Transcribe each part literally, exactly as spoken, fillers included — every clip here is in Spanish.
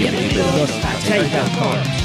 Bienvenidos a Chaigan Corps.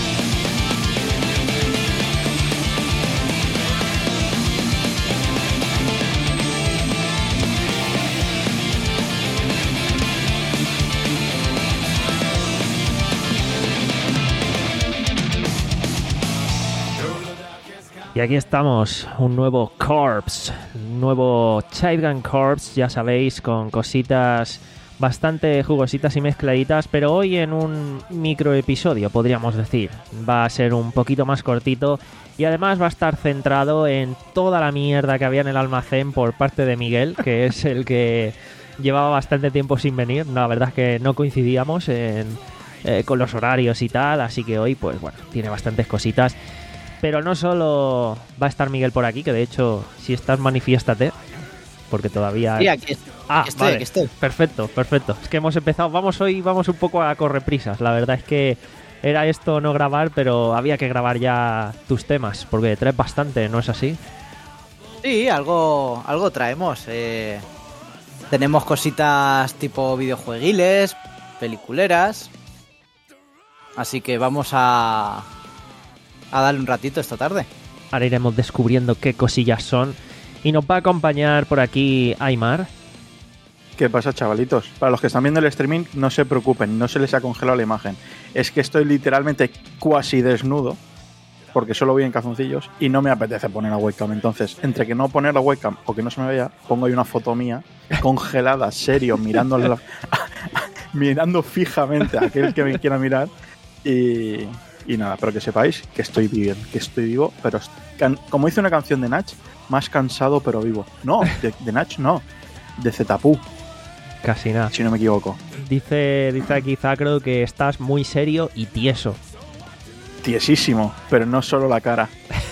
Y aquí estamos, un nuevo Corps, un nuevo Chaigan Corps, ya sabéis, con cositas bastante jugositas y mezcladitas, pero hoy en un micro episodio, podríamos decir. Va a ser un poquito más cortito y además va a estar centrado en toda la mierda que había en el almacén por parte de Miguel, que es el que llevaba bastante tiempo sin venir. La verdad es que no coincidíamos en, eh, con los horarios y tal, así que hoy, pues bueno, tiene bastantes cositas. Pero no solo va a estar Miguel por aquí, que de hecho, si estás, manifiéstate, porque todavía... Sí, aquí estoy, ah, aquí estoy, vale. aquí estoy. Perfecto, perfecto. Es que hemos empezado, vamos hoy, vamos un poco a correprisas. La verdad es que era esto no grabar, pero había que grabar ya tus temas, porque traes bastante, ¿no es así? Sí, algo, algo traemos. Eh, tenemos cositas tipo videojueguiles, peliculeras. Así que vamos a... a darle un ratito esta tarde. Ahora iremos descubriendo qué cosillas son. Y nos va a acompañar por aquí Aymar. ¿Qué pasa, chavalitos? Para los que están viendo el streaming, no se preocupen, no se les ha congelado la imagen. Es que estoy literalmente cuasi desnudo, porque solo voy en calzoncillos y no me apetece poner la webcam. Entonces, entre que no poner la webcam o que no se me vea, pongo ahí una foto mía congelada, serio, mirando, la, mirando fijamente a aquel que me quiera mirar. Y... Y nada, pero que sepáis que estoy bien, que estoy vivo, pero can- como dice una canción de Nach, más cansado pero vivo. No, de, de Nach no, de Zetapú. Casi nada. Si no me equivoco. Dice, dice aquí Zacro que estás muy serio y tieso. Tiesísimo, pero no solo la cara.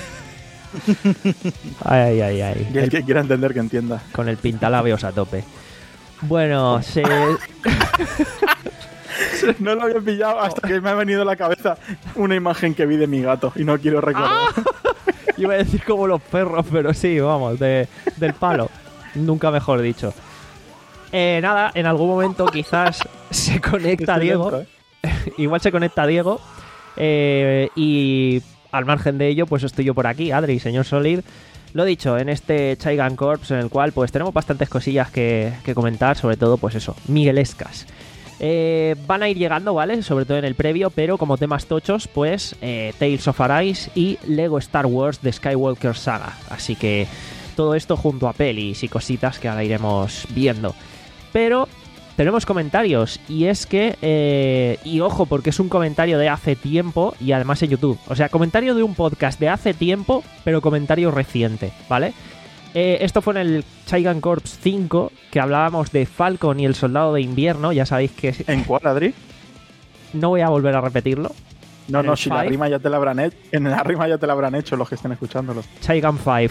Ay, ay, ay. Y el El- que quiera entender que entienda. Con el pintalabios a tope. Bueno, se... No lo había pillado hasta que me ha venido a la cabeza una imagen que vi de mi gato y no quiero recordar. Iba a decir como los perros, pero sí, vamos, de, del palo. Nunca mejor dicho. Eh, nada, en algún momento quizás se conecta Estoy Diego. lento, ¿eh? Igual se conecta Diego. Eh, y al margen de ello, pues estoy yo por aquí, Adri, señor Solid. Lo dicho, en este Chaigan Corps, en el cual pues tenemos bastantes cosillas que, que comentar, sobre todo, pues eso, miguelescas. Eh, van a ir llegando, ¿vale? Sobre todo en el previo, pero como temas tochos, pues eh, Tales of Arise y Lego Star Wars The Skywalker Saga. Así que todo esto junto a pelis y cositas que ahora iremos viendo. Pero tenemos comentarios y es que, eh, y ojo, porque es un comentario de hace tiempo y además en YouTube. O sea, comentario de un podcast de hace tiempo, pero comentario reciente, ¿vale? Eh, esto fue en el Chaigan Corps cinco, que hablábamos de Falcon y el Soldado de Invierno. Ya sabéis que ¿En cuál, Adri? no voy a volver a repetirlo. No, ¿En no, el si la five? rima ya te la habrán hecho. En la rima ya te la habrán hecho los que estén escuchándolo. Chaigan cinco.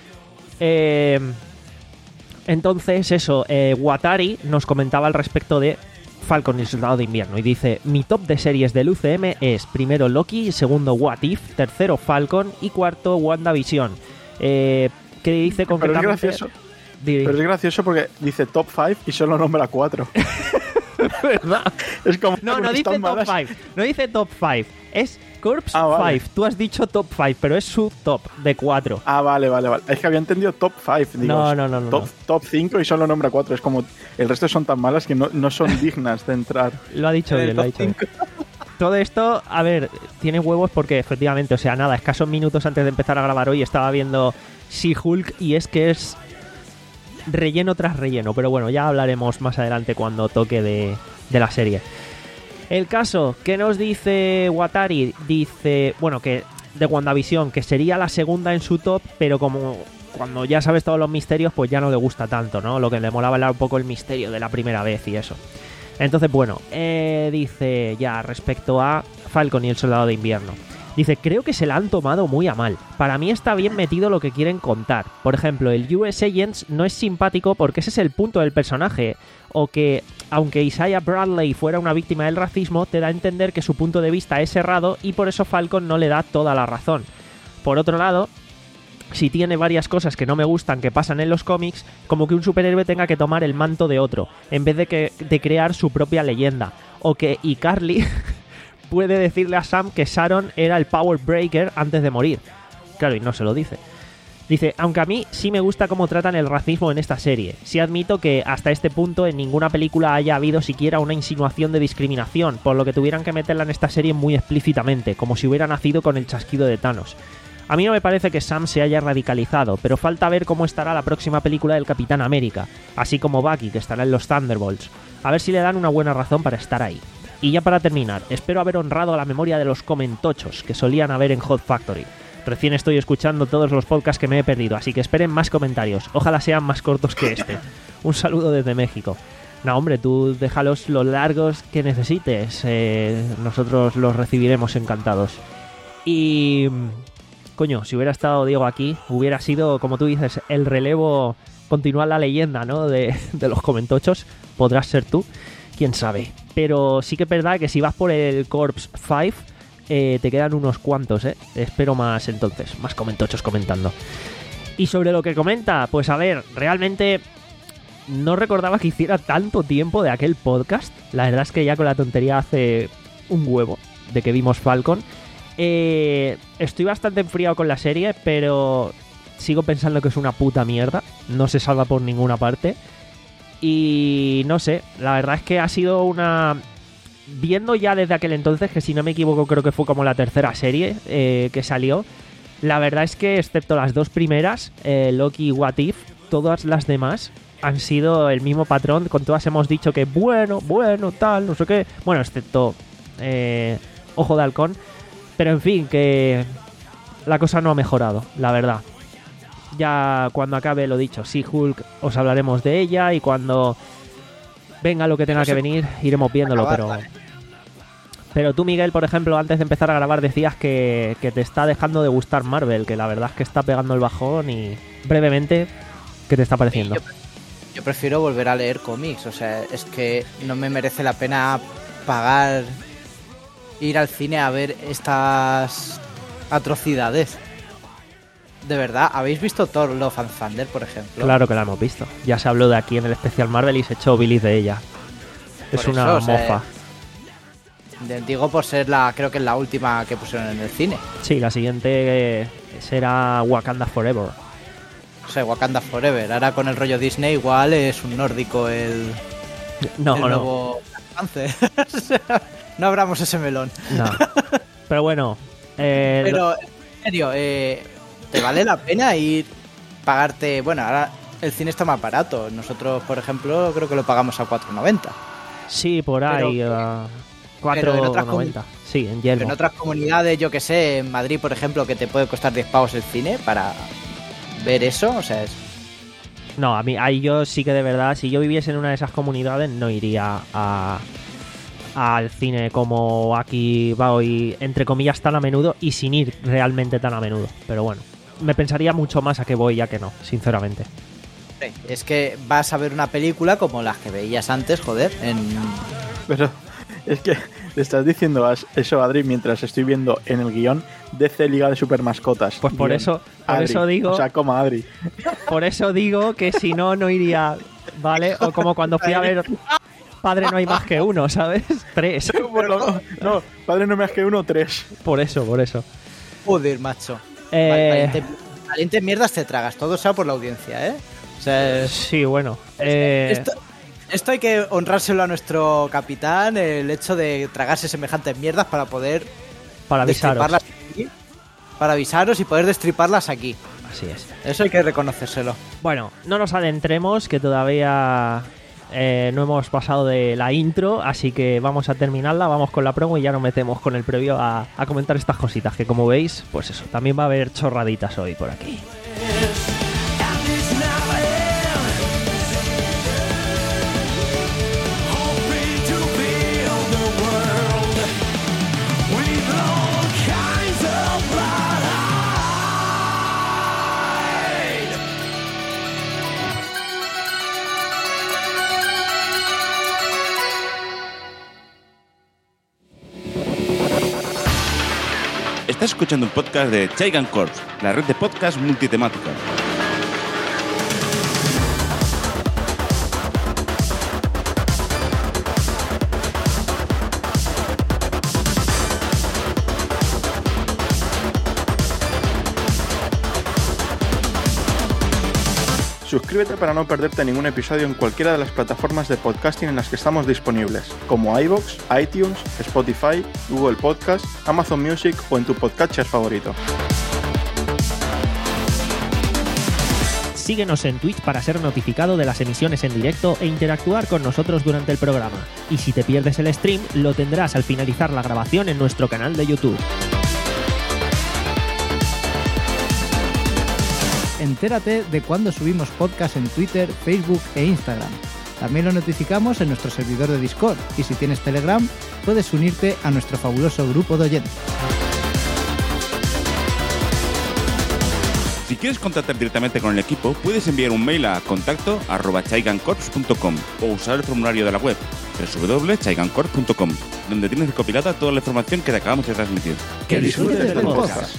Eh, entonces, eso, eh, Watari nos comentaba al respecto de Falcon y el Soldado de Invierno y dice: mi top de series del U C M es primero Loki, segundo What If, tercero Falcon y cuarto WandaVision. Eh... que dice Pero es concretamente... gracioso. Di- Pero es gracioso porque dice top cinco y solo nombra cuatro. ¿Verdad? Es como No, no porque dice están top malas. cinco. No dice top cinco. Es Corps Ah, vale. cinco. Tú has dicho top cinco, pero es su top de cuatro. Ah, vale, vale, vale. Es que había entendido top cinco. Digo, No, no, no, no, Top, no. top cinco y solo nombra cuatro. Es como el resto son tan malas que no, no son dignas de entrar. Lo ha dicho en bien, el lo ha top dicho bien. cinco. Todo esto, a ver, tiene huevos porque efectivamente, o sea, nada, escasos minutos antes de empezar a grabar hoy estaba viendo She-Hulk y es que es relleno tras relleno, pero bueno, ya hablaremos más adelante cuando toque de, de la serie. El caso, ¿qué nos dice Watari? Dice, bueno, que de WandaVision, que sería la segunda en su top, pero como cuando ya sabes todos los misterios, pues ya no le gusta tanto, ¿no? Lo que le molaba era un poco el misterio de la primera vez y eso. Entonces, bueno, eh, dice ya respecto a Falcon y el Soldado de Invierno. Dice, creo que se la han tomado muy a mal. Para mí está bien metido lo que quieren contar. Por ejemplo, el U S Agents no es simpático porque ese es el punto del personaje. O que, aunque Isaiah Bradley fuera una víctima del racismo, te da a entender que su punto de vista es errado y por eso Falcon no le da toda la razón. Por otro lado, si tiene varias cosas que no me gustan que pasan en los cómics, como que un superhéroe tenga que tomar el manto de otro, en vez de, que, de crear su propia leyenda. O que iCarly puede decirle a Sam que Sharon era el Power Breaker antes de morir. Claro, y no se lo dice. Dice, aunque a mí sí me gusta cómo tratan el racismo en esta serie. Sí admito que hasta este punto en ninguna película haya habido siquiera una insinuación de discriminación, por lo que tuvieran que meterla en esta serie muy explícitamente, como si hubiera nacido con el chasquido de Thanos. A mí no me parece que Sam se haya radicalizado, pero falta ver cómo estará la próxima película del Capitán América, así como Bucky, que estará en los Thunderbolts. A ver si le dan una buena razón para estar ahí. Y ya para terminar, espero haber honrado a la memoria de los comentochos que solían haber en Hot Factory. Recién estoy escuchando todos los podcasts que me he perdido, así que esperen más comentarios. Ojalá sean más cortos que este. Un saludo desde México. No, hombre, tú déjalos los largos que necesites. Eh, nosotros los recibiremos encantados. Y... coño, si hubiera estado Diego aquí, hubiera sido, como tú dices, el relevo, continuar la leyenda, ¿no? De, de los comentochos. Podrás ser tú, quién sabe. Pero sí que es verdad que si vas por el Corps cinco... Eh, te quedan unos cuantos, ¿eh? Espero más entonces, más comentochos comentando. Y sobre lo que comenta, pues a ver, realmente no recordaba que hiciera tanto tiempo de aquel podcast. La verdad es que ya con la tontería hace un huevo de que vimos Falcon. Eh, estoy bastante enfriado con la serie, pero sigo pensando que es una puta mierda. No se salva por ninguna parte. Y no sé, la verdad es que ha sido una... Viendo ya desde aquel entonces, que si no me equivoco creo que fue como la tercera serie eh, que salió, la verdad es que excepto las dos primeras, eh, Loki y What If, todas las demás han sido el mismo patrón. Con todas hemos dicho que bueno, bueno, tal, no sé qué. Bueno, excepto eh, Ojo de Halcón. Pero en fin, que la cosa no ha mejorado, la verdad. Ya cuando acabe lo dicho, She-Hulk os hablaremos de ella, y cuando... venga lo que tenga que venir, iremos viéndolo, pero... Pero tú, Miguel, por ejemplo, antes de empezar a grabar decías que, que te está dejando de gustar Marvel, que la verdad es que está pegando el bajón. Y brevemente, ¿qué te está pareciendo? Yo, yo prefiero volver a leer cómics, o sea, es que no me merece la pena pagar, ir al cine a ver estas atrocidades. De verdad, ¿habéis visto Thor Love and Thunder, por ejemplo? Claro que la hemos visto. Ya se habló de aquí en el especial Marvel y se echó bilis de ella. Por es una eso, o sea, mofa. Digo por ser la, creo que es la última que pusieron en el cine. Sí, la siguiente eh, será Wakanda Forever. O sea, Wakanda Forever. Ahora con el rollo Disney igual es un nórdico el, no, el no. nuevo Panther. No abramos ese melón. No. Pero bueno. Eh, Pero, en serio, eh, ¿te vale la pena ir pagarte? Bueno, ahora el cine está más barato. Nosotros, por ejemplo, creo que lo pagamos a cuatro noventa. Sí, por ahí. Pero, uh, cuatro noventa. Sí, en Yelmo. En otras comunidades, yo que sé, en Madrid, por ejemplo, que te puede costar diez pavos el cine para ver eso, o sea, es... No, a mí, ahí yo sí que de verdad, si yo viviese en una de esas comunidades, no iría a al cine como aquí va hoy, entre comillas, tan a menudo, y sin ir realmente tan a menudo. Pero bueno, me pensaría mucho más a que voy ya que no, sinceramente. Sí, es que vas a ver una película como las que veías antes, joder, en... Pero es que le estás diciendo eso, Adri, mientras estoy viendo en el guión D C Liga de Super Mascotas. Pues por Guión. eso, por Adri, eso digo... O sea, como Adri. Por eso digo que si no, no iría, ¿vale? O como cuando fui a ver Padre no hay más que uno, ¿sabes? Tres. Bueno, no, no, padre no hay más que uno, tres. Por eso, por eso. Joder, macho. Eh... Valiente, valiente mierdas te tragas, todo sea por la audiencia, ¿eh? O sea, es... Sí, bueno. Eh... Esto, esto hay que honrárselo a nuestro capitán, el hecho de tragarse semejantes mierdas para poder... Para avisaros. Aquí, para avisaros y poder destriparlas aquí. Así es. Eso hay que reconocérselo. Bueno, no nos adentremos, que todavía eh, no hemos pasado de la intro, así que vamos a terminarla, vamos con la promo y ya nos metemos con el previo a, a comentar estas cositas, que como veis, pues eso, también va a haber chorraditas hoy por aquí. Estás escuchando un podcast de Giant Corps, la red de podcast multitemática. Suscríbete para no perderte ningún episodio en cualquiera de las plataformas de podcasting en las que estamos disponibles, como iVoox, iTunes, Spotify, Google Podcast, Amazon Music o en tu podcatcher favorito. Síguenos en Twitch para ser notificado de las emisiones en directo e interactuar con nosotros durante el programa. Y si te pierdes el stream, lo tendrás al finalizar la grabación en nuestro canal de YouTube. Entérate de cuando subimos podcast en Twitter, Facebook e Instagram. También lo notificamos en nuestro servidor de Discord y si tienes Telegram, puedes unirte a nuestro fabuloso grupo de oyentes. Si quieres contactar directamente con el equipo, puedes enviar un mail a contacto arroba chaigancorps punto com o usar el formulario de la web doble u doble u doble u punto chaigancorps punto com, donde tienes recopilada toda la información que te acabamos de transmitir. ¡Que disfrutes del podcast!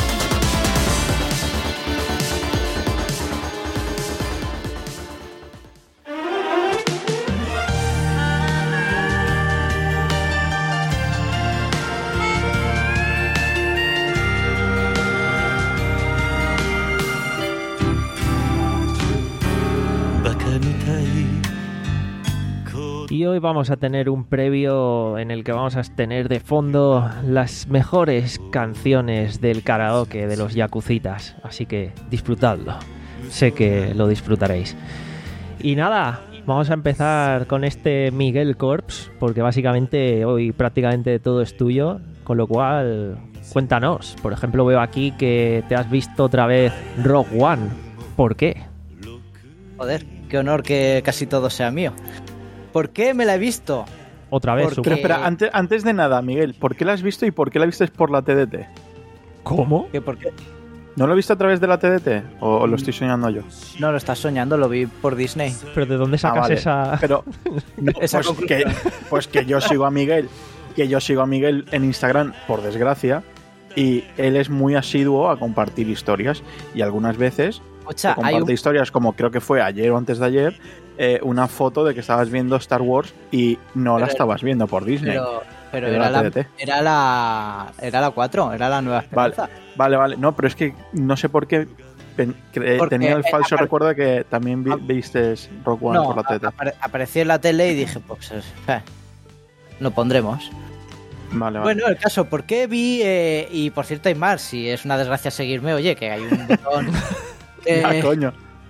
Y hoy vamos a tener un previo en el que vamos a tener de fondo las mejores canciones del karaoke de los yakuzitas. Así que disfrutadlo. Sé que lo disfrutaréis. Y nada, vamos a empezar con este Miguel Corps, porque básicamente hoy prácticamente todo es tuyo. Con lo cual, cuéntanos. Por ejemplo, veo aquí que te has visto otra vez Rogue One. ¿Por qué? Joder, qué honor que casi todo sea mío. ¿Por qué me la he visto? Otra vez, Porque... supongo. Pero espera, antes, antes de nada, Miguel, ¿por qué la has visto y por qué la viste por la T D T? ¿Cómo? ¿Qué, ¿Por qué? ¿No lo viste a través de la T D T? ¿O, o lo estoy soñando yo? No, lo estás soñando, lo vi por Disney. ¿Pero de dónde sacas Ah, vale. esa...? Pero, no, Esa pues, conclusión. que, pues que yo sigo a Miguel, que yo sigo a Miguel en Instagram, por desgracia, y él es muy asiduo a compartir historias, y algunas veces Ocha, comparte hay un... historias como creo que fue ayer o antes de ayer, eh, una foto de que estabas viendo Star Wars y no la Pero- estabas viendo por Disney. Pero, pero Era era, la la, T D T. era la era la cuatro, era la nueva Vale, esperanza. vale, vale. No, pero es que no sé por qué pen- cre- Porque, tenía el eh, falso apar- recuerdo de que también vi- Ah, viste Rogue One No, por la T D T. apare- apareció en la tele y dije, pues eh, lo pondremos. Vale, vale. Bueno, el caso, ¿por qué vi? Eh, y por cierto, hay más, si es una desgracia seguirme, oye, que hay un botón... Ya, eh, coño.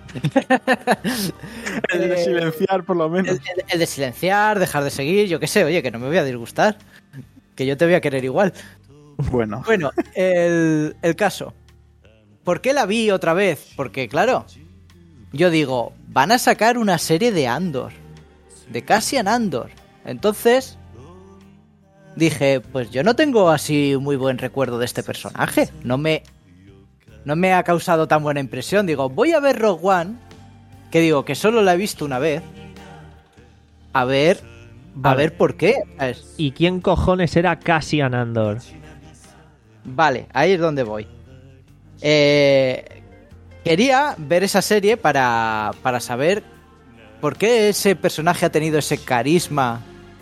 El de eh, silenciar, por lo menos. el, el- el de silenciar, dejar de seguir, yo qué sé, oye, que no me voy a disgustar. Que yo te voy a querer igual. Bueno, Bueno, el, el caso. ¿Por qué la vi otra vez? Porque, claro, yo digo, van a sacar una serie de Andor. De Cassian Andor. Entonces, dije, pues yo no tengo así muy buen recuerdo de este personaje. No me, no me ha causado tan buena impresión. Digo, voy a ver Rogue One, que digo, que solo la he visto una vez. A ver, a Vale. ver por qué. ¿Sabes? ¿Y quién cojones era Cassian Andor? Vale, ahí es donde voy. Eh, quería ver esa serie para, para saber por qué ese personaje ha tenido ese carisma.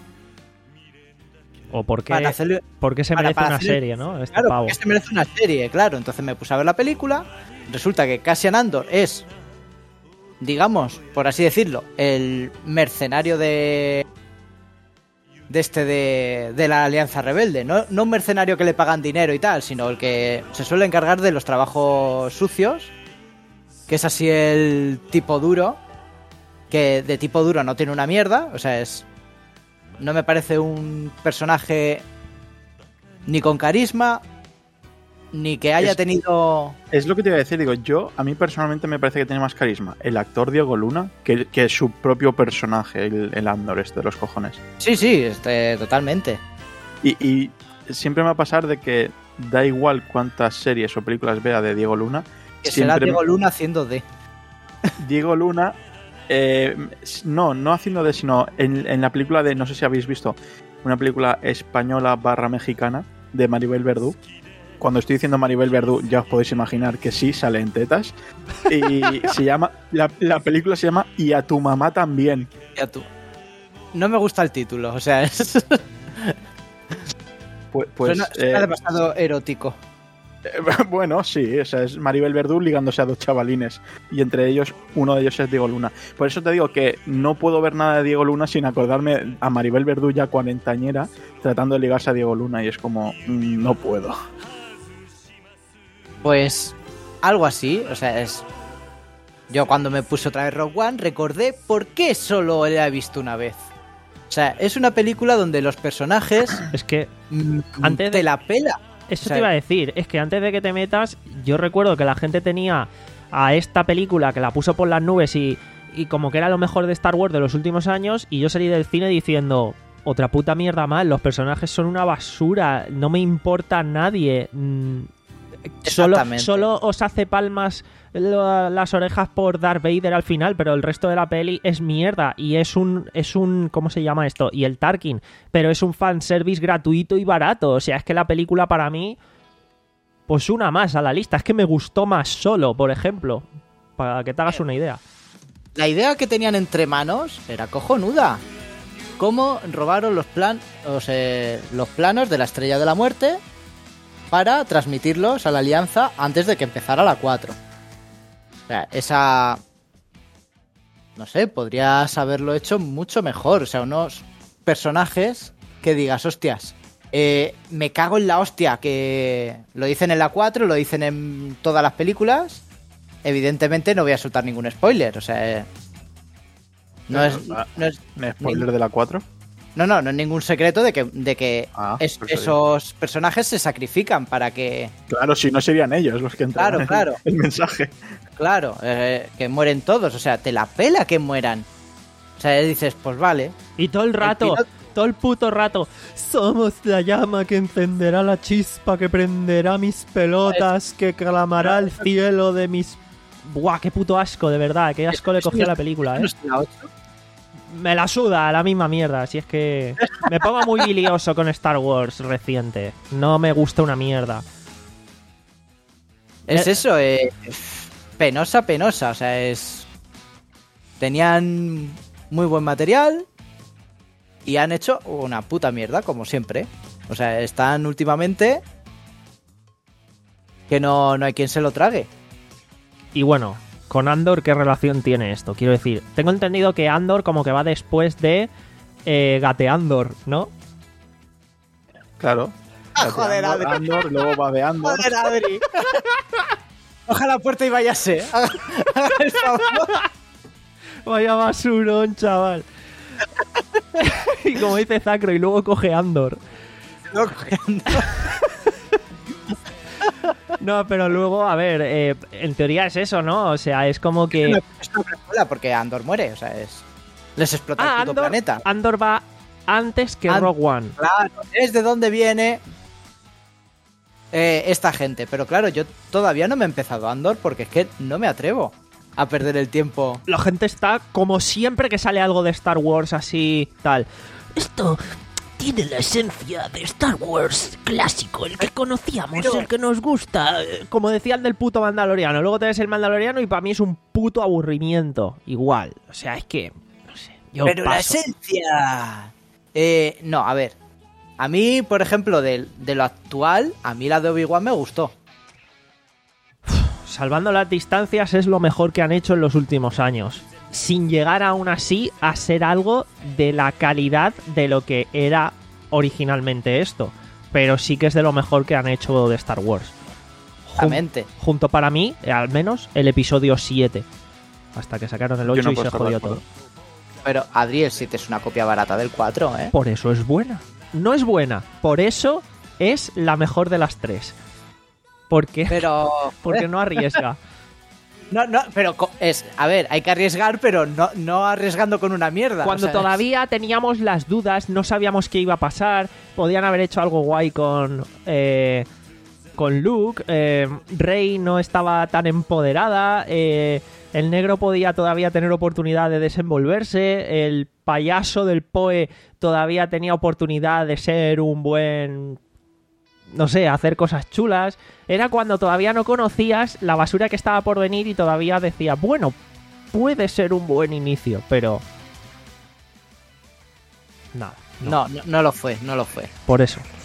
¿O por qué, Para hacerle- por qué se para- merece para una hacerle- serie, no? Este Claro, pavo. porque este merece una serie, claro. Entonces me puse a ver la película. Resulta que Cassian Andor es, digamos, por así decirlo, el mercenario de... de este de, de la Alianza Rebelde. No, no un mercenario que le pagan dinero y tal, sino el que se suele encargar de los trabajos sucios, que es así el tipo duro, que de tipo duro no tiene una mierda, o sea, es... no me parece un personaje ni con carisma, ni que haya Es- tenido... es lo que te iba a decir. Digo, yo, a mí personalmente me parece que tiene más carisma el actor Diego Luna que, que su propio personaje, el, el Andor este de los cojones. Sí, sí, este, totalmente. Y, y siempre me va a pasar de que da igual cuántas series o películas vea de Diego Luna, Que será siempre Diego Luna haciendo de... Diego Luna, eh, no, no haciendo de, sino en, en la película de, no sé si habéis visto, una película española barra mexicana de Maribel Verdú. Cuando estoy diciendo Maribel Verdú, ya os podéis imaginar que sí, sale en tetas. Y se llama, la, la película se llama Y a tu mamá también. Ya tú. No me gusta el título, o sea, es... Pues, pues, suena, suena eh, demasiado erótico. Eh, Bueno, sí, o sea, es Maribel Verdú ligándose a dos chavalines y entre ellos uno de ellos es Diego Luna. Por eso te digo que no puedo ver nada de Diego Luna sin acordarme a Maribel Verdú ya cuarentañera tratando de ligarse a Diego Luna y es como, mm, no puedo. Pues algo así, o sea, es... Yo cuando me puse otra vez Rogue One recordé por qué solo la he visto una vez. O sea, es una película donde los personajes Es que mm, antes de- te la pela. Eso O sea, te iba a decir, es que antes de que te metas, yo recuerdo que la gente tenía a esta película que la puso por las nubes y, y como que era lo mejor de Star Wars de los últimos años, y yo salí del cine diciendo, otra puta mierda más, los personajes son una basura, no me importa nadie. mm, Solo, Exactamente. solo os hace palmas lo- las orejas por Darth Vader al final, pero el resto de la peli es mierda y es un, es un, ¿cómo se llama esto? Y el Tarkin, pero es un fanservice gratuito y barato, o sea, es que la película para mí, pues una más a la lista, es que me gustó más solo, por ejemplo, para que te hagas una idea. La idea que tenían entre manos era cojonuda. Cómo robaron los, plan, o sea, los planos de la Estrella de la Muerte para transmitirlos a la Alianza antes de que empezara la cuatro. O sea, esa... No sé, podrías haberlo hecho mucho mejor. O sea, unos personajes que digas, hostias, eh, me cago en la hostia, que lo dicen en la cuatro, lo dicen en todas las películas. Evidentemente no voy a soltar ningún spoiler, o sea... eh, no es... No es ¿Me spoiler de la cuatro? no, no, no es ningún secreto de que, de que Ah, es- pues esos personajes se sacrifican para que... Claro, si no serían ellos los que entraron Claro, claro. el, el mensaje. Claro, eh, que mueren todos, o sea, te la pela que mueran. O sea, dices, pues vale. Y todo el rato, piloto- todo el puto rato, somos la llama que encenderá la chispa, que prenderá mis pelotas, que clamará el cielo de mis... Buah, qué puto asco, de verdad, qué asco le cogí a la película, ¿No eh. es la ocho? Me la suda, la misma mierda, si es que... Me pongo muy bilioso con Star Wars reciente, no me gusta una mierda. Es Eh. eso, eh, penosa, penosa, o sea, es... Tenían muy buen material y han hecho una puta mierda, como siempre. O sea, están últimamente que no, no hay quien se lo trague. Y bueno, con Andor, ¿qué relación tiene esto? Quiero decir, tengo entendido que Andor como que va después de eh, Gateandor, ¿no? Claro. Ah, joder, Andor, Adri. Andor, luego va de Andor. Joder, Adri. Coja la puerta y váyase. Haga el favor. Vaya basurón, chaval. Y como dice Zacro, y luego coge Andor. No, cogiendo. No, pero luego, a ver, eh, en teoría es eso, ¿no? O sea, es como que... Es una precuela porque Andor muere, o sea, es... Les explota Ah, el puto Andor, planeta. Andor va antes que And- Rogue One. Claro, es de dónde viene eh, esta gente. Pero claro, yo todavía no me he empezado Andor porque es que no me atrevo a perder el tiempo. La gente está como siempre que sale algo de Star Wars así, tal. Esto tiene la esencia de Star Wars clásico, el que conocíamos, Pero- el que nos gusta. Eh, Como decía el del puto Mandaloriano. Luego te ves el Mandaloriano y para mí es un puto aburrimiento. Igual. O sea, es que... No sé. Yo Pero la paso. esencia... Eh, no, a ver. A mí, por ejemplo, de, de lo actual, a mí la de Obi-Wan me gustó. Salvando las distancias es lo mejor que han hecho en los últimos años. Sin llegar aún así a ser algo de la calidad de lo que era originalmente esto. Pero sí que es de lo mejor que han hecho de Star Wars. Jun- Exactamente. junto para mí, eh, al menos, el episodio siete. Hasta que sacaron el Yo ocho no y puedo se estar de jodió acuerdo. todo. Pero Adri, el siete es una copia barata del cuatro, ¿eh? Por eso es buena. No es buena. Por eso es la mejor de las tres. Porque, Pero... porque no arriesga. No, no, pero co- es... A ver, hay que arriesgar, pero no, no arriesgando con una mierda. Cuando o sea, todavía teníamos las dudas, no sabíamos qué iba a pasar, podían haber hecho algo guay con eh, con Luke, eh, Rey no estaba tan empoderada, eh, el negro podía todavía tener oportunidad de desenvolverse, el payaso del Poe todavía tenía oportunidad de ser un buen... no sé, hacer cosas chulas. Era cuando todavía no conocías la basura que estaba por venir y todavía decías, bueno, puede ser un buen inicio, pero... Nada, No, no, no lo fue, no lo fue. por eso.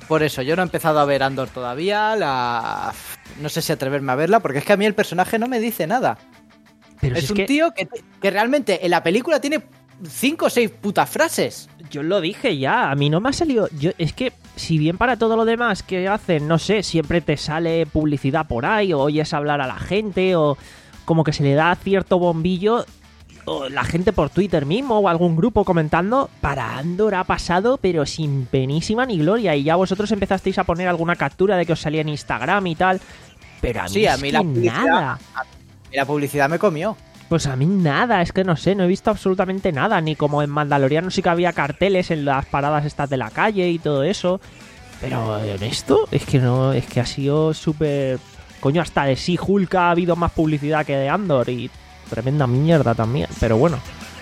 por eso, yo no he empezado a ver Andor todavía, la... no sé si atreverme a verla, porque es que a mí el personaje no me dice nada. Pero es si es un que tío que, que realmente en la película tiene cinco o seis putas frases. yo lo dije ya, a mí no me ha salido... Yo, es que, si bien para todo lo demás que hacen, no sé, siempre te sale publicidad por ahí, o oyes hablar a la gente, o como que se le da cierto bombillo, o la gente por Twitter mismo, o algún grupo comentando, para Andor ha pasado, pero sin penísima ni gloria, y ya vosotros empezasteis a poner alguna captura de que os salía en Instagram y tal, pero a mí, Sí, a es mí que la publicidad, nada. a mí la publicidad me comió. Pues a mí nada, es que no sé, no he visto absolutamente nada, ni como en Mandaloriano sí que había carteles en las paradas estas de la calle y todo eso, pero en esto es que no, es que ha sido súper... Coño, hasta de She-Hulk ha habido más publicidad que de Andor y tremenda mierda también, pero bueno.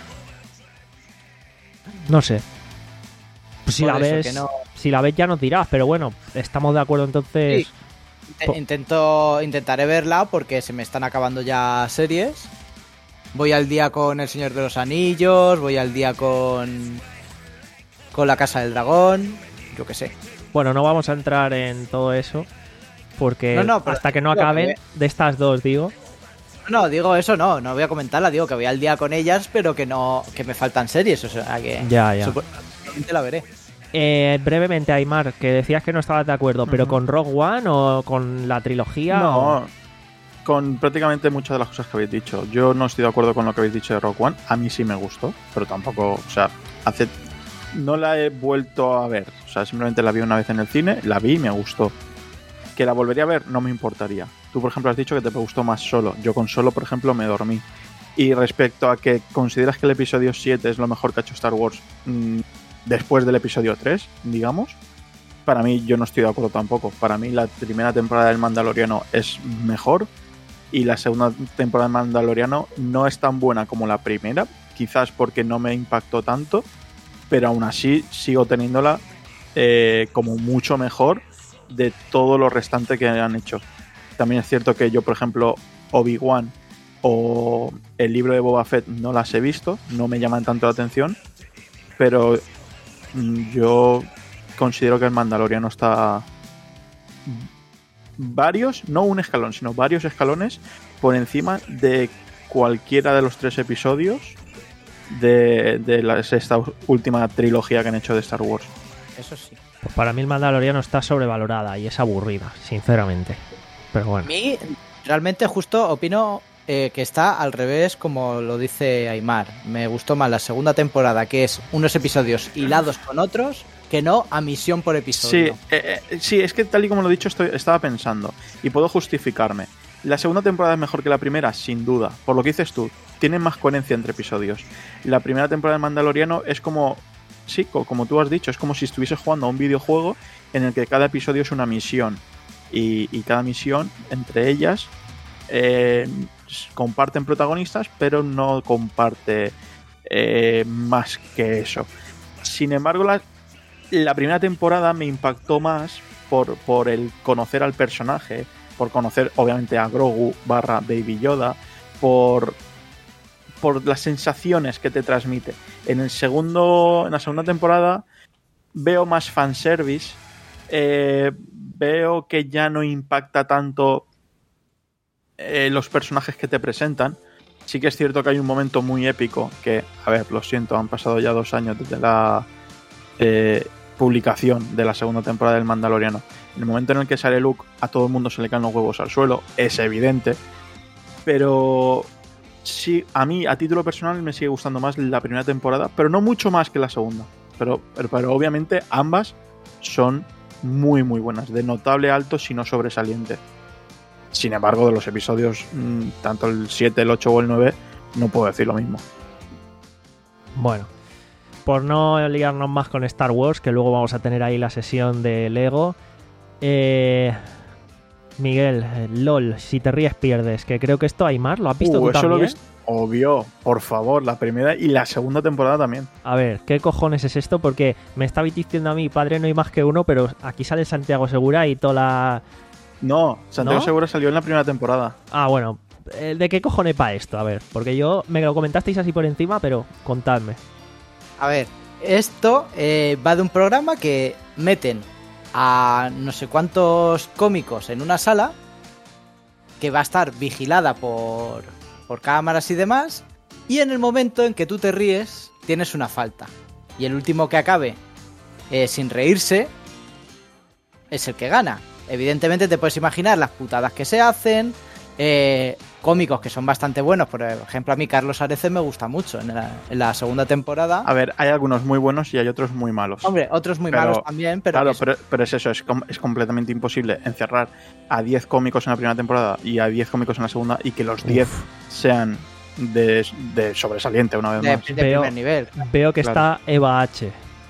No sé. Pues si Por la eso ves, que no- si la ves ya nos dirás, pero bueno, estamos de acuerdo entonces. Sí. Int- Intento, intentaré verla porque se me están acabando ya series. Voy al día con El Señor de los Anillos, voy al día con con La Casa del Dragón, yo qué sé. Bueno, no vamos a entrar en todo eso porque No, no, pero hasta que no digo que acaben ve- de estas dos, digo. No, digo eso no, no voy a comentarla, digo que voy al día con ellas, pero que no, que me faltan series, o sea que Ya, ya. supuestamente la veré. Eh, brevemente, Aymar, que decías que no estabas de acuerdo, pero Ujú. ¿con Rogue One o con la trilogía? No, o- con prácticamente muchas de las cosas que habéis dicho. Yo no estoy de acuerdo con lo que habéis dicho de Rock One. A mí sí me gustó, pero tampoco, o sea, hace no la he vuelto a ver. O sea, simplemente la vi una vez en el cine, la vi y me gustó. Que la volvería a ver, no me importaría. Tú, por ejemplo, has dicho que te gustó más Solo. Yo con Solo, por ejemplo, me dormí. Y respecto a que consideras que el episodio siete es lo mejor que ha hecho Star Wars mmm, después del episodio tres, digamos, para mí yo no estoy de acuerdo tampoco. Para mí la primera temporada del Mandaloriano es mejor y la segunda temporada del Mandaloriano no es tan buena como la primera, quizás porque no me impactó tanto, pero aún así sigo teniéndola eh, como mucho mejor de todo lo restante que han hecho. También es cierto que yo, por ejemplo, Obi-Wan o el libro de Boba Fett no las he visto, no me llaman tanto la atención, pero mm, yo considero que el Mandaloriano está varios, no un escalón, sino varios escalones por encima de cualquiera de los tres episodios de, de la, esta última trilogía que han hecho de Star Wars. Eso sí. Pues para mí el Mandaloriano está sobrevalorada y es aburrida, sinceramente. Pero A bueno. mí, realmente, justo opino eh, que está al revés, como lo dice Aymar. Me gustó más la segunda temporada, que es unos episodios hilados con otros, que no a misión por Sí, episodio. eh, eh, sí, es que tal y como lo he dicho estoy, estaba pensando y puedo justificarme. La segunda temporada es mejor que la primera, sin duda. Por lo que dices tú, tiene más coherencia entre episodios. La primera temporada de Mandaloriano es como, sí, co- como tú has dicho, es como si estuviese jugando a un videojuego en el que cada episodio es una misión. Y, y cada misión, entre ellas, eh, comparten protagonistas, pero no comparte eh, más que eso. Sin embargo, la, la primera temporada me impactó más por, por el conocer al personaje, por conocer obviamente a Grogu barra Baby Yoda, por, por las sensaciones que te transmite. En el segundo, en la segunda temporada veo más fanservice, eh, veo que ya no impacta tanto eh, los personajes que te presentan. Sí que es cierto que hay un momento muy épico que, a ver, lo siento, han pasado ya dos años desde la eh, publicación de la segunda temporada del Mandaloriano. En el momento en el que sale Luke, a todo el mundo se le caen los huevos al suelo, es evidente, pero sí, a mí, a título personal, me sigue gustando más la primera temporada, pero no mucho más que la segunda. Pero, pero, pero obviamente ambas son muy muy buenas, de notable alto, si no sobresaliente. Sin embargo, de los episodios, mmm, tanto el siete, el ocho o el nueve, no puedo decir lo mismo. Bueno, por no liarnos más con Star Wars, que luego vamos a tener ahí la sesión de Lego. Eh, Miguel, eh, LOL, si te ríes pierdes, que creo que esto Aymar, ¿lo has visto Uh, tú eso también? lo he visto. Obvio, por favor, la primera y la segunda temporada también. A ver, ¿qué cojones es esto? Porque me estaba diciendo a mí, padre, no hay más que uno, pero aquí sale Santiago Segura y toda la... No, Santiago ¿No? Segura salió en la primera temporada. Ah, bueno, eh, ¿de qué cojones va esto? A ver, porque yo me lo comentasteis así por encima, pero contadme. A ver, esto eh, va de un programa que meten a no sé cuántos cómicos en una sala que va a estar vigilada por, por cámaras y demás, y en el momento en que tú te ríes tienes una falta, y el último que acabe eh, sin reírse es el que gana. Evidentemente te puedes imaginar las putadas que se hacen, eh, cómicos que son bastante buenos. Por ejemplo, a mí Carlos Areces me gusta mucho en la, en la segunda temporada. A ver, hay algunos muy buenos y hay otros muy malos. Hombre, otros muy Pero, malos también, pero... Claro, eso. pero, pero es eso, es, com- es completamente imposible encerrar a diez cómicos en la primera temporada y a diez cómicos en la segunda y que los diez sean de, de sobresaliente una vez de, más. de Veo- primer nivel. Veo que Claro. está Eva H.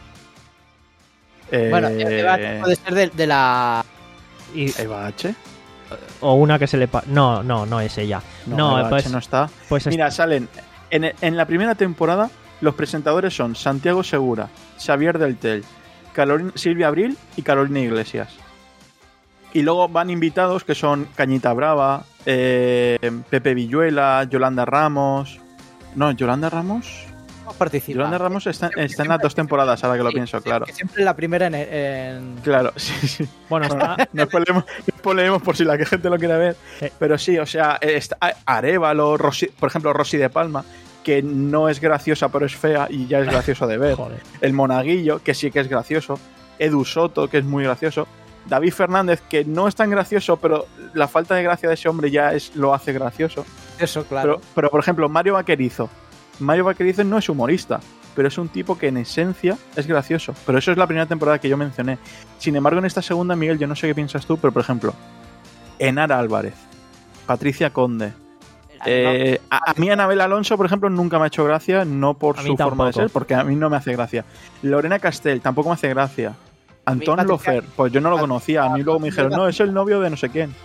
Eh, Bueno, Eva puede ser de, de la... Y, Eva H. o una que se le... pa- No, no, no es ella. No, No, Eva pues, H no está. pues es- Mira, salen en, en la primera temporada los presentadores son Santiago Segura, Xavier Deltel, Carolina, Silvia Abril y Carolina Iglesias. Y luego van invitados que son Cañita Brava, eh, Pepe Villuela, Yolanda Ramos. No, Yolanda Ramos. participa. Yolanda Ramos está, está en las dos temporadas, ahora que lo pienso, claro. Que siempre la primera en... en... Claro, sí, sí. Bueno, está... No spoilemos, no spoilemos por si la que gente lo quiere ver. Sí. Pero sí, o sea, está Arévalo, Rosy, por ejemplo, Rosy de Palma, que no es graciosa pero es fea y ya es gracioso de ver. Joder. El Monaguillo, que sí que es gracioso. Edu Soto, que es muy gracioso. David Fernández, que no es tan gracioso, pero la falta de gracia de ese hombre ya es lo hace gracioso. Eso, claro. Pero, pero, por ejemplo, Mario Vaquerizo. Mario Vaquerizo no es humorista, pero es un tipo que en esencia es gracioso. Pero eso es la primera temporada que yo mencioné. Sin embargo, en esta segunda, Miguel, yo no sé qué piensas tú, pero por ejemplo, Enara Álvarez, Patricia Conde. Eh, a, a mí Anabel Alonso, por ejemplo, nunca me ha hecho gracia, no por A mí su forma de tampoco. ser, porque a mí no me hace gracia. Lorena Castell tampoco me hace gracia. Antón Patricia- Lofer, pues yo no lo conocía. A mí luego me dijeron, no, es el novio de no sé quién.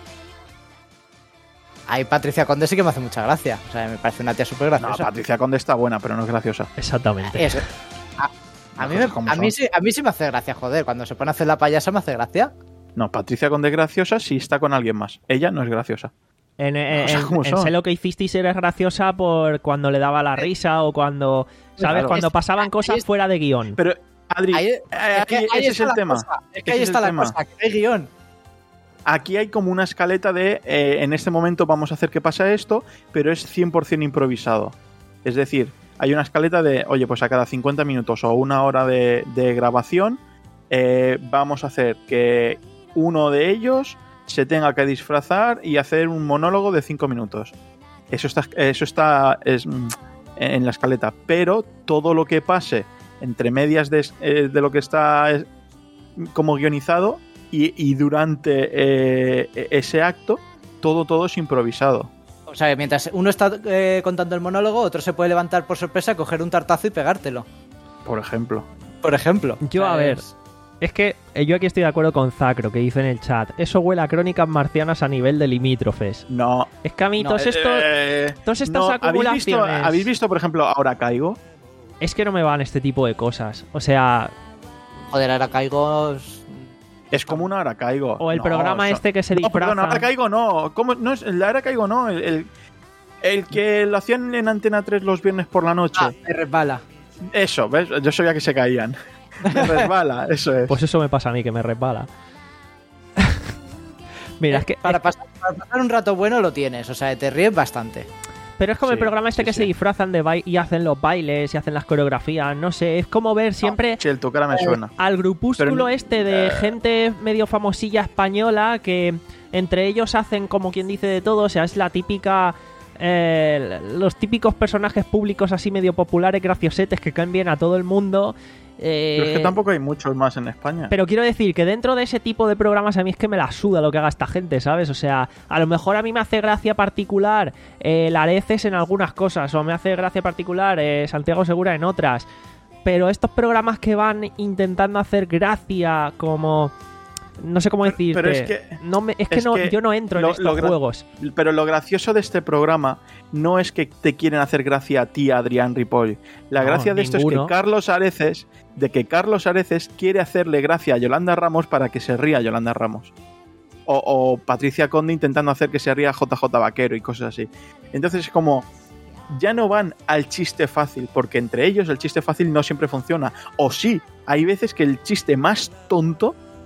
Ahí Patricia Conde sí que me hace mucha gracia. O sea, me parece una tía súper No, graciosa. Patricia Conde está buena, pero no es graciosa. Exactamente. Eso. A, a Las mí me, cosas como a, mí son. sí, a mí sí me hace gracia, joder. Cuando se pone a hacer la payasa me hace gracia. No, Patricia Conde es graciosa si está con alguien más. Ella no es graciosa. En, en, Cosas como en son. Sé lo que hicisteis eres graciosa por cuando le daba la risa o cuando, ¿sabes? Claro. Cuando Es- pasaban ahí cosas es- fuera de guión. Pero, Adri, Ahí, eh, es que aquí- ahí ese es está el la tema. cosa. Es que Ese ahí es está el la tema. cosa, que hay guión. Aquí hay como una escaleta de, eh, en este momento vamos a hacer que pasa esto, pero es cien por ciento improvisado. Es decir, hay una escaleta de, oye, pues a cada cincuenta minutos o una hora de, de grabación, eh, vamos a hacer que uno de ellos se tenga que disfrazar y hacer un monólogo de cinco minutos. Eso está, eso está es, mm, en la escaleta, pero todo lo que pase entre medias de, eh, de lo que está eh, como guionizado y, y durante eh, ese acto, todo, todo es improvisado. O sea, que mientras uno está eh, contando el monólogo, otro se puede levantar por sorpresa, coger un tartazo y pegártelo. Por ejemplo. Por ejemplo. Yo, a ver, Es- es que eh, yo aquí estoy de acuerdo con Zacro, que dice en el chat, eso huele a crónicas marcianas a nivel de limítrofes. No. Es que a mí no, todos estos... eh, todas estas no, ¿habéis visto, acumulaciones- ¿Habéis visto, por ejemplo, Ahora Caigo? Es que no me van este tipo de cosas. O sea, Joder, ahora caigo... Es como un Ahora Caigo. o el No, programa eso- este que se No, disfraza... perdón, Ahora Caigo no. ¿Cómo? No es, el de Ahora Caigo no. El, el, el que lo hacían en Antena tres los viernes por la noche. Ah, me resbala. Eso, ¿ves? Yo sabía que se caían. Me resbala, eso es. Pues eso me pasa a mí, que me resbala. Mira, es que... Para pasar, para pasar un rato bueno lo tienes, o sea, te ríes bastante. Pero es como el Sí, programa este sí, que sí. se disfrazan de baile y hacen los bailes y hacen las coreografías, no sé, es como ver siempre Sí, el tu cara me suena. al grupúsculo Pero no- este de eh. gente medio famosilla española que entre ellos hacen como quien dice de todo, o sea, es la típica... eh, los típicos personajes públicos así medio populares, graciosetes que caen bien a todo el mundo. eh, Pero es que tampoco hay muchos más en España. pero quiero decir que dentro de ese tipo de programas a mí es que me la suda lo que haga esta gente, ¿sabes? O sea, a lo mejor a mí me hace gracia particular eh, Lareces en algunas cosas, o me hace gracia particular eh, Santiago Segura en otras. Pero estos programas que van intentando hacer gracia como... No sé cómo decirte. pero es que- no me, es que, es no, que yo no entro lo- en estos lo gra- juegos. Pero lo gracioso de este programa no es que te quieren hacer gracia a ti, Adrián Ripoll. La No, gracia de esto ninguno. es que Carlos Areces, de que Carlos Areces quiere hacerle gracia a Yolanda Ramos para que se ría Yolanda Ramos. O, o Patricia Conde intentando hacer que se ría J J Vaquero y cosas así. Entonces es como... Ya no van al chiste fácil, porque entre ellos el chiste fácil no siempre funciona. O sí, hay veces que el chiste más tonto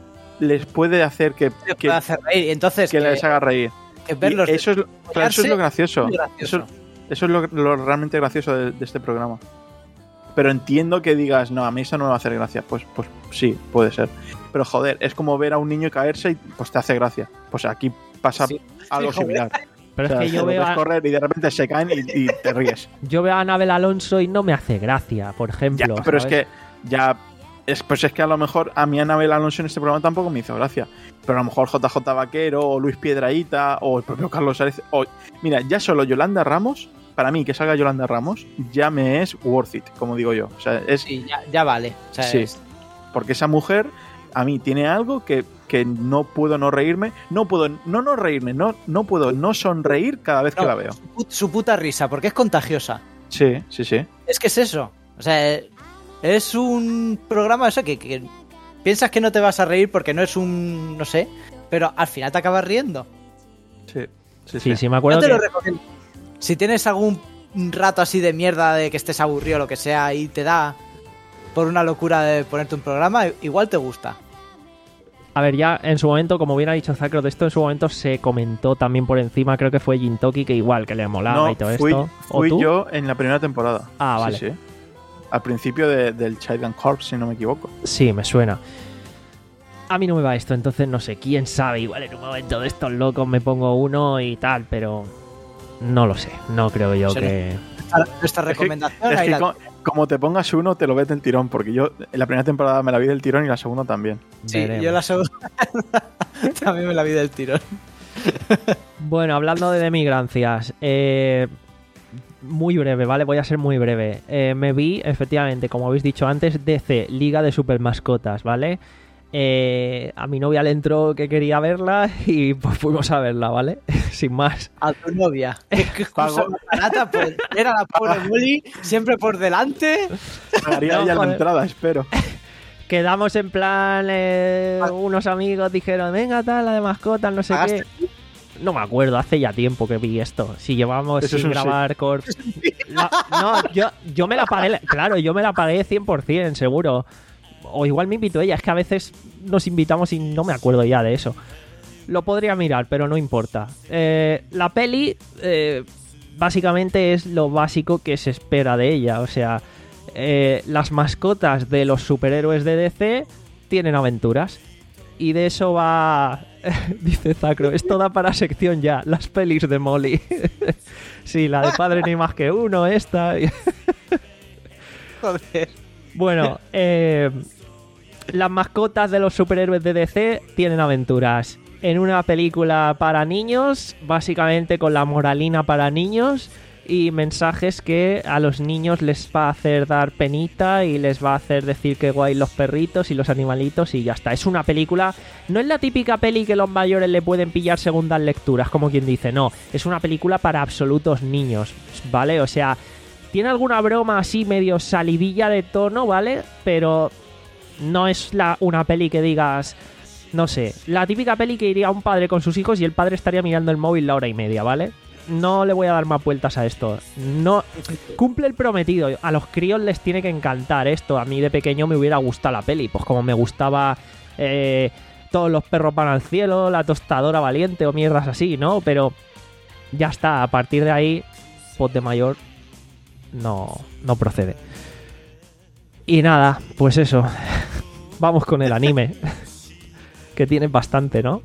les puede hacer que, Les que, puede hacer reír. Entonces, que que, les haga reír. que verlos Y eso, es, claro, eso es lo gracioso. muy gracioso. Eso, eso es lo, lo realmente gracioso de, de este programa. Pero entiendo que digas, no, a mí eso no me va a hacer gracia. Pues, pues sí, puede ser. Pero joder, es como ver a un niño caerse y pues te hace gracia. Pues aquí pasa Sí. algo Sí, joder. similar. Pero O sea, es que yo lo veo, ves a, correr y de repente se caen y, y te ríes. yo veo a Anabel Alonso y no me hace gracia, por Ya, ejemplo. pero ¿sabes? es que ya. Es, pues es que a lo mejor a mí Anabel Alonso en este programa tampoco me hizo gracia. Pero a lo mejor J J Vaquero o Luis Piedrahíta o el propio Carlos Ares. O, mira, ya solo Yolanda Ramos, para mí que salga Yolanda Ramos, ya me es worth it, como digo yo. O sea, es. Sí, ya, ya vale. O sea, Sí. es- Porque esa mujer a mí tiene algo que, que no puedo no reírme. No puedo no no reírme, no, no puedo no sonreír cada vez que no, la veo. Su, put- su puta risa, porque es contagiosa. Sí, sí, sí. Es que es eso. O sea, es un programa eso que, que piensas que no te vas a reír porque no es un. No sé. Pero al final te acabas riendo. Sí, sí, Sí, sí, me acuerdo Yo te que... lo recomiendo. Si tienes algún rato así de mierda de que estés aburrido o lo que sea y te da por una locura de ponerte un programa, igual te gusta. A ver, ya en su momento, como bien ha dicho Zacro, de esto en su momento se comentó también por encima, creo que fue Jintoki, que igual, que le molaba No, y todo fui, esto. ¿O fui tú? yo en la primera temporada. Ah, Sí, vale. sí. Al principio de- del Child Corps, si no me equivoco. Sí, me suena. A mí no me va esto, entonces no sé, quién sabe, igual en un momento de estos locos me pongo uno y tal, pero no lo sé, no creo yo Sí, que... Esta, esta recomendación Es ahí que la- co- como te pongas uno, te lo ves del tirón, porque yo en la primera temporada me la vi del tirón y la segunda también. Sí, veremos. yo la segunda también me la vi del tirón. Bueno, hablando de demigrancias, eh, muy breve, ¿vale? Voy a ser muy breve. Eh, me vi, efectivamente, como habéis dicho antes, D C, Liga de Supermascotas, ¿vale? Eh, a mi novia le entró que quería verla y pues fuimos a verla, ¿vale? Sin más. A tu novia. Qué qué excusa Pago. más barata, pues era la pobre Molly siempre por delante. Pagaría No, ella la joder. entrada, espero. Quedamos en plan, eh, unos amigos dijeron, venga, tal, la de mascotas, no sé ¿Pagaste? qué. No me acuerdo, hace ya tiempo que vi esto. Si llevamos Eso es sin un sí. grabar Corps. La- no, yo, yo me la pagué, claro, yo me la pagué cien por ciento, seguro. O igual me invitó ella, es que a veces nos invitamos y no me acuerdo ya de eso. Lo podría mirar, pero no importa. Eh, la peli, eh, básicamente es lo básico que se espera de ella. O sea, eh, las mascotas de los superhéroes de D C tienen aventuras. Y de eso va... Dice Zacro, esto da para sección ya, las pelis de Molly. Sí, la de Padre ni más que uno, esta. Joder. Bueno, eh, las mascotas de los superhéroes de D C tienen aventuras. En una película para niños, básicamente con la moralina para niños y mensajes que a los niños les va a hacer dar penita y les va a hacer decir que guay los perritos y los animalitos y ya está. Es una película, no es la típica peli que los mayores le pueden pillar segundas lecturas, como quien dice, no, es una película para absolutos niños, ¿vale? O sea, tiene alguna broma así medio salidilla de tono, ¿vale? Pero no es la, una peli que digas, no sé, la típica peli que iría un padre con sus hijos y el padre estaría mirando el móvil la hora y media, ¿vale? No le voy a dar más vueltas a esto. No cumple el prometido. A los críos les tiene que encantar esto. A mí de pequeño me hubiera gustado la peli, pues como me gustaba eh, Todos los perros van al cielo, La tostadora valiente o mierdas así, ¿no? Pero ya está, a partir de ahí, pues de mayor no, no procede. Y nada, pues eso. Vamos con el anime. Que tiene bastante, ¿no?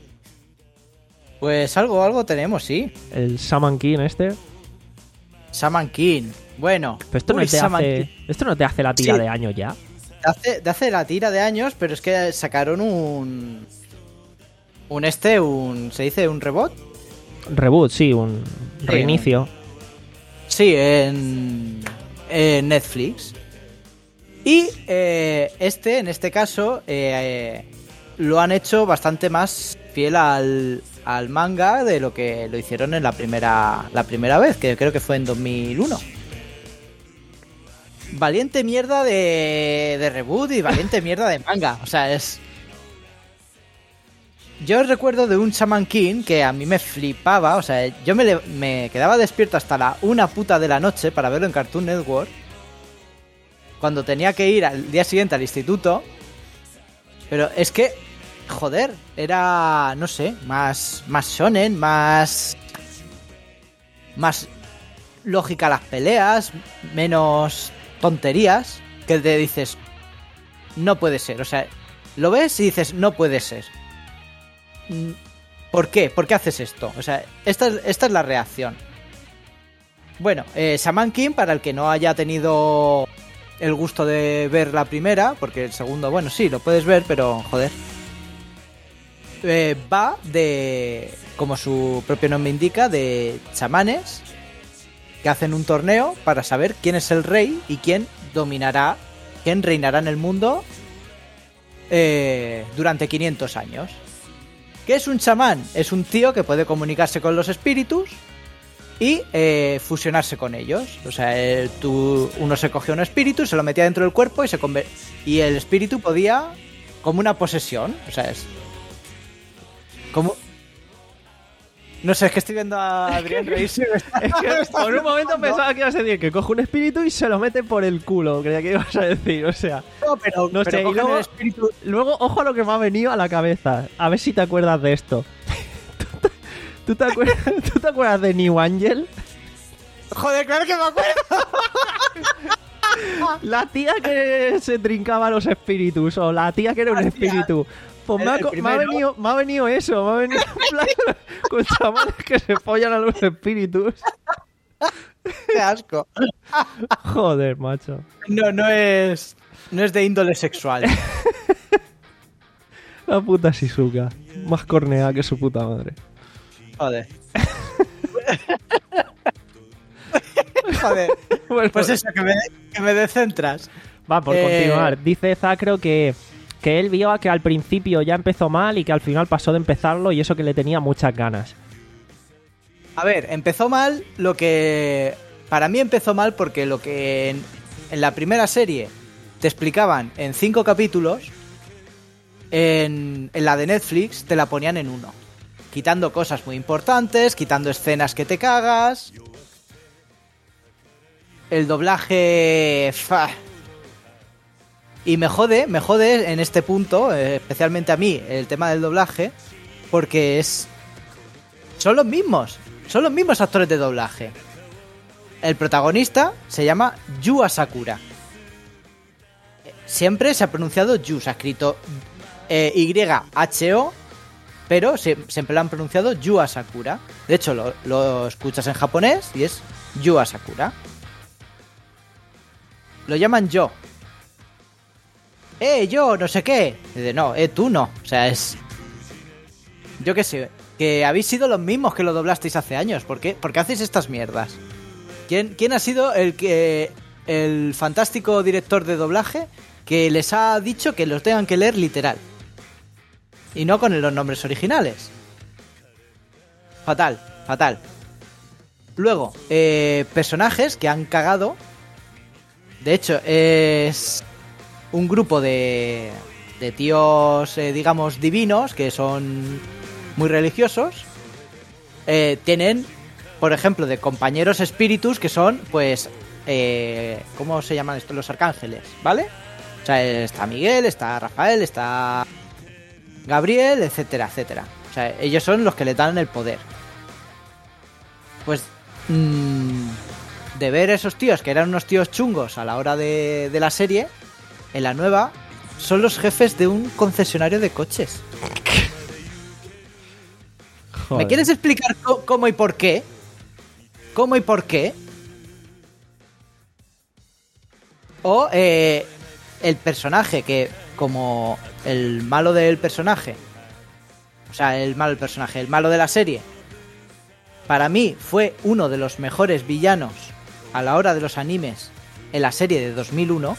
Pues algo, algo tenemos, sí. El Shaman King este. Shaman King. Bueno, Pero esto no, uy, te Shaman hace, King. esto no te hace la tira Sí. de año ya. De hace, de hace la tira de años, pero es que sacaron un. Un este, un. ¿Se dice un reboot? Reboot, sí, un reinicio. Sí, en. En Netflix. Y eh, este, en este caso, eh, lo han hecho bastante más fiel al, al manga de lo que lo hicieron en la primera, la primera vez, que creo que fue en dos mil uno. Valiente mierda de, de reboot y valiente mierda de manga. O sea, es... Yo recuerdo de un Shaman King que a mí me flipaba. O sea, yo me, le- me quedaba despierto hasta la una puta de la noche para verlo en Cartoon Network. Cuando tenía que ir al día siguiente al instituto. Pero es que, joder, era, no sé, más, más shonen, más, más lógica las peleas, menos tonterías, que te dices, no puede ser, o sea, lo ves y dices, no puede ser. ¿Por qué? ¿Por qué haces esto? O sea, esta, esta es la reacción. Bueno, eh, Shaman King, para el que no haya tenido el gusto de ver la primera, porque el segundo, bueno, sí, lo puedes ver, pero joder. Eh, va de, como su propio nombre indica, de chamanes que hacen un torneo para saber quién es el rey y quién dominará, quién reinará en el mundo eh, durante quinientos años. ¿Qué es un chamán? Es un tío que puede comunicarse con los espíritus y eh, fusionarse con ellos. O sea, eh, tú, uno se cogía un espíritu, se lo metía dentro del cuerpo y se conver- y el espíritu podía, como una posesión, o sea, es como... No sé, es que estoy viendo a Adrián reírse. Es que por un momento pensaba que ibas a decir que coge un espíritu y se lo mete por el culo. Creía que ibas a decir, o sea... No, pero, no pero sé, y cogen luego, el espíritu... luego, ojo a lo que me ha venido a la cabeza. A ver si te acuerdas de esto. ¿Tú, te, tú, te acuerdas, ¿Tú te acuerdas de New Angel? Joder, claro que me acuerdo. La tía que se trincaba los espíritus, o la tía que era un La tía. espíritu. Pues me ha, El co- me, ha primero. venido, me ha venido eso, me ha venido en plan con chamanes que se follan a los espíritus. Qué asco. Joder, macho. No, no es... No es de índole sexual. La puta Shizuka. Más cornea que su puta madre. Joder. Joder. Bueno, Pues eso, que me, que me descentras. va, por Eh, continuar. Dice Zacro que, que él vio que al principio ya empezó mal y que al final pasó de empezarlo y eso que le tenía muchas ganas. A ver, empezó mal lo que... Para mí empezó mal porque lo que en, en la primera serie te explicaban en cinco capítulos, en, en la de Netflix te la ponían en uno. Quitando cosas muy importantes, quitando escenas que te cagas. El doblaje... fa. Y me jode, me jode en este punto, eh, especialmente a mí, el tema del doblaje, porque es... Son los mismos, son los mismos actores de doblaje. El protagonista se llama Yu Asakura. Siempre se ha pronunciado Yu, se ha escrito eh, Y H O, pero se, siempre lo han pronunciado Yu Asakura. De hecho, lo, lo escuchas en japonés y es Yu Asakura. Lo llaman yo. Eh, yo, no sé qué. Dice, no, eh, tú no. O sea, es... Yo qué sé, que habéis sido los mismos que lo doblasteis hace años. ¿Por qué, ¿Por qué hacéis estas mierdas? ¿Quién, ¿Quién ha sido el que el fantástico director de doblaje que les ha dicho que los tengan que leer literal? Y no con los nombres originales. Fatal, fatal. Luego, eh, personajes que han cagado. De hecho, es un grupo de, de tíos, eh, digamos, divinos, que son muy religiosos. Eh, tienen, por ejemplo, de compañeros espíritus que son, pues, eh, ¿cómo se llaman estos? Los arcángeles, ¿vale? O sea, está Miguel, está Rafael, está Gabriel, etcétera, etcétera. O sea, ellos son los que le dan el poder. Pues... Mmm, de ver esos tíos que eran unos tíos chungos a la hora de, de la serie, en la nueva son los jefes de un concesionario de coches. Joder. ¿Me quieres explicar co- cómo y por qué? ¿Cómo y por qué? O eh, el personaje que, como el malo del personaje, o sea, el malo del personaje, el malo de la serie, para mí fue uno de los mejores villanos a la hora de los animes en la serie de dos mil uno.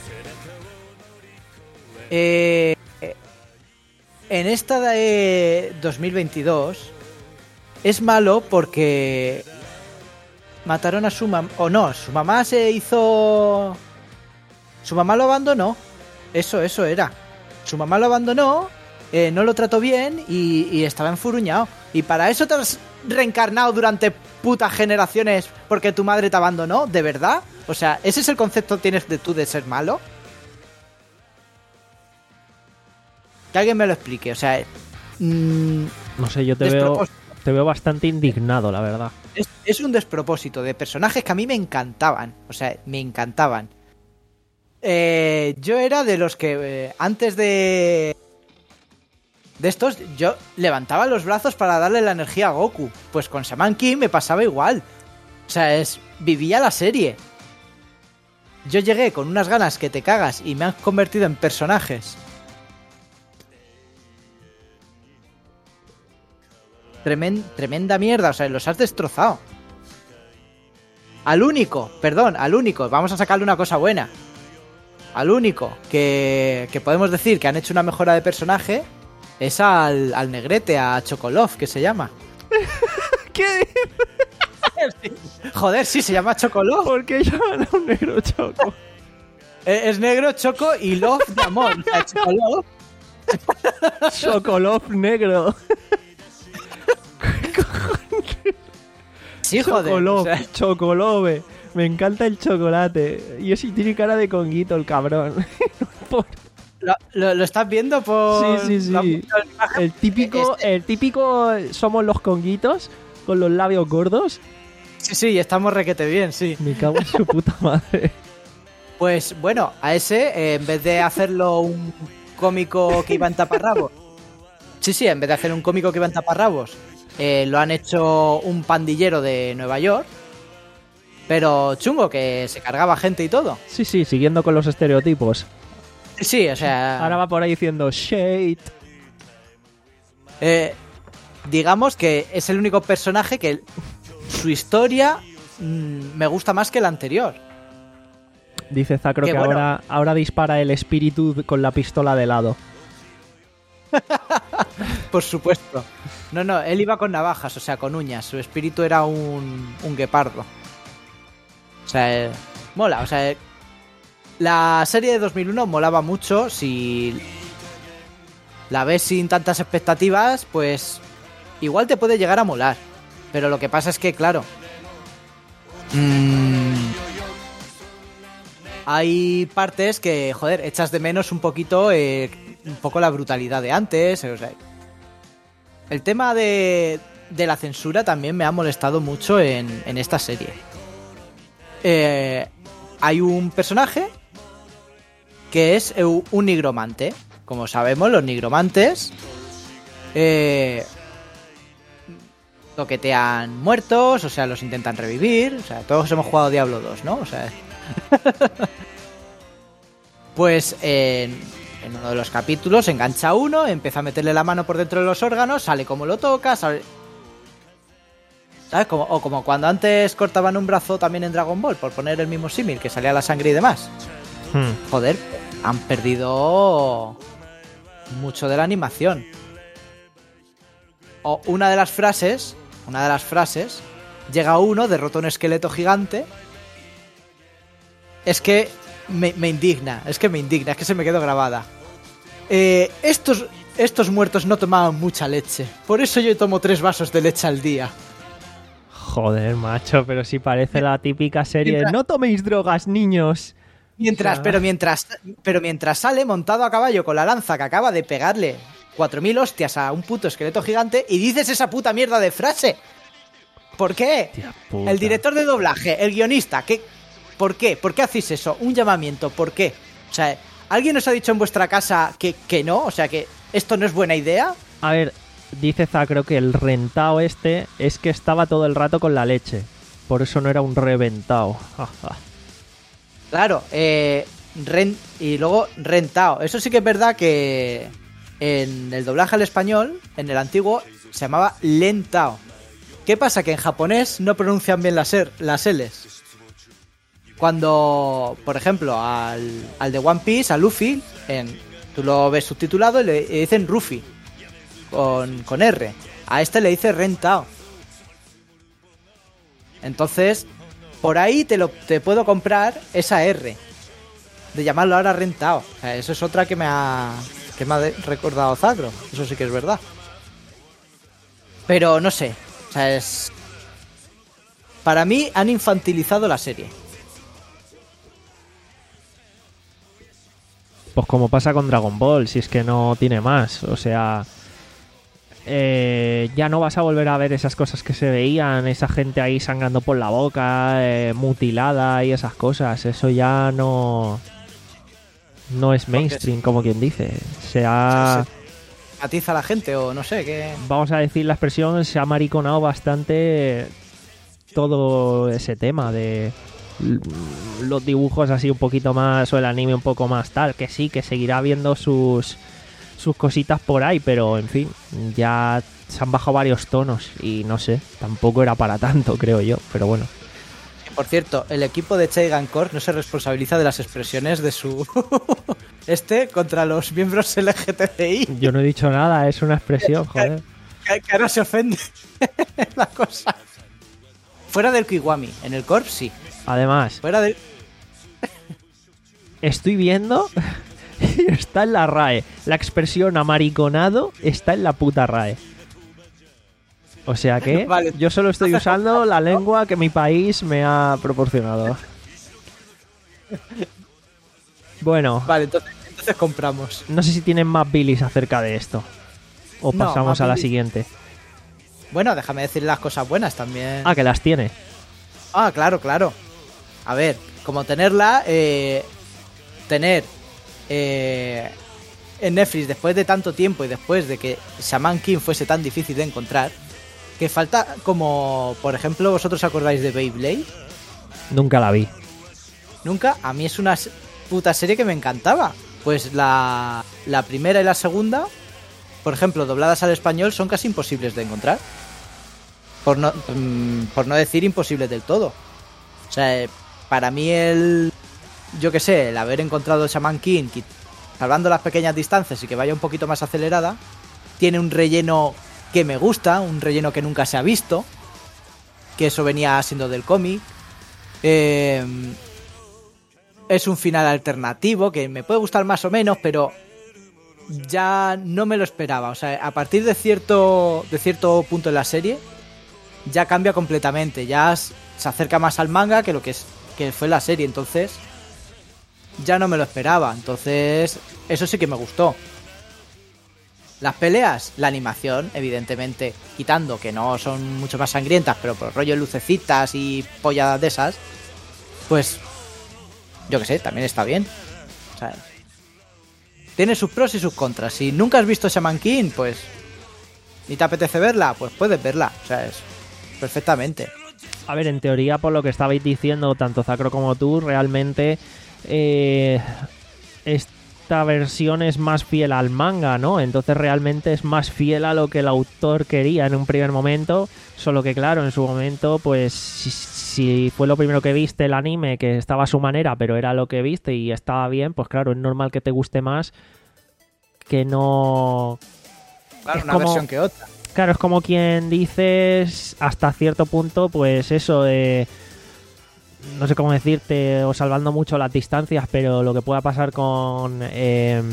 Eh, en esta de dos mil veintidós es malo porque mataron a su mamá. O no, su mamá se hizo... Su mamá lo abandonó. Eso, eso era. Su mamá lo abandonó, eh, no lo trató bien y, y estaba enfuruñado. Y para eso te has reencarnado durante putas generaciones porque tu madre te abandonó, ¿de verdad? O sea, ¿ese es el concepto que tienes de tú de ser malo? Que alguien me lo explique. O sea, mmm, no sé, yo te veo, te veo bastante indignado, la verdad. Es, es un despropósito de personajes que a mí me encantaban. O sea, me encantaban. Eh, yo era de los que eh, antes de... De estos, yo levantaba los brazos para darle la energía a Goku. Pues con Shaman King me pasaba igual. O sea, es vivía la serie. Yo llegué con unas ganas que te cagas y me han convertido en personajes. Tremen, tremenda mierda, o sea, los has destrozado. Al único, perdón, al único, vamos a sacarle una cosa buena. Al único que, que podemos decir que han hecho una mejora de personaje es al, al negrete, a Chocolov, que se llama. ¿Qué? Joder, sí, se llama Chocolov. ¿Por qué llaman a un negro Choco? Es, es negro, Choco y Love de amor. O sea, Chocolov. Chocolov negro. Sí, joder. Chocolov, O sea, Chocolove. Me encanta el chocolate. Y así tiene cara de conguito el cabrón. Por... Lo, lo, ¿Lo estás viendo por...? Sí, sí, sí. El típico, Este... el típico somos los conguitos con los labios gordos. Sí, sí, estamos requete bien, sí. Me cago en su puta madre. Pues bueno, a ese, eh, en vez de hacerlo un cómico que iba en taparrabos... Sí, sí, en vez de hacer un cómico que iba en taparrabos, eh, lo han hecho un pandillero de Nueva York. Pero chungo, que se cargaba gente y todo. Sí, sí, siguiendo con los estereotipos. Sí, o sea... Ahora va por ahí diciendo shade. Eh, digamos que es el único personaje que su historia mmm, me gusta más que la anterior. Dice Zacro que, que ahora, bueno. ahora dispara el espíritu con la pistola de lado. Por supuesto. No, no, él iba con navajas, o sea, con uñas. Su espíritu era un, un guepardo. O sea, eh, mola, o sea... Eh, la serie de dos mil uno molaba mucho. Si la ves sin tantas expectativas, pues igual te puede llegar a molar. Pero lo que pasa es que, claro, mmm, hay partes que, joder, echas de menos un poquito, eh, un poco la brutalidad de antes. O sea, el tema de, de la censura también me ha molestado mucho en, en esta serie. Eh, hay un personaje que es un nigromante. Como sabemos, los nigromantes eh, toquetean muertos, o sea, los intentan revivir. O sea, todos hemos jugado Diablo dos, ¿no? O sea... Pues en, en uno de los capítulos engancha a uno, empieza a meterle la mano por dentro de los órganos, sale como lo toca, sale... ¿Sabes? Como, o como cuando antes cortaban un brazo también en Dragon Ball, por poner el mismo símil, que salía la sangre y demás. Hmm. Joder, han perdido mucho de la animación. O una de las frases, una de las frases, llega uno, derrota un esqueleto gigante. Es que me, me indigna, es que me indigna, es que se me quedó grabada. Eh, estos, estos muertos no tomaban mucha leche, por eso yo tomo tres vasos de leche al día. Joder, macho, pero si parece la típica serie. Mientras... No toméis drogas, niños. Mientras, o sea... pero mientras, pero mientras sale montado a caballo con la lanza que acaba de pegarle cuatro mil hostias a un puto esqueleto gigante y dices esa puta mierda de frase. ¿Por qué? El director de doblaje, el guionista, ¿qué? ¿Por qué? ¿Por qué hacéis eso? Un llamamiento, ¿por qué? O sea, ¿alguien os ha dicho en vuestra casa que, que no? O sea, que esto no es buena idea. A ver, dice Zacro que el rentao este es que estaba todo el rato con la leche. Por eso no era un reventao. Claro, eh, rent, y luego rentao. Eso sí que es verdad que en el doblaje al español, en el antiguo, se llamaba lentao. ¿Qué pasa? Que en japonés no pronuncian bien las, er, las L's. Cuando, por ejemplo, al, al de One Piece, a Luffy, en, tú lo ves subtitulado y le, le dicen Ruffy, con, con R. A este le dice Rentao. Entonces, por ahí te, lo, te puedo comprar esa R, de llamarlo ahora Rentao. O sea, eso es otra que me ha, que me ha recordado Zacro. Eso sí que es verdad. Pero no sé. O sea, es... Para mí han infantilizado la serie. Pues como pasa con Dragon Ball, si es que no tiene más. O sea, eh, ya no vas a volver a ver esas cosas que se veían, esa gente ahí sangrando por la boca, eh, mutilada y esas cosas. Eso ya no, no es mainstream, como quien dice. Se ha... ¿Atiza a la gente o no sé qué? Vamos a decir la expresión, se ha mariconado bastante todo ese tema de los dibujos así un poquito más, o el anime un poco más tal, que sí, que seguirá viendo sus sus cositas por ahí, pero en fin, ya se han bajado varios tonos y no sé, tampoco era para tanto, creo yo, pero bueno. Por cierto, el equipo de Chaigan Corp no se responsabiliza de las expresiones de su este contra los miembros L G T B I. Yo no he dicho nada, es una expresión, joder. Que, que ahora se ofende la cosa. Fuera del Kiwami, en el Corp sí. Además, Fuera del... estoy viendo y está en la R A E. La expresión amariconado está en la puta R A E. O sea que Vale. yo solo estoy usando la lengua que mi país me ha proporcionado. Bueno, Vale, entonces, entonces compramos. no sé si tienen más bilis acerca de esto. O No, pasamos más a la bilis. siguiente. Bueno, déjame decir las cosas buenas también. Ah, que las tiene. Ah, claro, claro. A ver, como tenerla, eh, tener eh, en Netflix después de tanto tiempo y después de que Shaman King fuese tan difícil de encontrar, que falta como, por ejemplo, ¿vosotros acordáis de Beyblade? Nunca la vi. Nunca. A mí es una s- puta serie que me encantaba. Pues la, la primera y la segunda, por ejemplo, dobladas al español, son casi imposibles de encontrar. Por no, mm, por no decir imposibles del todo. O sea, eh, para mí el... Yo qué sé, el haber encontrado Shaman King, qui- salvando las pequeñas distancias y que vaya un poquito más acelerada, tiene un relleno que me gusta, un relleno que nunca se ha visto, que eso venía siendo del cómic. Eh, es un final alternativo que me puede gustar más o menos, pero ya no me lo esperaba. O sea, a partir de cierto, de cierto punto en la serie, ya cambia completamente. Ya s- se acerca más al manga que lo que, es, que fue la serie. Entonces, ya no me lo esperaba. Entonces, eso sí que me gustó. Las peleas, la animación, evidentemente, quitando que no son mucho más sangrientas, pero por rollo lucecitas y polladas de esas, pues, yo que sé, también está bien. O sea, tiene sus pros y sus contras. Si nunca has visto Shaman King, pues, ni te apetece verla, pues puedes verla. O sea, es perfectamente. A ver, en teoría, por lo que estabais diciendo, tanto Zacro como tú, realmente eh, esta versión es más fiel al manga, ¿no? Entonces realmente es más fiel a lo que el autor quería en un primer momento, solo que claro, en su momento, pues si, si fue lo primero que viste el anime, que estaba a su manera, pero era lo que viste y estaba bien, pues claro, es normal que te guste más que no... Claro, Es una como- versión que otra. Claro, es como quien dices hasta cierto punto, pues eso, eh, no sé cómo decirte, o salvando mucho las distancias, pero lo que pueda pasar con eh,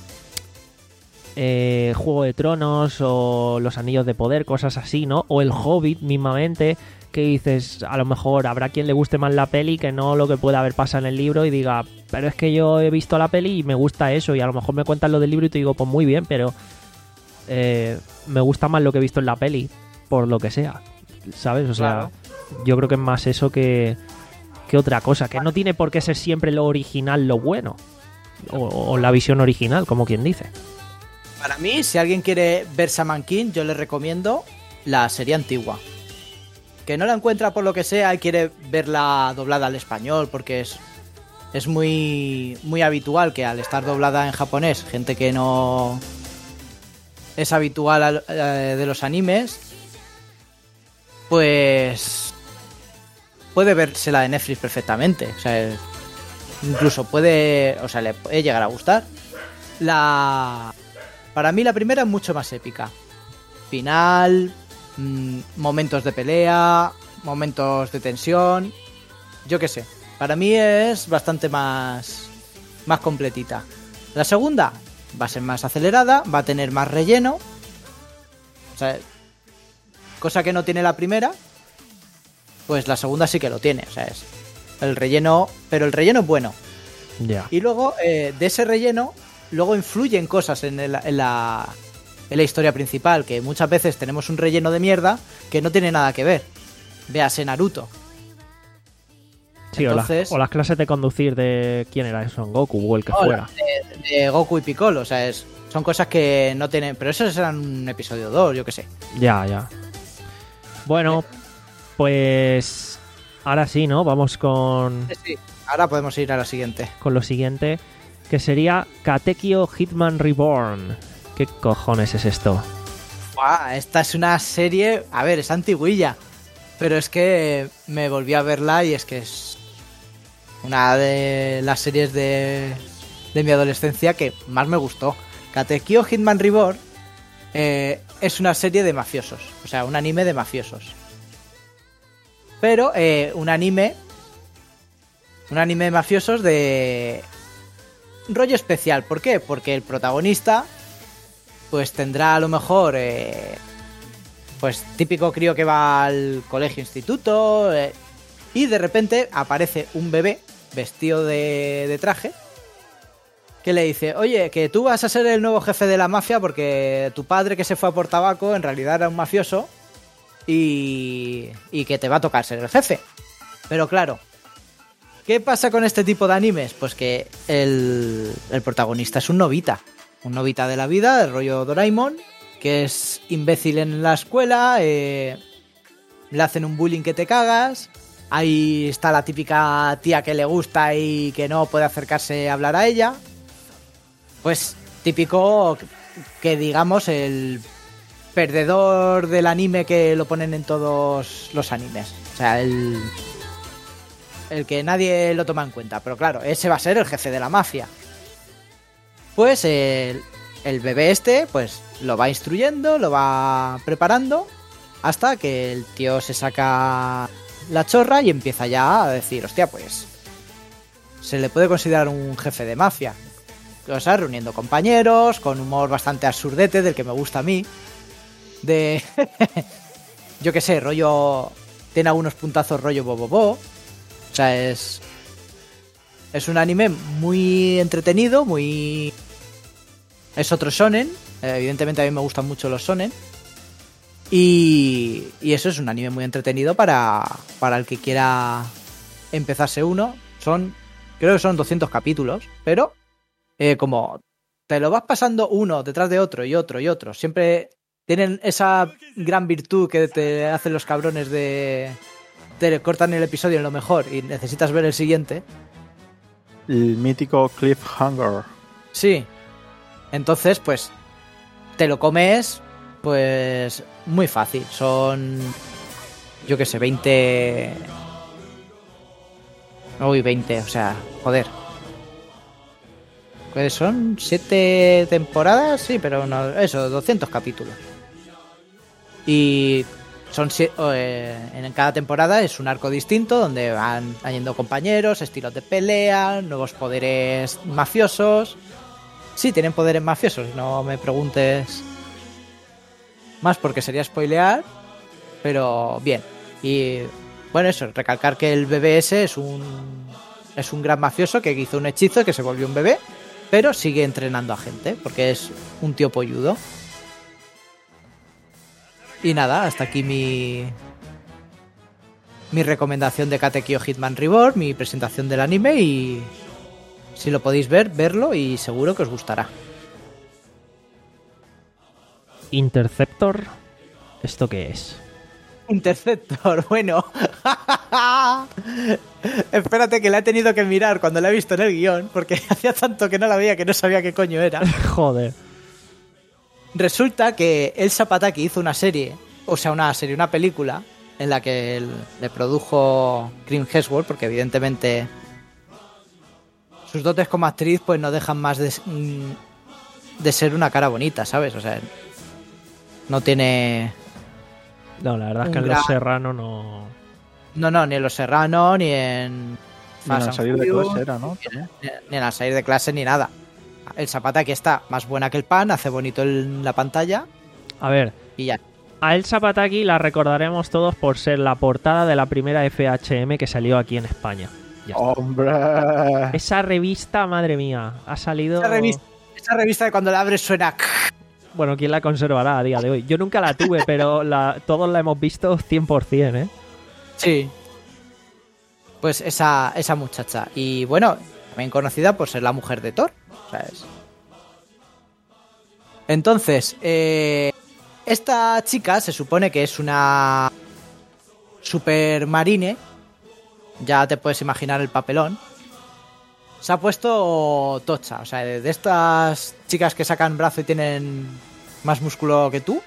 eh, Juego de Tronos o Los Anillos de Poder, cosas así, ¿no? O El Hobbit mismamente, que dices, a lo mejor habrá quien le guste más la peli que no lo que pueda haber pasado en el libro y diga, pero es que yo he visto la peli y me gusta eso, y a lo mejor me cuentan lo del libro y te digo, pues muy bien, pero... Eh, me gusta más lo que he visto en la peli, por lo que sea, ¿sabes? O sea, Claro. yo creo que es más eso que, que otra cosa, que no tiene por qué ser siempre lo original lo bueno, o, o la visión original, como quien dice. Para mí, si alguien quiere ver Shaman King, yo le recomiendo la serie antigua. Que no la encuentra por lo que sea y quiere verla doblada al español, porque es, es muy, muy habitual que al estar doblada en japonés, gente que no es habitual al- eh, de los animes, pues puede vérsela de Netflix perfectamente. O sea, es- incluso puede, o sea, le puede llegar a gustar. La Para mí la primera es mucho más épica. Final, mmm, momentos de pelea, momentos de tensión, yo qué sé. Para mí es bastante más, más completita. La segunda va a ser más acelerada, va a tener más relleno. O sea, cosa que no tiene la primera, pues la segunda sí que lo tiene. O sea, es el relleno, pero el relleno es bueno. Ya. Y luego, eh, de ese relleno, luego influyen cosas en, el- en la, en la historia principal, que muchas veces tenemos un relleno de mierda que no tiene nada que ver. Véase Naruto. Sí, o, las, Entonces- o las clases de conducir de quién era Son Goku o el que O fuera. De, de Goku y Piccolo, o sea, es, son cosas que no tienen... Pero eso será un episodio dos, yo qué sé. Ya, ya. Bueno, pues ahora sí, ¿no? Vamos con, Sí, sí. Ahora podemos ir a la siguiente. con lo siguiente, que sería Katekyo Hitman Reborn. ¿Qué cojones es esto? Buah, esta es una serie... A ver, es antiguilla. Pero es que me volví a verla y es que es una de las series de, de mi adolescencia que más me gustó. Katekyo Hitman Reborn eh, es una serie de mafiosos. O sea, un anime de mafiosos. Pero eh, un anime... Un anime de mafiosos de... rollo especial. ¿Por qué? Porque el protagonista pues tendrá a lo mejor... Eh, pues típico crío que va al colegio instituto eh, y de repente aparece un bebé vestido de, de traje que le dice, oye, que tú vas a ser el nuevo jefe de la mafia porque tu padre que se fue a por tabaco en realidad era un mafioso y, y que te va a tocar ser el jefe. Pero claro, ¿qué pasa con este tipo de animes? Pues que el, el protagonista es un novita, un novita de la vida, del rollo Doraemon, que es imbécil en la escuela, eh, le hacen un bullying que te cagas, ahí está la típica tía que le gusta y que no puede acercarse a hablar a ella, pues típico que digamos el perdedor del anime que lo ponen en todos los animes, o sea, el, el que nadie lo toma en cuenta, pero claro, ese va a ser el jefe de la mafia. Pues el, el bebé este, pues lo va instruyendo, lo va preparando, hasta que el tío se saca la chorra y empieza ya a decir, hostia, pues se le puede considerar un jefe de mafia. O sea, reuniendo compañeros, con humor bastante absurdete, del que me gusta a mí. De... yo qué sé, rollo... Tiene algunos puntazos rollo bobobo. O sea, es... Es un anime muy entretenido, muy... Es otro shonen. Evidentemente a mí me gustan mucho los shonen. Y, y eso es un anime muy entretenido para, para el que quiera empezarse uno. Son, creo que son doscientos capítulos, pero eh, como te lo vas pasando uno detrás de otro y otro y otro, siempre tienen esa gran virtud que te hacen los cabrones de... Te cortan el episodio en lo mejor y necesitas ver el siguiente. El mítico cliffhanger. Sí. Entonces, pues, te lo comes, pues, muy fácil. Son, yo qué sé, veinte... Uy, veinte, o sea, joder. Pues son siete temporadas, sí, pero no, eso, doscientos capítulos. Y son sie- eh, en cada temporada es un arco distinto donde van yendo compañeros, estilos de pelea, nuevos poderes mafiosos. Sí, tienen poderes mafiosos, no me preguntes más porque sería spoilear, pero bien. Y bueno, eso, recalcar que el bebé ese es un es un gran mafioso que hizo un hechizo y que se volvió un bebé, pero sigue entrenando a gente porque es un tío polludo. Y nada, hasta aquí mi mi recomendación de Katekyo Hitman Reborn, mi presentación del anime y si lo podéis ver, verlo y seguro que os gustará. Interceptor, ¿esto qué es? Interceptor, bueno. Espérate que la he tenido que mirar cuando la he visto en el guión, porque hacía tanto que no la veía que no sabía qué coño era. Joder. Resulta que Elsa Pataki hizo una serie, o sea, una serie, una película, en la que él, le produjo Chris Hemsworth, porque evidentemente sus dotes como actriz pues no dejan más de, de ser una cara bonita, ¿sabes? O sea, no tiene... No, la verdad es Un que en gran- Los Serrano no... No, no, ni en Los Serrano, ni en... Ni a Fast and salir de Furious, clase era, ¿no? También. Ni, ni en al salir de clase, ni nada. El Zapata que está más buena que el pan, hace bonito en la pantalla A ver, y ya. a Elsa Pataki la recordaremos todos por ser la portada de la primera F H M que salió aquí en España. Ya está. ¡Hombre! Esa revista, madre mía, ha salido... Esa revista, esa revista de cuando la abres suena... Bueno, ¿quién la conservará a día de hoy? Yo nunca la tuve, pero la, todos la hemos visto cien por ciento, ¿eh? Sí. Pues esa, esa muchacha. Y bueno, también conocida por ser la mujer de Thor, ¿sabes? Entonces, eh, esta chica se supone que es una supermarine. Ya te puedes imaginar el papelón. Se ha puesto tocha, o sea, de estas chicas que sacan brazo y tienen más músculo que tú.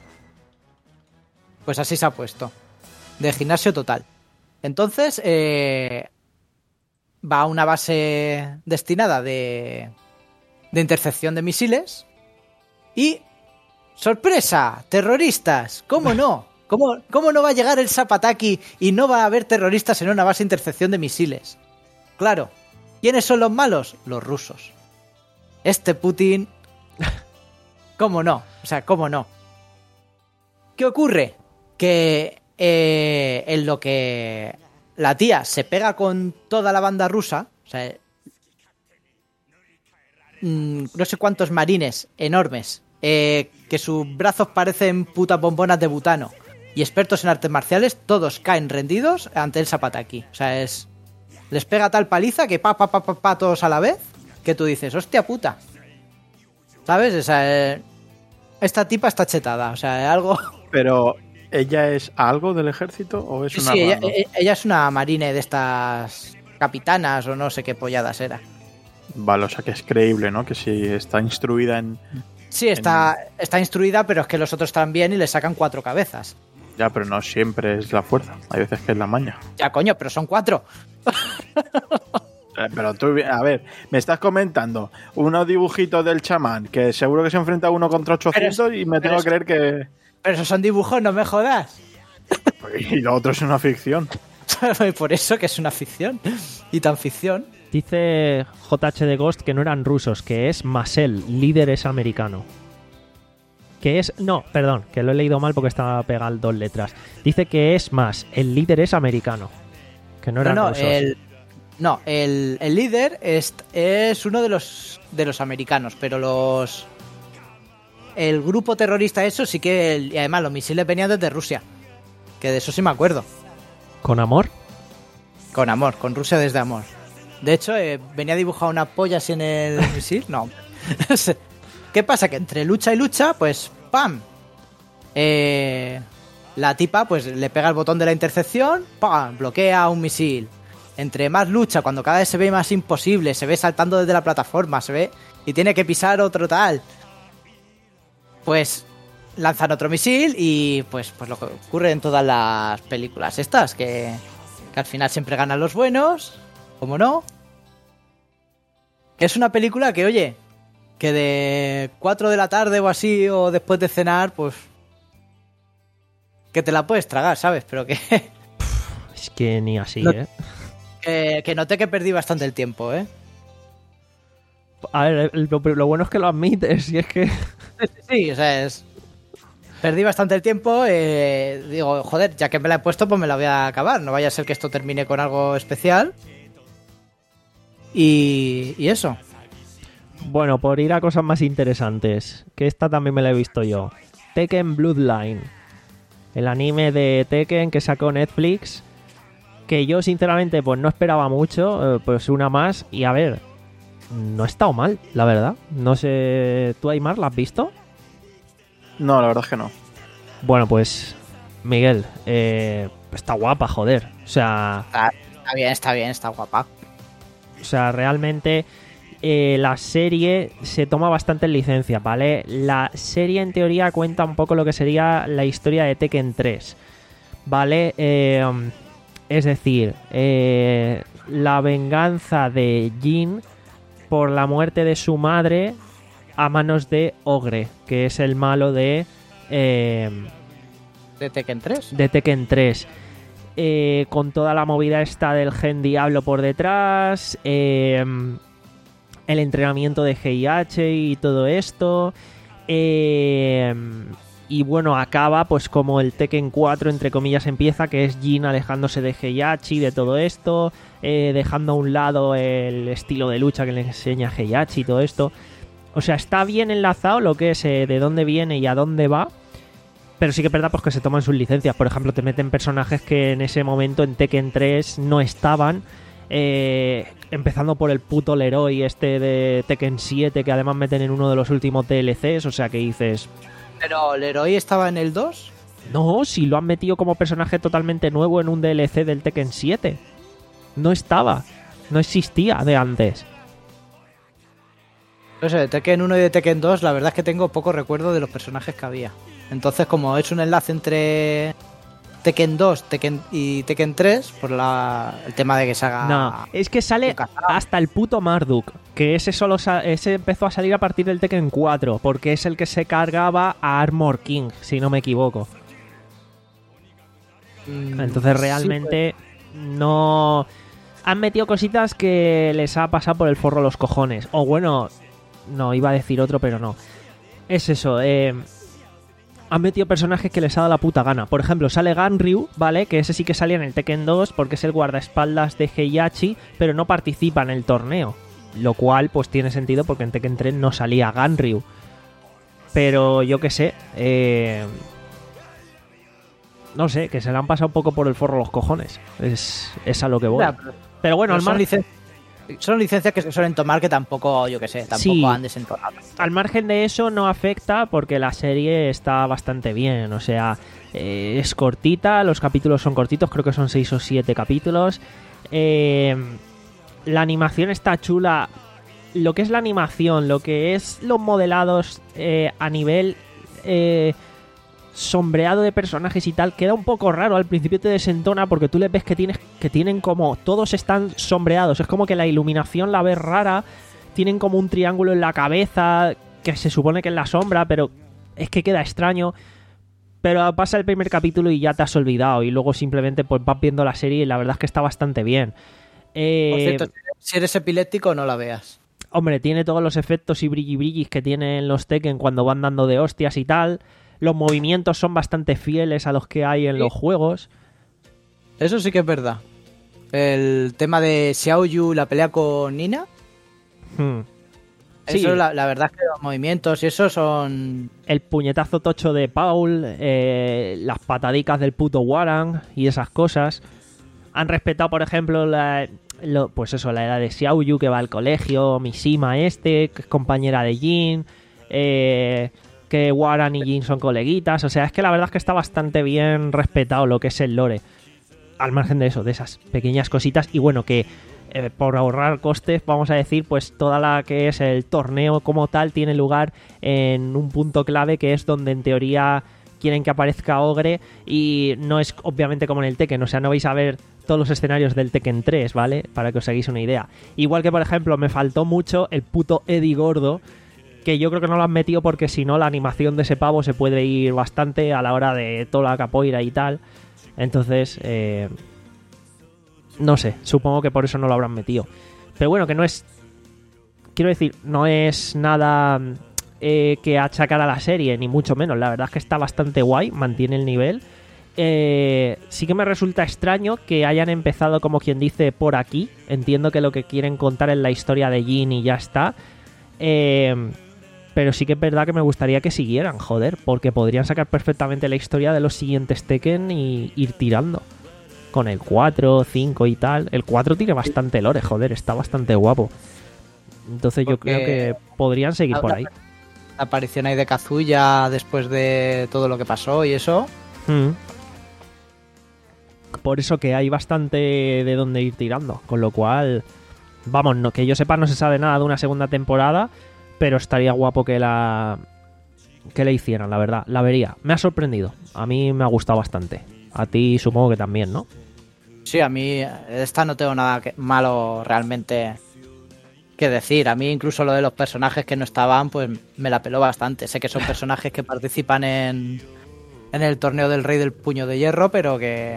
Pues así se ha puesto. De gimnasio total. Entonces, eh, va a una base destinada de, de intercepción de misiles. Y, ¡sorpresa! ¡Terroristas! ¿Cómo no? ¿Cómo, ¿Cómo no va a llegar el Zapataki y no va a haber terroristas en una base de intercepción de misiles? Claro. ¿Quiénes son los malos? Los rusos. Este Putin... ¿Cómo no? O sea, ¿cómo no? ¿Qué ocurre? Que eh, en lo que la tía se pega con toda la banda rusa, o sea, mmm, no sé cuántos marines enormes, eh, que sus brazos parecen putas bombonas de butano, y expertos en artes marciales, todos caen rendidos ante el Zapataki. O sea, es... les pega tal paliza que pa, pa, pa, pa, pa, todos a la vez, que tú dices, hostia puta. ¿Sabes? O sea, eh, esta tipa está chetada, o sea, algo... Pero, ¿ella es algo del ejército o es Sí, una sí, ella, random? ella es una marine de estas capitanas o no sé qué polladas era. Vale, o sea que es creíble, ¿no? Que si está instruida en... Sí, está, está instruida, pero es que los otros están bien y le sacan cuatro cabezas. Ya, pero no siempre es la fuerza. Hay veces que es la maña. Ya, coño, pero son cuatro. Eh, Pero tú, a ver, me estás comentando unos dibujitos del chamán que seguro que se enfrenta uno contra ochocientos Pero es- y me tengo pero que creer que... Pero esos son dibujos, no me jodas. Y lo otro es una ficción. Por eso que es una ficción. Y tan ficción. Dice J H de Ghost que no eran rusos, que es Masel, líder es americano. Que es... No, perdón, que lo he leído mal porque estaba pegado dos letras. Dice que es más, el líder es americano. Que no eran no, no, rusos. el, no, el, el líder es, es uno de los, de los americanos, pero los... El grupo terrorista eso sí que... el- y además los misiles venían desde Rusia. Que de eso sí me acuerdo. ¿Con amor? Con amor, con Rusia desde amor. De hecho, eh, venía dibujada una polla así en el misil. No. ¿Qué pasa? Que entre lucha y lucha, pues ¡pam! Eh, la tipa pues le pega el botón de la intercepción, ¡pam! Bloquea un misil. Entre más lucha, cuando cada vez se ve más imposible, se ve saltando desde la plataforma, se ve y tiene que pisar otro tal, pues lanzan otro misil y pues, pues lo que ocurre en todas las películas estas, que, que al final siempre ganan los buenos, ¿cómo no? Que es una película que, oye, que de cuatro de la tarde o así, o después de cenar, pues... que te la puedes tragar, ¿sabes? Pero que, Es que ni así, No- ¿eh? que, que noté que perdí bastante el tiempo, ¿eh? A ver, lo, lo bueno es que lo admites, y es que... Sí, sí, o sea, es... Perdí bastante el tiempo, eh, digo, joder, ya que me la he puesto, pues me la voy a acabar. No vaya a ser que esto termine con algo especial. Y, y eso. Bueno, por ir a cosas más interesantes, que esta también me la he visto yo. Tekken Bloodline, el anime de Tekken que sacó Netflix, que yo sinceramente pues no esperaba mucho, eh, pues una más, y a ver, no ha estado mal, la verdad. No sé, ¿tú Aymar la has visto? No, la verdad es que no. Bueno, pues Miguel, eh, está guapa, joder. O sea, Está, está bien, está bien, está guapa. O sea, realmente eh, la serie se toma bastante licencia, ¿vale? La serie en teoría cuenta un poco lo que sería la historia de Tekken tres, ¿vale? Eh, es decir, eh, la venganza de Jin por la muerte de su madre a manos de Ogre, que es el malo de, eh, ¿De Tekken tres? de Tekken tres. Eh, con toda la movida esta del Gen Diablo por detrás, eh, el entrenamiento de G I H y todo esto, eh, y bueno, acaba pues como el Tekken cuatro, entre comillas, empieza, que es Jin alejándose de Heihachi, de todo esto, eh, dejando a un lado el estilo de lucha que le enseña Heihachi y todo esto. O sea, está bien enlazado lo que es eh, de dónde viene y a dónde va, pero sí que es verdad pues, que se toman sus licencias. Por ejemplo, te meten personajes que en ese momento en Tekken tres no estaban, eh, empezando por el puto Leroy este de Tekken siete, que además meten en uno de los últimos D L Cs, o sea que dices... ¿Pero Leroy estaba en el dos? No, si lo han metido como personaje totalmente nuevo en un D L C del Tekken siete. No estaba, no existía de antes. No sé, de Tekken uno y de Tekken dos, la verdad es que tengo poco recuerdo de los personajes que había. Entonces, como es un enlace entre Tekken dos Tekken y Tekken tres, por la, el tema de que se haga... No, es que sale hasta el puto Marduk, que ese solo sa- ese empezó a salir a partir del Tekken cuatro, porque es el que se cargaba a Armor King, si no me equivoco. Mm, Entonces sí, realmente no... Han metido cositas que les ha pasado por el forro los cojones. O bueno, no, iba a decir otro, pero no. Es eso, eh... han metido personajes que les ha dado la puta gana. Por ejemplo, sale Ganryu, ¿vale? Que ese sí que salía en el Tekken dos porque es el guardaespaldas de Heihachi, pero no participa en el torneo. Lo cual, pues tiene sentido porque en Tekken tres no salía Ganryu. Pero yo qué sé, eh... no sé, que se le han pasado un poco por el forro los cojones. Es, es a lo que voy. Ya, pero, pero bueno, pero al son, margen... licen- son licencias que se suelen tomar que tampoco, yo qué sé, tampoco Sí. han desentonado. Al margen de eso no afecta porque la serie está bastante bien, o sea, eh, es cortita, los capítulos son cortitos, creo que son seis o siete capítulos. Eh, la animación está chula, lo que es la animación, lo que es los modelados eh, a nivel eh, sombreado de personajes y tal, queda un poco raro, al principio te desentona porque tú les ves que, tienes, que tienen como, todos están sombreados, es como que la iluminación la ves rara. Tienen como un triángulo en la cabeza que se supone que es la sombra, pero es que queda extraño. Pero pasa el primer capítulo y ya te has olvidado. Y luego simplemente pues vas viendo la serie y la verdad es que está bastante bien. Eh, Por cierto, si eres epiléptico, no la veas. Hombre, tiene todos los efectos y brilli brillis que tienen los Tekken cuando van dando de hostias y tal. Los movimientos son bastante fieles a los que hay en Sí. los juegos. Eso sí que es verdad. El tema de Xiaoyu, la pelea con Nina. Hmm. Sí. Eso, la, la verdad es que los movimientos y eso son... El puñetazo tocho de Paul, eh, las patadicas del puto Warren y esas cosas. Han respetado, por ejemplo, la, lo, pues eso, la edad de Xiaoyu, que va al colegio, Mishima este, que es compañera de Jin, eh, que Warren y Jin son coleguitas. O sea, es que la verdad es que está bastante bien respetado lo que es el lore. Al margen de eso, de esas pequeñas cositas. Y bueno, que... Eh, por ahorrar costes, vamos a decir, pues toda la que es el torneo como tal tiene lugar en un punto clave que es donde en teoría quieren que aparezca Ogre y no es obviamente como en el Tekken, o sea, no vais a ver todos los escenarios del Tekken tres, ¿vale? Para que os hagáis una idea. Igual que, por ejemplo, me faltó mucho el puto Eddie Gordo, que yo creo que no lo han metido porque si no la animación de ese pavo se puede ir bastante a la hora de toda la capoeira y tal. Entonces, eh... no sé, supongo que por eso no lo habrán metido. Pero bueno, que no es... Quiero decir, no es nada eh, que achacar a la serie, ni mucho menos. La verdad es que está bastante guay, mantiene el nivel. Eh, sí que me resulta extraño que hayan empezado, como quien dice, por aquí. Entiendo que lo que quieren contar es la historia de Jin y ya está. Eh, pero sí que es verdad que me gustaría que siguieran, joder, porque podrían sacar perfectamente la historia de los siguientes Tekken y ir tirando. Con el cuatro, cinco y tal. El cuatro tiene bastante lore, joder, está bastante guapo. Entonces yo Porque creo que podrían seguir por ahí. La aparición ahí de Kazuya después de todo lo que pasó y eso. Mm. Por eso que hay bastante de dónde ir tirando. Con lo cual, vamos, no, que yo sepa no se sabe nada de una segunda temporada, pero estaría guapo que la que le hicieran, la verdad. La vería. Me ha sorprendido. A mí me ha gustado bastante. A ti supongo que también, ¿no? Sí, a mí esta no tengo nada que, malo realmente que decir. A mí incluso lo de los personajes que no estaban, pues me la peló bastante. Sé que son personajes que participan en, en el torneo del Rey del Puño de Hierro, pero que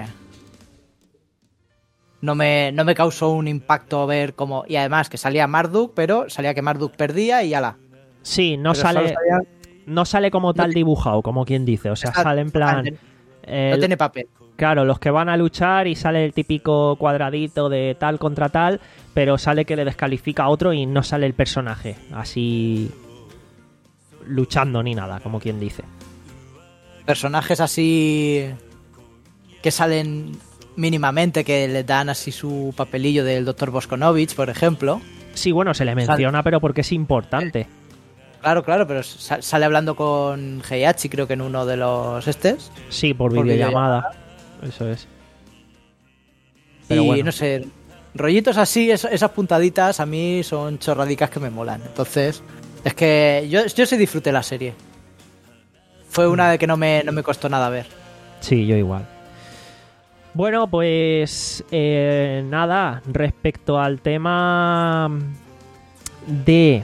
no me, no me causó un impacto ver cómo... Y además que salía Marduk, pero salía que Marduk perdía y ala. Sí, no Pero sale... solo salía- no sale como tal dibujado, como quien dice. O sea, Está- sale en plan... No el- tiene papel. Claro, los que van a luchar y sale el típico cuadradito de tal contra tal, pero sale que le descalifica a otro y no sale el personaje así luchando ni nada, como quien dice. Personajes así que salen mínimamente, que le dan así su papelillo del doctor Boskonovich, por ejemplo. Sí, bueno, se le menciona, pero porque es importante. Claro, claro, pero sa- sale hablando con Heihachi, creo que en uno de los estes. Sí, por, Por videollamada. Eso es. Pero y bueno. no sé, rollitos así, es- esas puntaditas a mí son chorradicas que me molan. Entonces, es que yo, yo sí disfruté la serie. Fue una de que no me, no me costó nada ver. Sí, yo igual. Bueno, pues eh, nada, respecto al tema de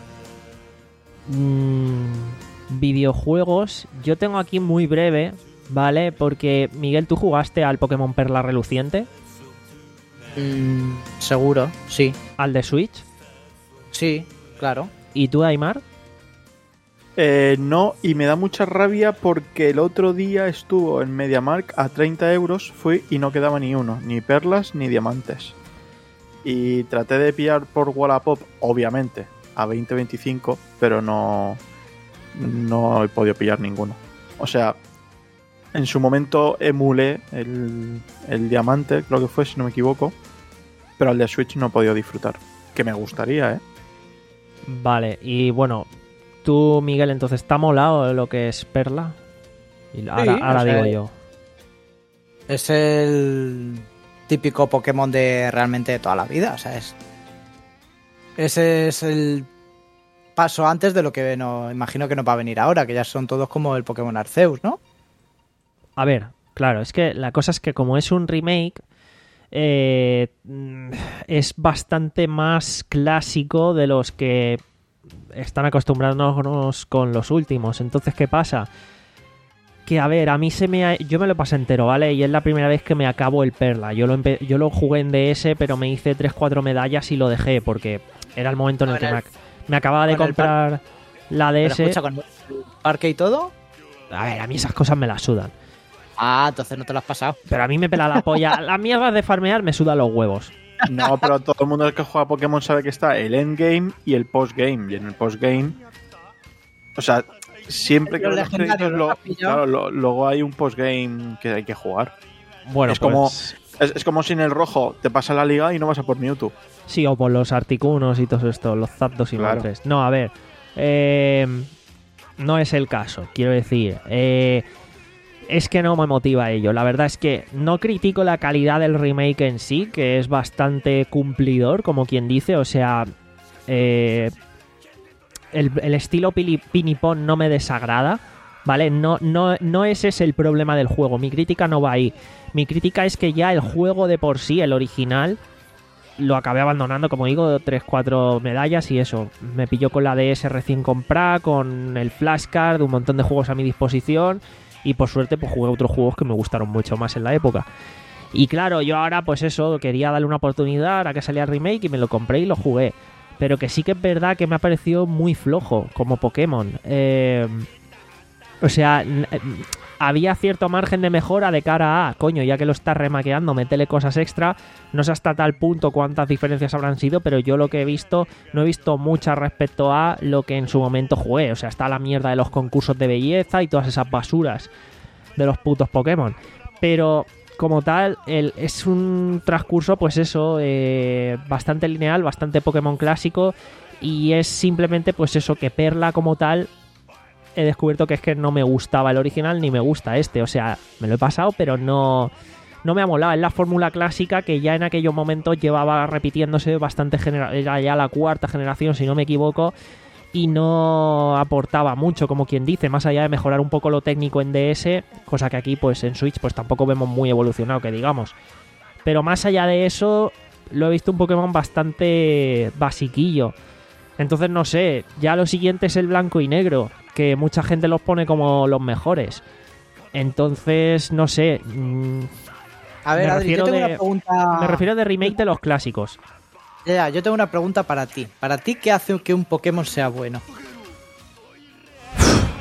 mm, videojuegos, yo tengo aquí muy breve, ¿vale? Porque, Miguel, ¿tú jugaste al Pokémon Perla Reluciente? Mm, seguro, sí. ¿Al de Switch? Sí, claro. ¿Y tú, Aymar? Eh, no, y me da mucha rabia porque el otro día estuvo en MediaMarkt a treinta euros, fui y no quedaba ni uno, ni perlas ni diamantes. Y traté de pillar por Wallapop, obviamente, a veinte veinticinco, pero no, no he podido pillar ninguno. O sea, en su momento emulé el, el diamante, creo que fue, si no me equivoco, pero al de Switch no he podido disfrutar. Que me gustaría, ¿eh? Vale, y bueno, tú, Miguel, entonces, ¿te ha molado lo que es Perla? Y ahora, ahora o sea, digo yo. Es el típico Pokémon de realmente de toda la vida. O sea, es. Ese es el paso antes de lo que no imagino que nos va a venir ahora, que ya son todos como el Pokémon Arceus, ¿no? A ver, claro, es que la cosa es que como es un remake, eh, es bastante más clásico de los que están acostumbrándonos con los últimos. Entonces, ¿qué pasa? Que, a ver, a mí se me ha... Yo me lo pasé entero, ¿vale? Y es la primera vez que me acabo el Perla. Yo lo, empe... Yo lo jugué en D S, pero me hice tres cuatro medallas y lo dejé, porque era el momento en el que me, ac... me acababa de comprar la D S. Pero escucha, con el parque y todo. A ver, a mí esas cosas me las sudan. Ah, entonces no te lo has pasado. Pero a mí me pela la polla. Las mierdas de farmear me sudan los huevos. No, pero todo el mundo que juega a Pokémon sabe que está el endgame y el postgame. Y en el postgame, o sea, siempre que Los los legendarios créditos, los lo- has pillado. claro, lo- luego hay un postgame que hay que jugar. Bueno, es como pues... es, es como si en el rojo te pasa la liga y no vas a por Mewtwo. Sí, o por los Articunos y todo esto, los Zapdos y Claro. Moltres. No, a ver. Eh, no es el caso, quiero decir. Eh, es que no me motiva ello. La verdad es que no critico la calidad del remake en sí, que es bastante cumplidor, como quien dice. O sea, eh, el, el estilo pili- pinipón no me desagrada, ¿vale? No, no, no ese es el problema del juego. Mi crítica no va ahí. Mi crítica es que ya el juego de por sí, el original, lo acabé abandonando, como digo, tres cuatro medallas y eso. Me pilló con la D S recién comprada, con el flashcard, un montón de juegos a mi disposición y por suerte pues jugué otros juegos que me gustaron mucho más en la época. Y claro, yo ahora pues eso, quería darle una oportunidad a que salía el remake y me lo compré y lo jugué. Pero que sí que es verdad que me ha parecido muy flojo como Pokémon. Eh, o sea, n- había cierto margen de mejora de cara a, coño, ya que lo estás remaqueando, métele cosas extra. No sé hasta tal punto cuántas diferencias habrán sido, pero yo lo que he visto, no he visto muchas respecto a lo que en su momento jugué. O sea, está la mierda de los concursos de belleza y todas esas basuras de los putos Pokémon. Pero como tal, el, es un transcurso, pues eso, eh, bastante lineal, bastante Pokémon clásico. Y es simplemente, pues eso, que Perla como tal, he descubierto que es que no me gustaba el original ni me gusta este. O sea, me lo he pasado, pero no, no me ha molado. Es la fórmula clásica que ya en aquellos momentos llevaba repitiéndose bastante. Genera- era ya la cuarta generación, si no me equivoco, y no aportaba mucho, como quien dice, más allá de mejorar un poco lo técnico en D S, cosa que aquí pues en Switch pues tampoco vemos muy evolucionado, que digamos. Pero más allá de eso, lo he visto un Pokémon bastante basiquillo. Entonces no sé, ya lo siguiente es el blanco y negro, que mucha gente los pone como los mejores. Entonces, no sé. mmm, A ver, Me Adri, yo refiero tengo de- una pregunta. Me refiero de remake de los clásicos. Ya, yo tengo una pregunta para ti. ¿Para ti qué hace que un Pokémon sea bueno?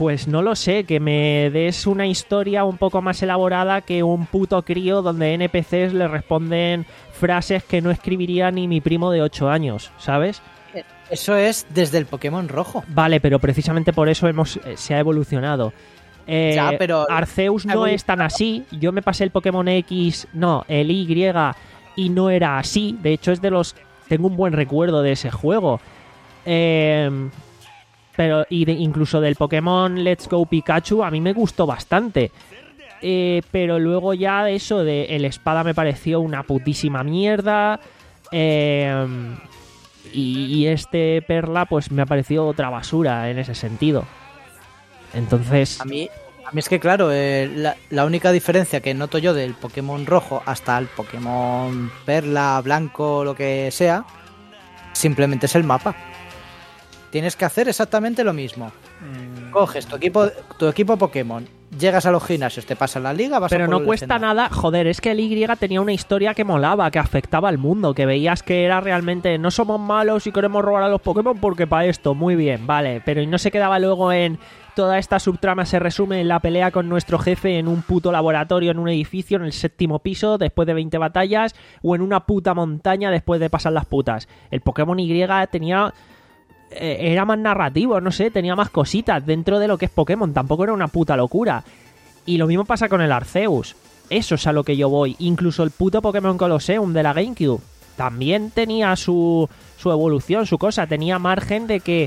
Pues no lo sé, que me des una historia un poco más elaborada que un puto crío donde N P Cs le responden frases que no escribiría ni mi primo de ocho años, ¿sabes? Eso es desde el Pokémon rojo. Vale, pero precisamente por eso hemos eh, se ha evolucionado. Eh, Ya, pero- Arceus no es tan así. Yo me pasé el Pokémon X, no, el Y, y no era así. De hecho, es de los... Tengo un buen recuerdo de ese juego. Eh... Pero y de, incluso del Pokémon Let's Go Pikachu a mí me gustó bastante. Eh, pero luego ya de eso de el espada me pareció una putísima mierda. Eh, y, y este Perla pues me ha parecido otra basura en ese sentido. Entonces... A mí, a mí es que claro, eh, la, la única diferencia que noto yo del Pokémon rojo hasta el Pokémon Perla, Blanco, lo que sea, simplemente es el mapa. Tienes que hacer exactamente lo mismo. Coges tu equipo, tu equipo Pokémon, llegas a los gimnasios, te pasas la liga, vas Pero a por no el cuesta legendario. nada, joder, es que el Y tenía una historia que molaba, que afectaba al mundo, que veías que era realmente, no somos malos y queremos robar a los Pokémon porque para esto, muy bien, vale, pero y no se quedaba luego en toda esta subtrama se resume en la pelea con nuestro jefe en un puto laboratorio, en un edificio, en el séptimo piso, después de veinte batallas, o en una puta montaña después de pasar las putas. El Pokémon Y tenía... era más narrativo, no sé, tenía más cositas dentro de lo que es Pokémon, tampoco era una puta locura. Y lo mismo pasa con el Arceus, eso es a lo que yo voy. Incluso el puto Pokémon Colosseum de la GameCube también tenía su, su evolución, su cosa, tenía margen de que...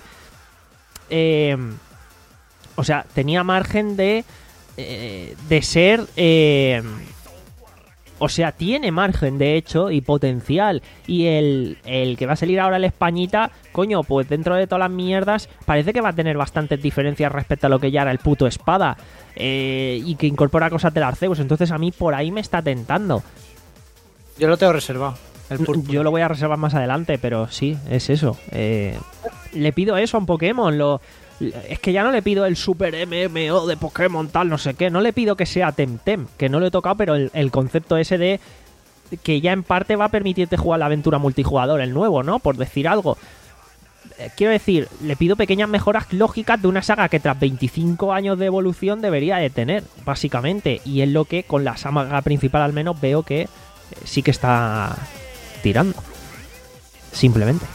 Eh, o sea, tenía margen de... Eh, de ser... Eh, O sea, tiene margen, de hecho, y potencial. Y el, el que va a salir ahora el Españita, coño, pues dentro de todas las mierdas, parece que va a tener bastantes diferencias respecto a lo que ya era el puto Espada. Eh, y que incorpora cosas del Arceus. Entonces a mí por ahí me está tentando. Yo lo tengo reservado. El púrpura. Yo lo voy a reservar más adelante, pero sí, es eso. Eh, le pido eso a un Pokémon, lo... Es que ya no le pido el super M M O de Pokémon tal, no sé qué. No le pido que sea Temtem, que no lo he tocado, pero el, el concepto ese de que ya en parte va a permitirte jugar la aventura multijugador, el nuevo, ¿no? Por decir algo. Eh, quiero decir, le pido pequeñas mejoras lógicas de una saga que tras veinticinco años de evolución debería de tener, básicamente. Y es lo que con la saga principal al menos veo que eh, sí que está tirando. Simplemente.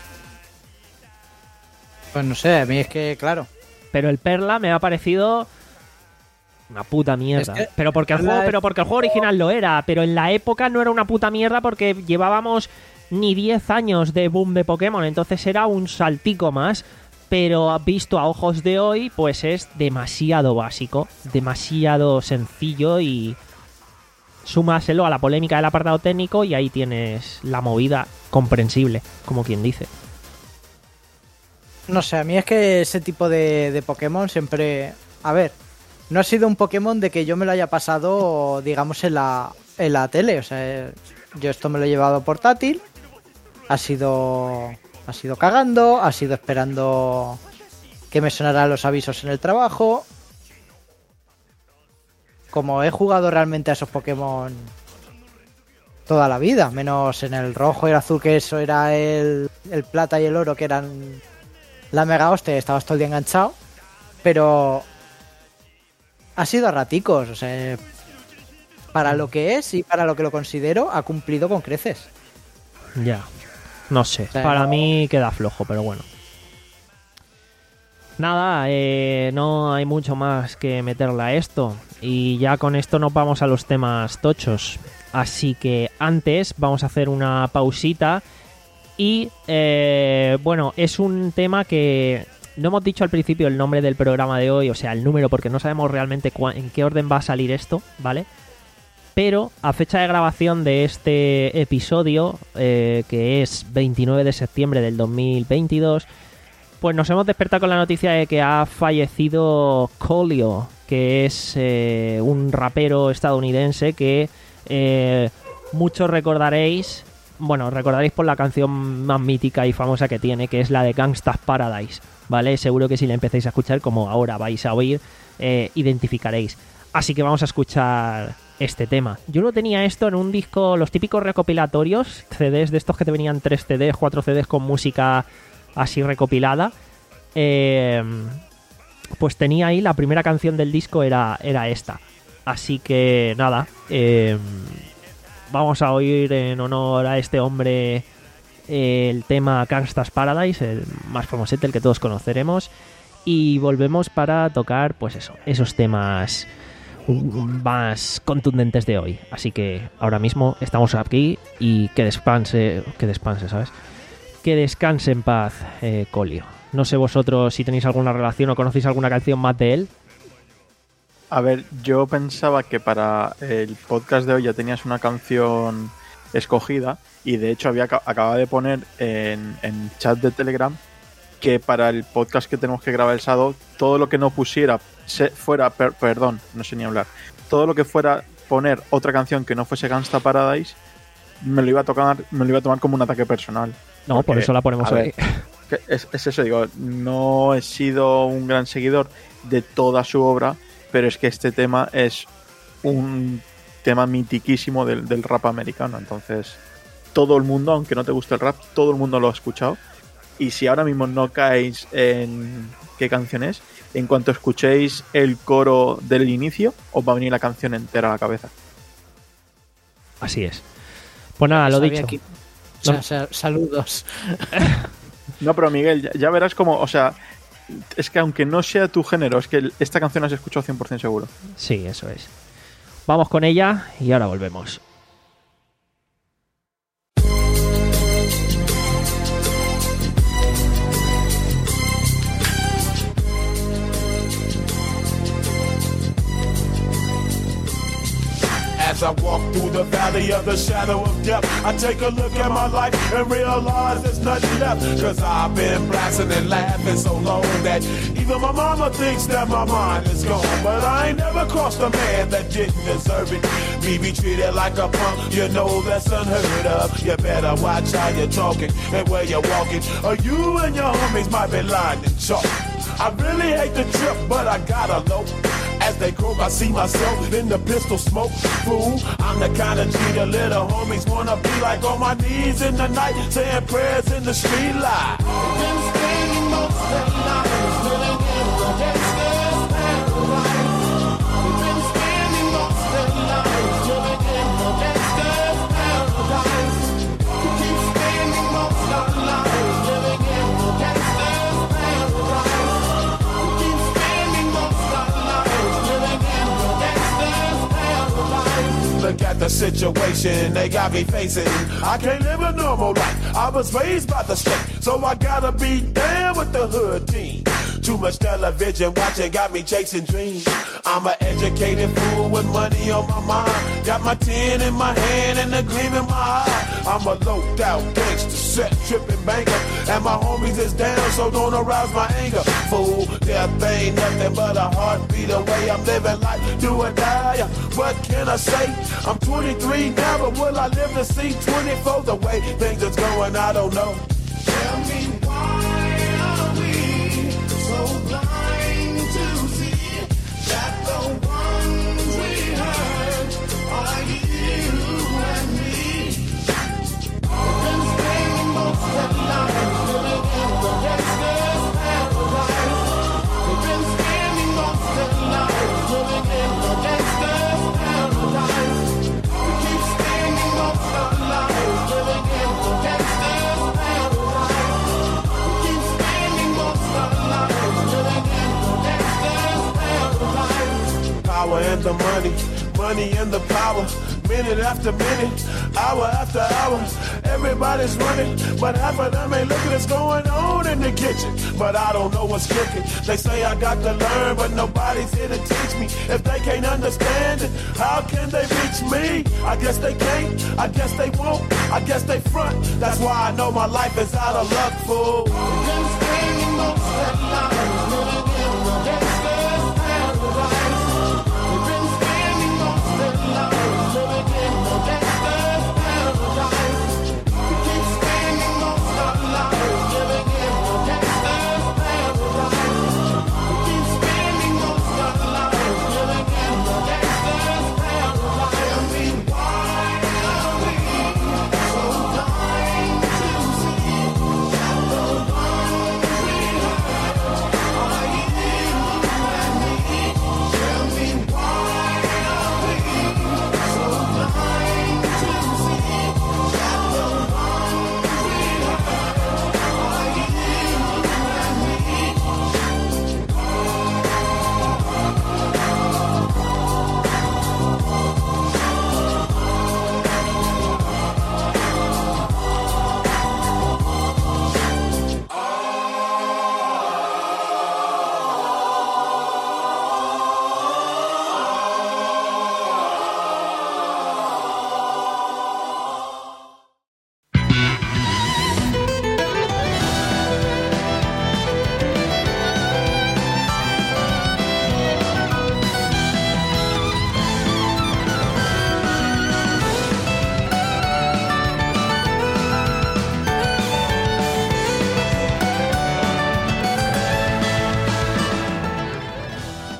Pues no sé, a mí es que, claro. Pero el Perla me ha parecido una puta mierda. Es que pero porque el Perla juego, es- pero porque el juego original lo era, pero en la época no era una puta mierda porque llevábamos ni diez años de boom de Pokémon, entonces era un saltico más, pero visto a ojos de hoy, pues es demasiado básico, demasiado sencillo y súmaselo a la polémica del apartado técnico y ahí tienes la movida comprensible, como quien dice. No sé, a mí es que ese tipo de, de Pokémon siempre... A ver, no ha sido un Pokémon de que yo me lo haya pasado, digamos, en la, en la tele. O sea, yo esto me lo he llevado portátil. Ha sido... Ha sido cagando, ha sido esperando que me sonaran los avisos en el trabajo. Como he jugado realmente a esos Pokémon toda la vida, menos en el rojo y el azul, que eso era el, el plata y el oro, que eran la mega hostia, estabas todo el día enganchado, pero ha sido a raticos, o sea, para lo que es y para lo que lo considero, ha cumplido con creces. Ya, no sé, sea, para no- mí queda flojo, pero bueno. Nada, eh, no hay mucho más que meterle a esto. Y ya con esto nos vamos a los temas tochos. Así que antes vamos a hacer una pausita. Y eh, bueno, es un tema que no hemos dicho al principio el nombre del programa de hoy, o sea, el número, porque no sabemos realmente cua- en qué orden va a salir esto, ¿vale? Pero a fecha de grabación de este episodio, eh, que es veintinueve de septiembre del dos mil veintidós, pues nos hemos despertado con la noticia de que ha fallecido Colio, que es eh, un rapero estadounidense que eh, muchos recordaréis, bueno, recordaréis por la canción más mítica y famosa que tiene, que es la de Gangsta's Paradise, ¿vale? Seguro que si la empecéis a escuchar, como ahora vais a oír, eh, identificaréis. Así que vamos a escuchar este tema. Yo lo tenía esto en un disco, los típicos recopilatorios, C Ds de estos que te venían tres C Ds, cuatro C Ds con música así recopilada. Eh, pues tenía ahí la primera canción del disco era, era esta. Así que nada, eh, vamos a oír en honor a este hombre eh, el tema Gangsta's Paradise, el más famosete, el que todos conoceremos, y volvemos para tocar pues eso, esos temas más contundentes de hoy. Así que ahora mismo estamos aquí y que descanse, que descanse, ¿sabes? Que descanse en paz, eh, Colio. No sé vosotros si tenéis alguna relación o conocéis alguna canción más de él. A ver, yo pensaba que para el podcast de hoy ya tenías una canción escogida y de hecho había acababa de poner en, en chat de Telegram que para el podcast que tenemos que grabar el sábado, todo lo que no pusiera se, fuera, per, perdón, no sé ni hablar, todo lo que fuera poner otra canción que no fuese Gangsta Paradise, me lo iba a tocar, me lo iba a tomar como un ataque personal. No, Porque, por eso la ponemos a hoy. Ver, es, es eso, digo, no he sido un gran seguidor de toda su obra, pero es que este tema es un tema mitiquísimo del, del rap americano. Entonces, todo el mundo, aunque no te guste el rap, todo el mundo lo ha escuchado. Y si ahora mismo no caéis en qué canción es, en cuanto escuchéis el coro del inicio, os va a venir la canción entera a la cabeza. Así es. Pues nada, lo dicho. Aquí. No. Sal- saludos. No, pero Miguel, ya, ya verás como, o sea, es que aunque no sea tu género, es que esta canción la has escuchado cien por ciento seguro. Sí, eso es. Vamos con ella y ahora volvemos. As I walk through the valley of the shadow of death, I take a look at my life and realize there's nothing left. Cause I've been blasting and laughing so long that even my mama thinks that my mind is gone. But I ain't never crossed a man that didn't deserve it. Me be treated like a punk, you know that's unheard of. You better watch how you're talking and where you're walking, or you and your homies might be lying in chalk. I really hate the trip, but I gotta know. As they croak, I see myself in the pistol smoke. Fool, I'm the kind of G the little homies wanna be like, on my knees in the night, saying prayers in the street light. Been spending most of the night living in the gangster's paradise. We've been spending most of the night living in the gangster's paradise. We keep spending most of the night living in the gangster's paradise. We keep spending most of the night. Look at the situation they got me facing. I can't live a normal life. I was raised by the state, so I gotta be down with the hood team. Too much television watching got me chasing dreams. I'm an educated fool with money on my mind. Got my tin in my hand and a gleam in my eye. I'm a loped out gangster, set tripping banker, and my homies is down, so don't arouse my anger. Fool, death ain't nothing but a heartbeat away. I'm living life, do or die. What can I say? I'm twenty-three now, but will I live to see twenty-four? The way things is going, I don't know. Tell me why are we so blind to see that the ones we hurt are you and me? We've been spending most of the night living in the gangster's paradise. We've been spending most of the night living in the gangster's paradise. We keep spending most of the night living in the gangster's paradise. We keep spending most of the night living in the gangster's paradise. Power and the money, money and the power. Minute after minute, hour after hour, everybody's running, but half of them ain't looking what's going on in the kitchen. But I don't know what's cooking. They say I got to learn, but nobody's here to teach me. If they can't understand it, how can they reach me? I guess they can't, I guess they won't, I guess they front. That's why I know my life is out of luck, fool. We've been spending most of the night living in the gangster's paradise. We've been spending most of the night living in the gangster's paradise. We keep spending most of the night living in the gangster's paradise. We keep spending most of the night living in the gangster's paradise. Tell me why are we so blind to see that the one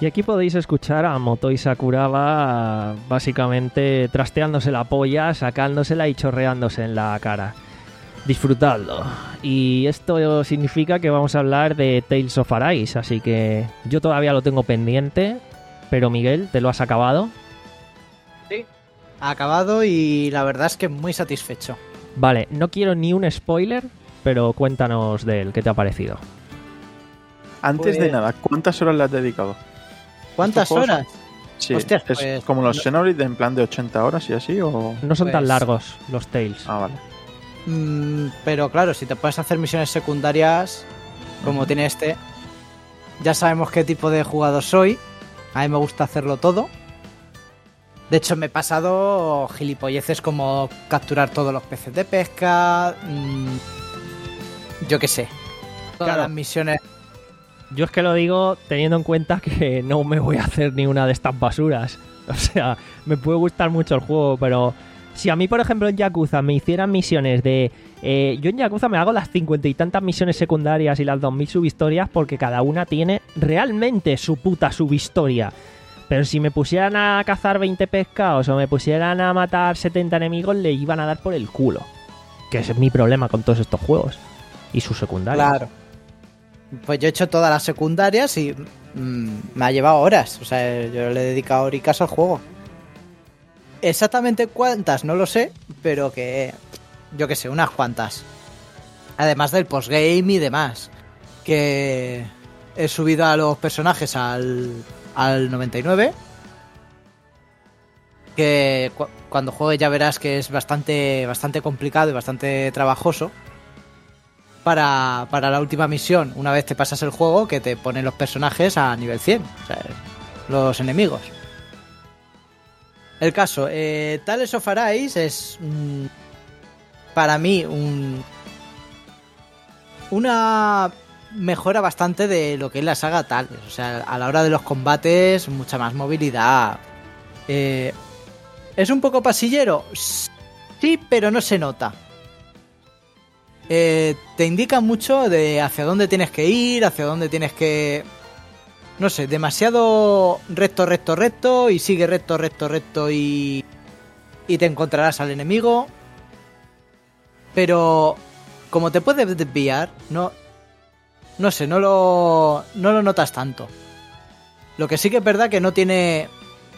Y aquí podéis escuchar a Motoi Sakuraba básicamente trasteándose la polla, sacándosela y chorreándose en la cara. Disfrutadlo. Y esto significa que vamos a hablar de Tales of Arise, así que yo todavía lo tengo pendiente, pero Miguel, ¿te lo has acabado? Sí. Acabado y la verdad es que muy satisfecho. Vale, no quiero ni un spoiler, pero cuéntanos de él, ¿qué te ha parecido? Antes Pues- de nada, ¿cuántas horas le has dedicado? ¿Cuántas Estos juegos- horas? Sí, Hostias, es pues, como los no- Xenoblade en plan de ochenta horas y así, o... No son tan Pues- largos los Tales. Ah, vale. Mm, pero claro, si te puedes hacer misiones secundarias, como tiene este, ya sabemos qué tipo de jugador soy. A mí me gusta hacerlo todo. De hecho, me he pasado gilipolleces como capturar todos los peces de pesca. mmm, yo qué sé. Todas Claro. las misiones. Yo es que lo digo teniendo en cuenta que no me voy a hacer ni una de estas basuras. O sea, me puede gustar mucho el juego, pero si a mí, por ejemplo, en Yakuza me hicieran misiones de... eh, yo en Yakuza me hago las cincuenta y tantas misiones secundarias y las dos mil subhistorias porque cada una tiene realmente su puta subhistoria. Pero si me pusieran a cazar veinte pescados o me pusieran a matar setenta enemigos, le iban a dar por el culo. Que ese es mi problema con todos estos juegos. Y sus secundarias. Claro. Pues yo he hecho todas las secundarias y mm, me ha llevado horas. O sea, yo le he dedicado horicas al juego. Exactamente cuántas, no lo sé, pero que yo que sé, unas cuantas. Además del postgame y demás. Que he subido a los personajes al, al noventa y nueve. Que cu- cuando juegues ya verás que es bastante, bastante complicado y bastante trabajoso. Para, para la última misión, una vez te pasas el juego, que te ponen los personajes a nivel cien. O sea, los enemigos. El caso, eh, Tales of Arise es mm, para mí un una mejora bastante de lo que es la saga Tales. O sea, a la hora de los combates, mucha más movilidad. Eh, ¿Es un poco pasillero? Sí, pero no se nota. Eh, te indica mucho de hacia dónde tienes que ir, hacia dónde tienes que... No sé, demasiado recto, recto, recto y sigue recto, recto, recto y... y te encontrarás al enemigo. Pero como te puedes desviar, no... No sé, no lo... no lo notas tanto. Lo que sí que es verdad que no tiene...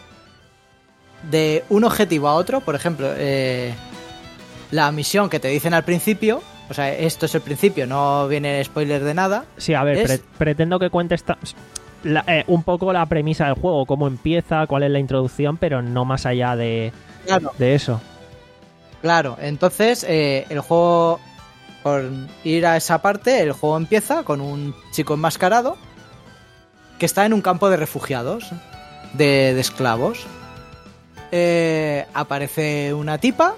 De un objetivo a otro, por ejemplo, eh, la misión que te dicen al principio... O sea, esto es el principio, no viene spoiler de nada. Sí, a ver, Es- pre- pretendo que cuentes ta- la- eh, un poco la premisa del juego, cómo empieza, cuál es la introducción, pero no más allá de, Claro, de eso. claro. Entonces, eh, el juego, por ir a esa parte, el juego empieza con un chico enmascarado que está en un campo de refugiados, de, de esclavos. Eh, aparece una tipa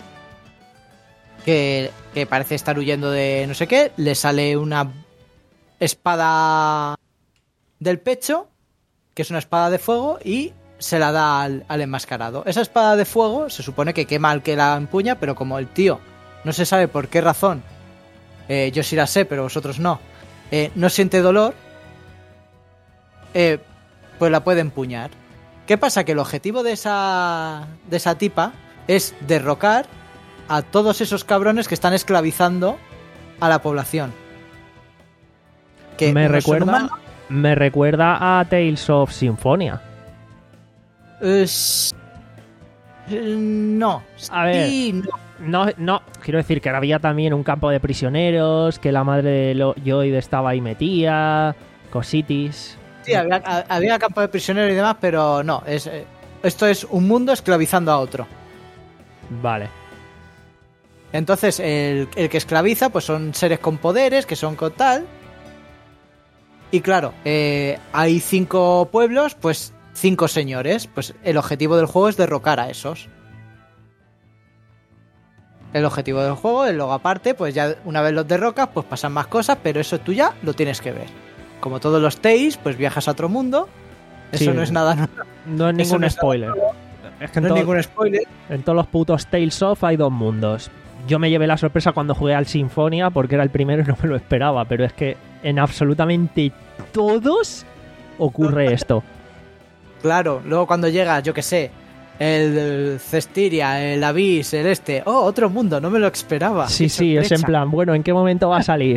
que, que parece estar huyendo de no sé qué, le sale una espada del pecho, que es una espada de fuego, y se la da al, al enmascarado. Esa espada de fuego se supone que quema al que la empuña, pero como el tío no se sabe por qué razón, eh, yo sí la sé, pero vosotros no, eh, no siente dolor, eh, pues la puede empuñar. ¿Qué pasa? Que el objetivo de esa, de esa tipa es derrocar a todos esos cabrones que están esclavizando a la población. Que Me unos son recuerda, humanos, me recuerda a Tales of Symphonia. eh, s- eh, no. A ver. Sí, no. No, no, quiero decir que había también un campo de prisioneros, que la madre de Lo- Lloyd estaba ahí metida, cositis. Sí, había, ha- había campo de prisioneros y demás, pero no. Es, eh, esto es un mundo esclavizando a otro. Vale. Entonces, el, el que esclaviza, pues son seres con poderes, que son con tal. Y claro, eh, hay cinco pueblos, pues cinco señores. Pues el objetivo del juego es derrocar a esos. El objetivo del juego, y luego aparte, pues ya una vez los derrocas, pues pasan más cosas, pero eso tú ya lo tienes que ver. Como todos los Tales, pues viajas a otro mundo. Eso Sí. no es nada, no, No es Eso ningún no es spoiler. Es que en, no es todo- ningún spoiler. en todos los putos Tales of hay dos mundos. Yo me llevé la sorpresa cuando jugué al Sinfonia porque era el primero y no me lo esperaba, pero es que en absolutamente todos ocurre esto. Claro, luego cuando llega, yo que sé, el, el Cestiria, el Abyss, el este... ¡Oh, otro mundo! No me lo esperaba. Sí, Qué sí, es en sorpresa. plan, bueno, ¿en qué momento va a salir?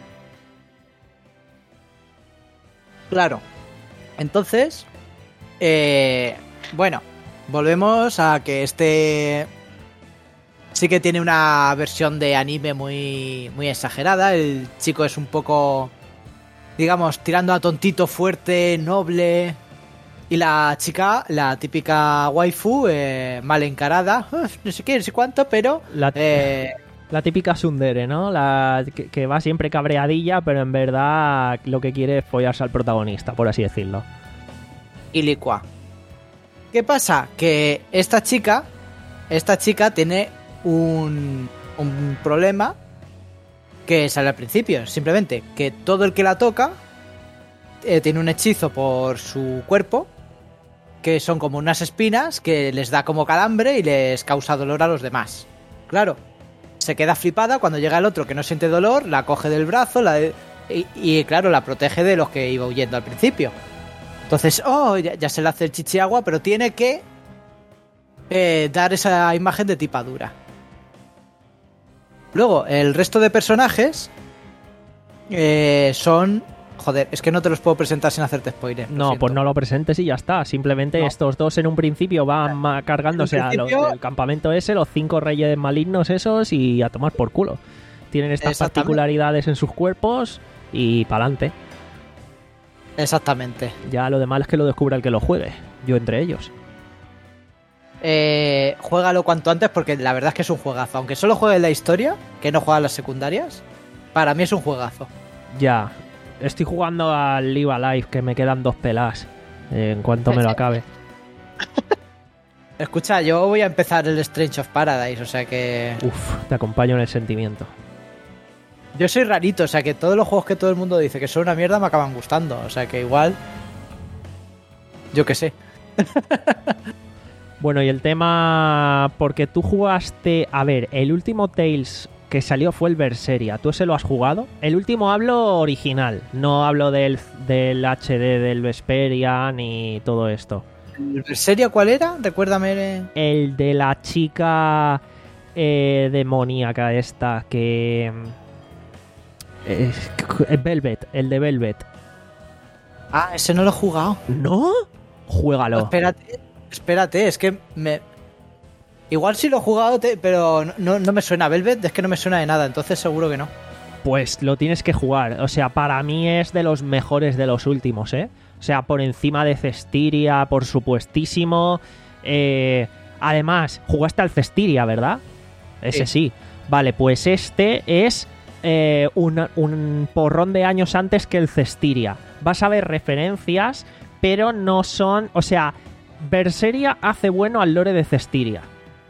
Claro. Entonces, eh, bueno, volvemos a que este sí que tiene una versión de anime muy, muy exagerada. El chico es un poco, digamos, tirando a tontito, fuerte, noble. Y la chica, la típica waifu, eh, mal encarada, uf, no sé qué, no sé cuánto, pero... La, eh, la típica tsundere, ¿no? La que, que va siempre cabreadilla, pero en verdad lo que quiere es follarse al protagonista, por así decirlo. y licua. ¿Qué pasa? Que esta chica, esta chica tiene un, un problema que sale al principio, simplemente que todo el que la toca eh, tiene un hechizo por su cuerpo, que son como unas espinas que les da como calambre y les causa dolor a los demás. Claro, se queda flipada cuando llega el otro que no siente dolor, la coge del brazo la de- y, y claro, la protege de los que iba huyendo al principio. Entonces, oh, ya, ya se le hace el chichiagua, pero tiene que eh, dar esa imagen de tipadura. Luego, el resto de personajes eh, son... Joder, es que no te los puedo presentar sin hacerte spoiler. lo No, siento. pues no lo presentes y ya está. Simplemente No. estos dos en un principio van ma- cargándose En un a los principio- del campamento ese, los cinco reyes malignos esos, y a tomar por culo. Tienen estas Exactamente. particularidades en sus cuerpos y pa'lante. Exactamente. Ya lo demás es que lo descubra el que lo juegue. Yo entre ellos. Eh, juégalo cuanto antes porque la verdad es que es un juegazo. Aunque solo juegues la historia, que no juegas las secundarias, para mí es un juegazo. Ya. Estoy jugando al Live Alive, que me quedan dos pelas. eh, en cuanto me lo acabe. Escucha, yo voy a empezar el Strange of Paradise, o sea que... Uf, te acompaño en el sentimiento. Yo soy rarito, o sea que todos los juegos que todo el mundo dice que son una mierda me acaban gustando. O sea que igual... Yo qué sé. Bueno, y el tema... Porque tú jugaste... A ver, el último Tales que salió fue el Berseria. ¿Tú ese lo has jugado? El último hablo original. No hablo del, del H D del Vesperia ni todo esto. ¿En serio cuál era? Recuérdame... El de la chica eh, demoníaca esta que... Es, es Velvet, el de Velvet. Ah, ese no lo he jugado. ¿No? Juégalo. Espérate, espérate, es que me... Igual sí lo he jugado, te- pero no, no me suena. Velvet es que no me suena de nada, entonces seguro que no. Pues lo tienes que jugar. O sea, para mí es de los mejores de los últimos, ¿eh? O sea, por encima de Cestiria, por supuestísimo. Eh, además, jugaste al Cestiria, ¿verdad? Ese sí. Vale, pues este es eh, un, un porrón de años antes que el Cestiria. Vas a ver referencias, pero no son... O sea, Berseria hace bueno al lore de Cestiria.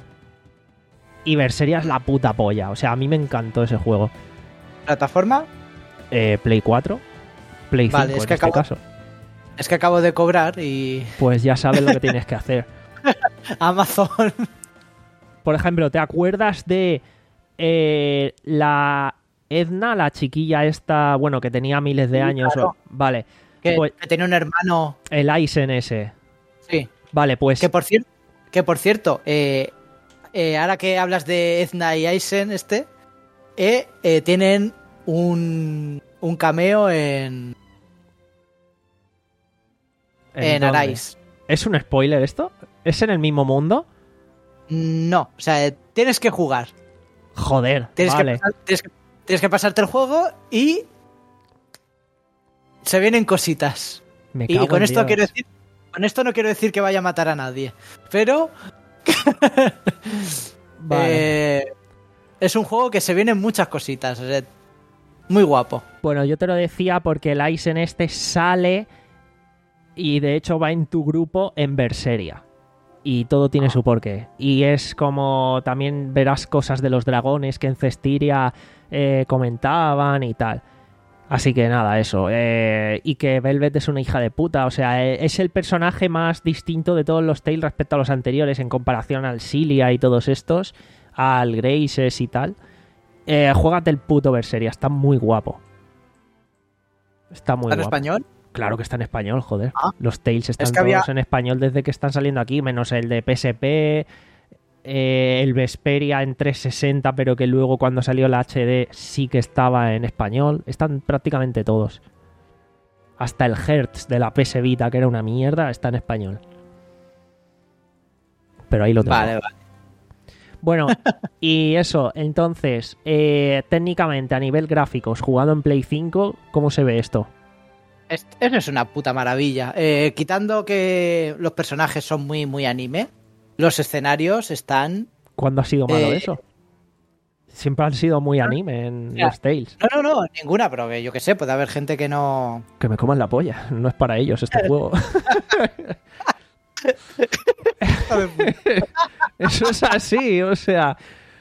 Y Berseria es la puta polla. O sea, a mí me encantó ese juego. ¿Plataforma? Eh, Play cuatro, Play Vale, cinco es en que este acabo- caso. Es que acabo de cobrar y... Pues ya sabes lo que tienes que hacer. Amazon... Por ejemplo, ¿te acuerdas de eh, la Edna, la chiquilla esta, bueno, que tenía miles de Sí, años? claro. o- vale, Que, Pues- que tenía un hermano... el Aizen ese. Sí. Vale, pues Que por cierto... Que por cierto, eh, eh, ahora que hablas de Edna y Aizen, este... Eh, eh, tienen un... Un cameo en... En dónde? Arise. ¿Es un spoiler esto? ¿Es en el mismo mundo? No, o sea, eh, tienes que jugar. Joder, Tienes, vale. que pasar- tienes, que, tienes que pasarte el juego y se vienen cositas. Me Y cago con en esto Dios. quiero decir, con esto no quiero decir que vaya a matar a nadie, pero Vale. eh, es un juego que se vienen muchas cositas, o sea, muy guapo. Bueno, yo te lo decía porque el Aizen este sale y de hecho va en tu grupo en Berseria. Y todo tiene su porqué. Y es como también verás cosas de los dragones que en Cestiria eh, comentaban y tal. Así que nada, eso. Eh, y que Velvet es una hija de puta. O sea, eh, es el personaje más distinto de todos los Tales respecto a los anteriores en comparación al Cilia y todos estos, al Graces y tal. Eh, juégate el puto Berseria, está muy guapo. Está muy ¿Está en guapo. español? Claro que está en español, joder. Ah. Los Tales están Es que todos había- en español desde que están saliendo aquí, menos el de P S P, eh, el Vesperia en trescientos sesenta, pero que luego cuando salió la H D sí que estaba en español. Están prácticamente todos. Hasta el Hertz de la P S Vita, que era una mierda, está en español. Pero ahí lo tengo. Vale, vale. Bueno, y eso, entonces, eh, técnicamente a nivel gráficos, jugado en Play cinco, ¿cómo se ve esto? Es- Eso es una puta maravilla. Eh, quitando que los personajes son muy, muy anime, los escenarios están... ¿Cuándo ha sido malo Eh, eso? Siempre han sido muy anime en ya. los Tales. No, no, no, ninguna, pero que yo que sé, puede haber gente que no... Que me coman la polla, no es para ellos este juego. Eso es así, o sea...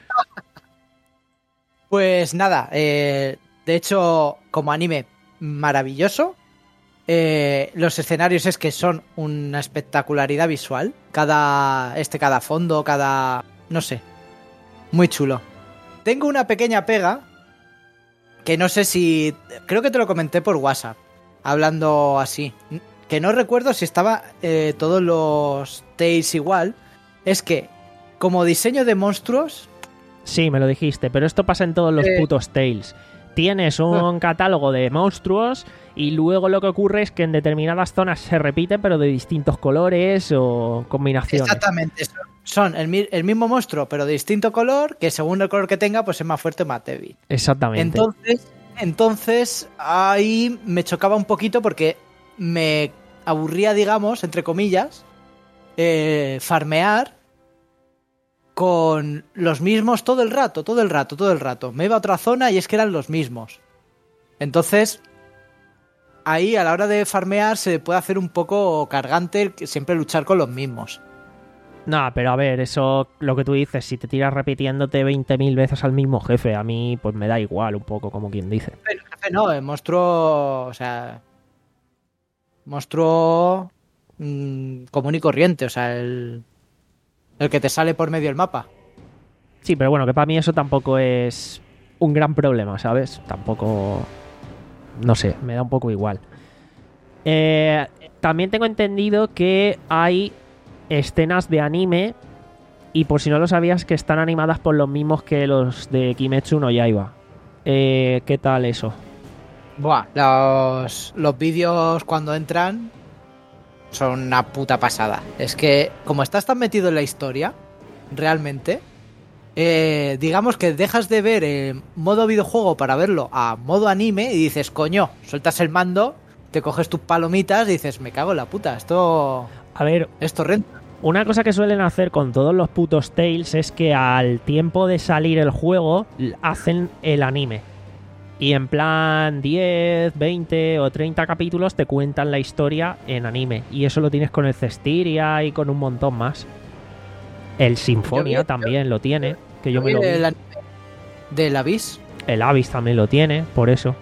Pues nada, eh, de hecho, como anime maravilloso, eh, los escenarios es que son una espectacularidad visual. Cada, este, cada fondo, cada... no sé, muy chulo. Tengo una pequeña pega que no sé si... creo que te lo comenté por WhatsApp, hablando así. Que no recuerdo si estaba eh, todos los Tales igual. Es que, como diseño de monstruos... Sí, me lo dijiste, pero esto pasa en todos los Eh. putos Tales. Tienes un catálogo de monstruos y luego lo que ocurre es que en determinadas zonas se repiten, pero de distintos colores o combinaciones. Exactamente. Son- Son el, mi- el mismo monstruo, pero de distinto color, que según el color que tenga, pues es más fuerte o más débil. Exactamente. Entonces, entonces, ahí me chocaba un poquito porque me aburría, digamos, entre comillas, eh, farmear con los mismos todo el rato, todo el rato, todo el rato. Me iba a otra zona y es que eran los mismos. Entonces, ahí a la hora de farmear se puede hacer un poco cargante el que siempre luchar con los mismos. No, pero a ver, eso, lo que tú dices, si te tiras repitiéndote veinte mil veces al mismo jefe, a mí pues me da igual un poco, como quien dice. Pero, jefe, no, el monstruo, o sea, monstruo mmm, común y corriente, o sea, el, el que te sale por medio del mapa. Sí, pero bueno, que para mí eso tampoco es un gran problema, ¿sabes? Tampoco, no sé, me da un poco igual. Eh, también tengo entendido que hay escenas de anime, y por si no lo sabías, que están animadas por los mismos que los de Kimetsu no Yaiba. Eh, ¿Qué tal eso? Buah, los, los vídeos cuando entran son una puta pasada. Es que, como estás tan metido en la historia, realmente, eh, digamos que dejas de ver el modo videojuego para verlo a modo anime y dices, coño, sueltas el mando, te coges tus palomitas y dices, me cago en la puta, esto, A ver, esto renta. una cosa que suelen hacer con todos los putos Tales es que al tiempo de salir el juego l- hacen el anime. Y en plan diez, veinte o treinta capítulos te cuentan la historia en anime. Y eso lo tienes con el Cestiria y con un montón más. El Sinfonia Yo vi- también lo tiene, que yo me lo vi. El anime del Abyss. El Abyss también lo tiene, por eso.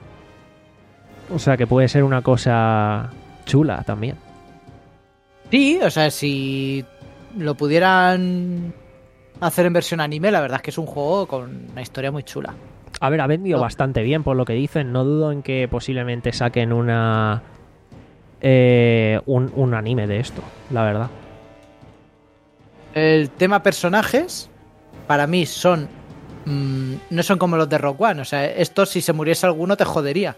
O sea que puede ser una cosa chula también. Sí, o sea, si lo pudieran hacer en versión anime, la verdad es que es un juego con una historia muy chula. A ver, ha vendido No. bastante bien por lo que dicen. No dudo en que posiblemente saquen una eh, un, un anime de esto, la verdad. El tema personajes, para mí son... mmm, no son como los de Rock One. O sea, estos si se muriese alguno te jodería.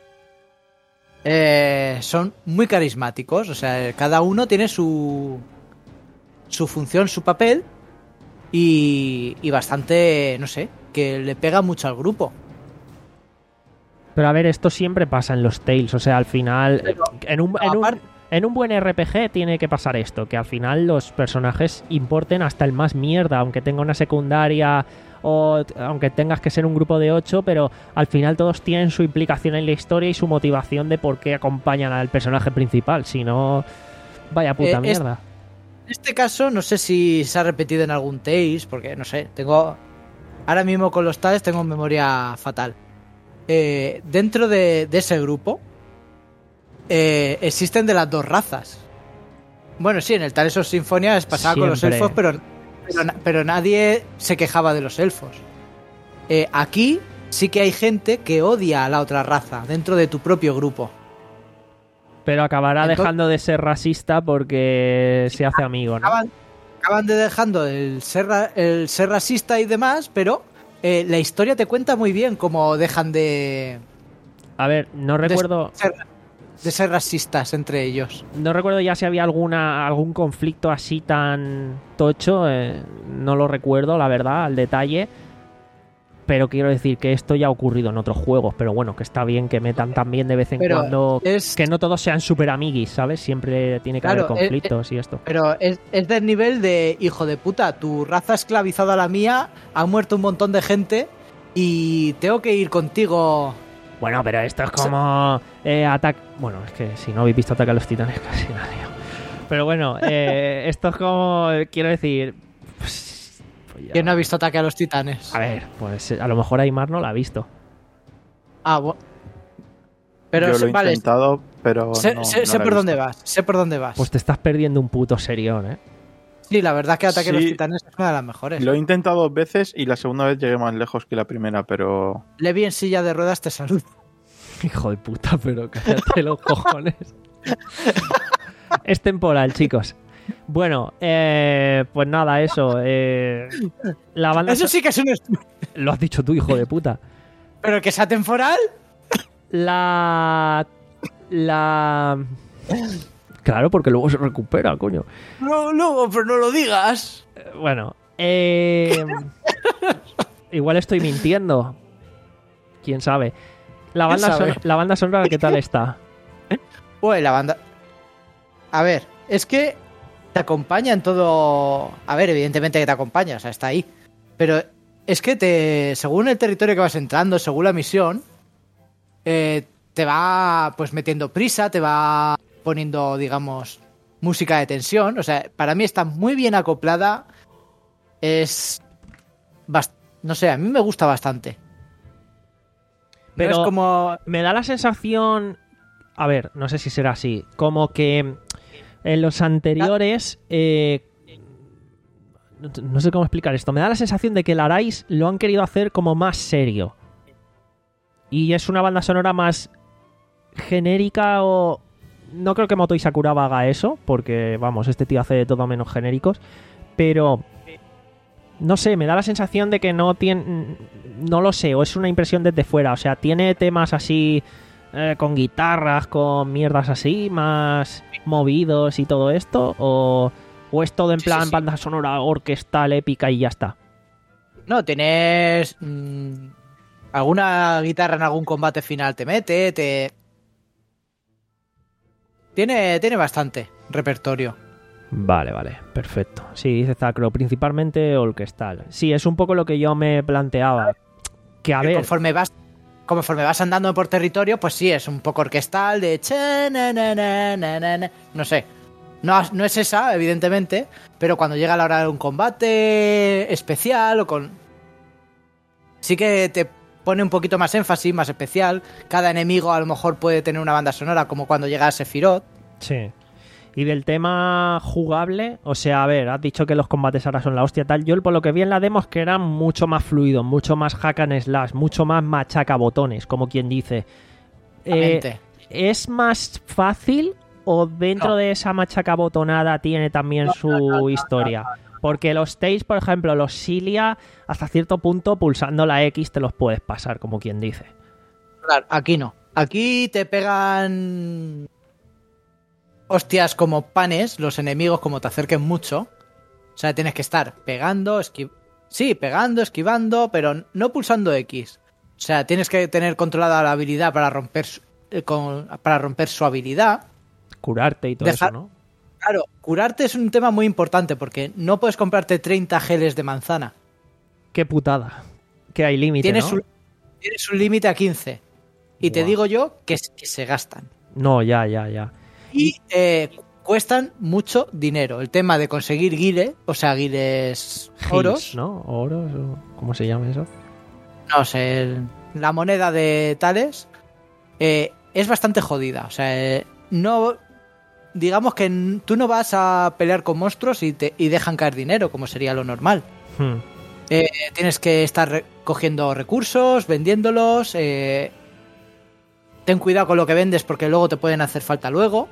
Eh, son muy carismáticos. O sea, cada uno tiene su... su función, su papel. Y, y bastante, no sé, que le pega mucho al grupo. Pero a ver, esto siempre pasa en los Tales. O sea, al final, Pero, en un, en un, aparte- en un buen R P G tiene que pasar esto, que al final los personajes importen hasta el más mierda, aunque tenga una secundaria o t- aunque tengas que ser un grupo de ocho, pero al final todos tienen su implicación en la historia y su motivación de por qué acompañan al personaje principal. Si no, vaya puta Eh, es- mierda. En este caso, no sé si se ha repetido en algún Tales, porque no sé, tengo. Ahora mismo con los Tales tengo memoria fatal. Eh, dentro de, de ese grupo eh, existen de las dos razas. Bueno, sí, en el Tales of Symphonia es pasaba con los Siempre. elfos, pero, pero, na- pero nadie se quejaba de los elfos. Eh, aquí sí que hay gente que odia a la otra raza dentro de tu propio grupo. Pero acabará Entonces- dejando de ser racista porque se hace amigo, ¿no? Acaban, acaban de dejando el ser, ra- el ser racista y demás, pero eh, la historia te cuenta muy bien cómo dejan de, A ver, no de recuerdo... ser, de ser racistas entre ellos. No recuerdo ya si había alguna algún conflicto así tan tocho, eh, no lo recuerdo, la verdad, al detalle. Pero quiero decir que esto ya ha ocurrido en otros juegos, pero bueno, que está bien que metan también de vez en Pero cuando... es- Que no todos sean super amiguis, ¿sabes? Siempre tiene que Claro, haber eh, conflictos y esto. Pero es, es del nivel de, hijo de puta, tu raza ha esclavizado a la mía, ha muerto un montón de gente y tengo que ir contigo. Bueno, pero esto es como... Eh, ataque... Bueno, es que si no habéis visto Ataque a los Titanes, casi nadie. Pero bueno, eh, esto es como... Quiero decir... Pues, pues ya- ¿Quién no ha visto Ataque a los Titanes? A ver, pues a lo mejor Aymar no la ha visto. Ah, bueno. Pero Yo sé- lo he vale, intentado, pero sé, no, sé- no sé la he por dónde visto. vas, sé por dónde vas. Pues te estás perdiendo un puto serión, ¿eh? Sí, la verdad que Ataque a los Sí. Titanes es una de las mejores. Lo he intentado dos veces y la segunda vez llegué más lejos que la primera, pero Levi en silla de ruedas te saluda. Hijo de puta, pero cállate los cojones. Es temporal, chicos. Bueno, eh, pues nada, eso. Eh, la banda Eso so- sí que es un... est- Lo has dicho tú, hijo de puta. Pero que sea temporal. La... La... Claro, porque luego se recupera, coño. No, no, pero no lo digas. Eh, Bueno, eh... igual estoy mintiendo. Quién sabe. La banda, ¿Quién sabe? son- la banda sonora, ¿qué tal está? Pues la banda... A ver, es que te acompaña en todo... A ver, evidentemente que te acompaña, o sea, está ahí. Pero es que te, según el territorio que vas entrando, según la misión, eh, te va pues metiendo prisa, te va poniendo, digamos, música de tensión. O sea, para mí está muy bien acoplada. Es... bast- No sé, a mí me gusta bastante. Pero- No es como... Me da la sensación... A ver, no sé si será así. Como que en los anteriores... eh, no, no sé cómo explicar esto. Me da la sensación de que el Arise lo han querido hacer como más serio. Y es una banda sonora más genérica o... No creo que Motoi Sakuraba haga eso, porque, vamos, este tío hace de todo menos genéricos. Pero... No sé, me da la sensación de que no tiene... No lo sé, o es una impresión desde fuera. O sea, tiene temas así... eh, con guitarras, con mierdas así, más movidos y todo esto, o, o es todo en Sí, plan sí, sí. banda sonora orquestal épica y ya está. No, tienes mm, alguna guitarra en algún combate final te mete, te... Tiene, tiene bastante repertorio. Vale, vale, perfecto. Sí, dice Zacro, principalmente orquestal. Sí, es un poco lo que yo me planteaba. Que a Que ver, Conforme vas, conforme vas andando por territorio, pues sí, es un poco orquestal de... cha, na, na, na, na, na, na. No sé. No, no es esa, evidentemente, pero cuando llega la hora de un combate especial o con... Sí que te pone un poquito más énfasis, más especial. Cada enemigo a lo mejor puede tener una banda sonora, como cuando llega a Sephiroth. sí. Y del tema jugable, o sea, a ver, has dicho que los combates ahora son la hostia tal. Yo por lo que vi en la demo es que eran mucho más fluidos, mucho más hack and slash, mucho más machaca botones, como quien dice. Eh, Exactamente. ¿Es más fácil o dentro No. de esa machaca botonada tiene también su historia? Porque los Tails, por ejemplo, los Cilia, hasta cierto punto, pulsando la X te los puedes pasar, como quien dice. Claro, aquí no. Aquí te pegan hostias como panes, los enemigos, como te acerquen mucho. O sea, tienes que estar pegando, esquivando. Sí, pegando, esquivando, pero no pulsando X. O sea, tienes que tener controlada la habilidad para romper su, eh, con, para romper su habilidad. Curarte y todo Dejar- eso, ¿no? Claro, curarte es un tema muy importante porque no puedes comprarte treinta geles de manzana. Qué putada. Que hay límite, Tienes ¿no? un, tienes un límite a quince. Y te Buah. digo yo que, que se gastan. No, ya, ya, ya. Y eh, cuestan mucho dinero. El tema de conseguir guile, o sea, guiles oros, Hills, ¿no? Oros, o- ¿cómo se llama eso? no sé, el- la moneda de tales, eh, es bastante jodida. O sea, eh, no, digamos que n- tú no vas a pelear con monstruos y, te, y dejan caer dinero, como sería lo normal. Hmm. Eh, tienes que estar re- cogiendo recursos, vendiéndolos, eh, ten cuidado con lo que vendes porque luego te pueden hacer falta luego.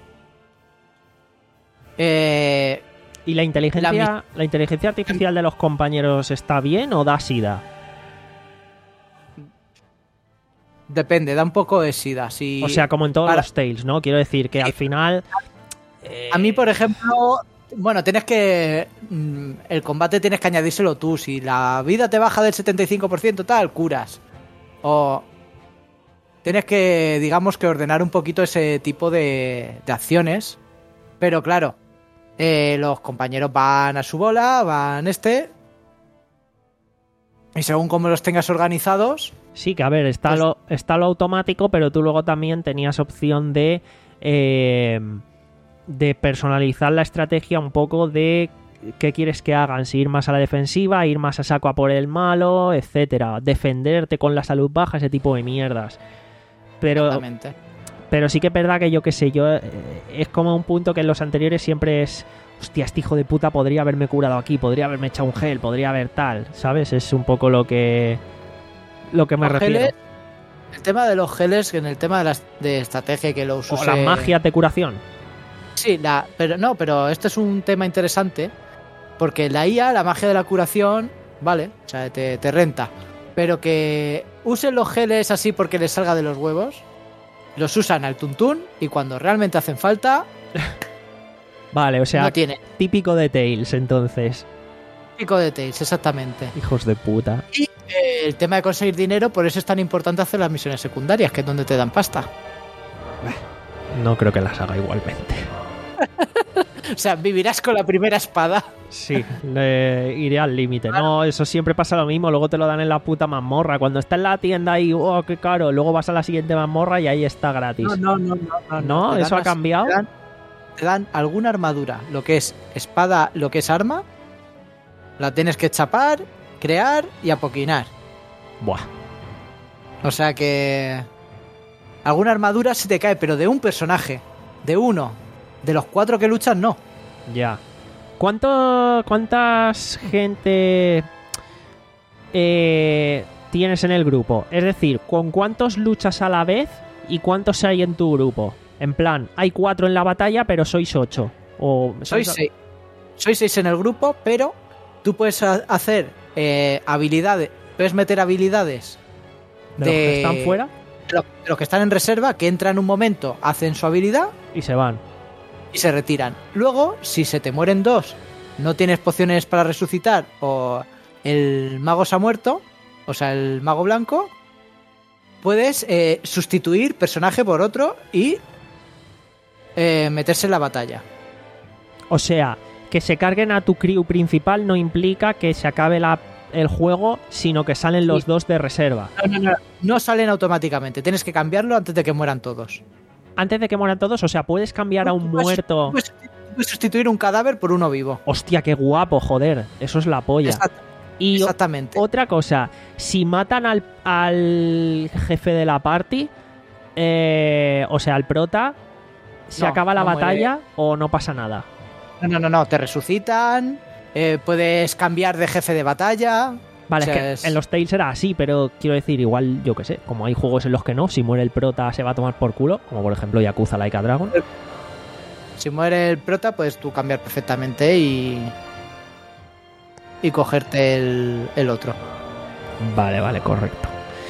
Eh, ¿Y la inteligencia, La la inteligencia artificial de los compañeros está bien o da sida? depende, da un poco de sida. Si, O sea, como en todos para- los Tales, ¿no? Quiero decir que al final... A mí, por ejemplo, bueno, tienes que... mm, el combate tienes que añadírselo tú. Si la vida te baja del setenta y cinco por ciento, tal, curas. O... Tienes que, digamos, que ordenar un poquito ese tipo de, de acciones. Pero claro, eh, los compañeros van a su bola, van este... Y según como los tengas organizados... Sí, que a ver, está, Pues- lo, está lo automático, pero tú luego también tenías opción de... eh, de personalizar la estrategia un poco de qué quieres que hagan, si ir más a la defensiva, ir más a saco a por el malo, etcétera, defenderte con la salud baja, ese tipo de mierdas. Pero, Exactamente. pero sí que es verdad que yo qué sé, yo eh, es como un punto que en los anteriores siempre es, hostia, este hijo de puta podría haberme curado aquí, podría haberme echado un gel, podría haber tal, ¿sabes? Es un poco lo que lo que me Los refiero. geles, el tema de los geles, en el tema de, las, de estrategia que los O use... las magias de curación. Sí, la, pero no, pero este es un tema interesante porque la I A, la magia de la curación, vale, o sea, te, te renta, pero que usen los geles así porque les salga de los huevos, los usan al tuntún y cuando realmente hacen falta, Vale, o sea, no tiene típico de Tales, entonces. pico de Tails, exactamente. Hijos de puta. Y eh, el tema de conseguir dinero, por eso es tan importante hacer las misiones secundarias, que es donde te dan pasta. No creo que las haga igualmente. O sea, vivirás con la primera espada. Sí, le iré al límite. No, eso siempre pasa lo mismo. Luego te lo dan en la puta mazmorra. Cuando está en la tienda y, oh, qué caro. Luego vas a la siguiente mazmorra y ahí está gratis. No, no, no, no. no, ¿No? Te dan ¿Eso ha las- cambiado? Te dan, te dan alguna armadura, lo que es espada, lo que es arma, la tienes que chapar, crear y apoquinar. Buah. O sea que... Alguna armadura se te cae, pero de un personaje, de uno. De los cuatro que luchan, no. Ya. ¿Cuánto, ¿Cuántas gente eh, tienes en el grupo? Es decir, ¿con cuántos luchas a la vez y cuántos hay en tu grupo? En plan, hay cuatro en la batalla, pero sois ocho. O Sois seis. Sois seis en el grupo, pero tú puedes ha- hacer eh, habilidades, puedes meter habilidades ¿De los que están fuera? de los, de los que están en reserva, que entran un momento, hacen su habilidad Y se van. y se retiran. Luego, si se te mueren dos, no tienes pociones para resucitar o el mago se ha muerto, o sea, el mago blanco, puedes eh, sustituir personaje por otro y eh, meterse en la batalla. O sea, que se carguen a tu crew principal no implica que se acabe la, el juego, sino que salen los Sí. dos de reserva. No, no, no, no salen automáticamente, tienes que cambiarlo antes de que mueran todos. Antes de que mueran todos, o sea, puedes cambiar a un Tú puedes- muerto. tú Puedes, puedes sustituir un cadáver por uno vivo. Hostia, qué guapo, joder. Eso es la polla. Exact- Y o- exactamente. otra cosa, si matan al, al jefe de la party, eh, o sea, al prota, ¿se No, acaba la no muere. batalla o no pasa nada? No, no, no, no, te resucitan, eh, puedes cambiar de jefe de batalla. Vale, O sea, es que es- en los Tales era así, pero quiero decir, igual, yo qué sé, como hay juegos en los que no, si muere el prota se va a tomar por culo, como por ejemplo Yakuza Like a Dragon. Si muere el prota, puedes tú cambiar perfectamente y. Y cogerte el, el otro. Vale, vale, correcto.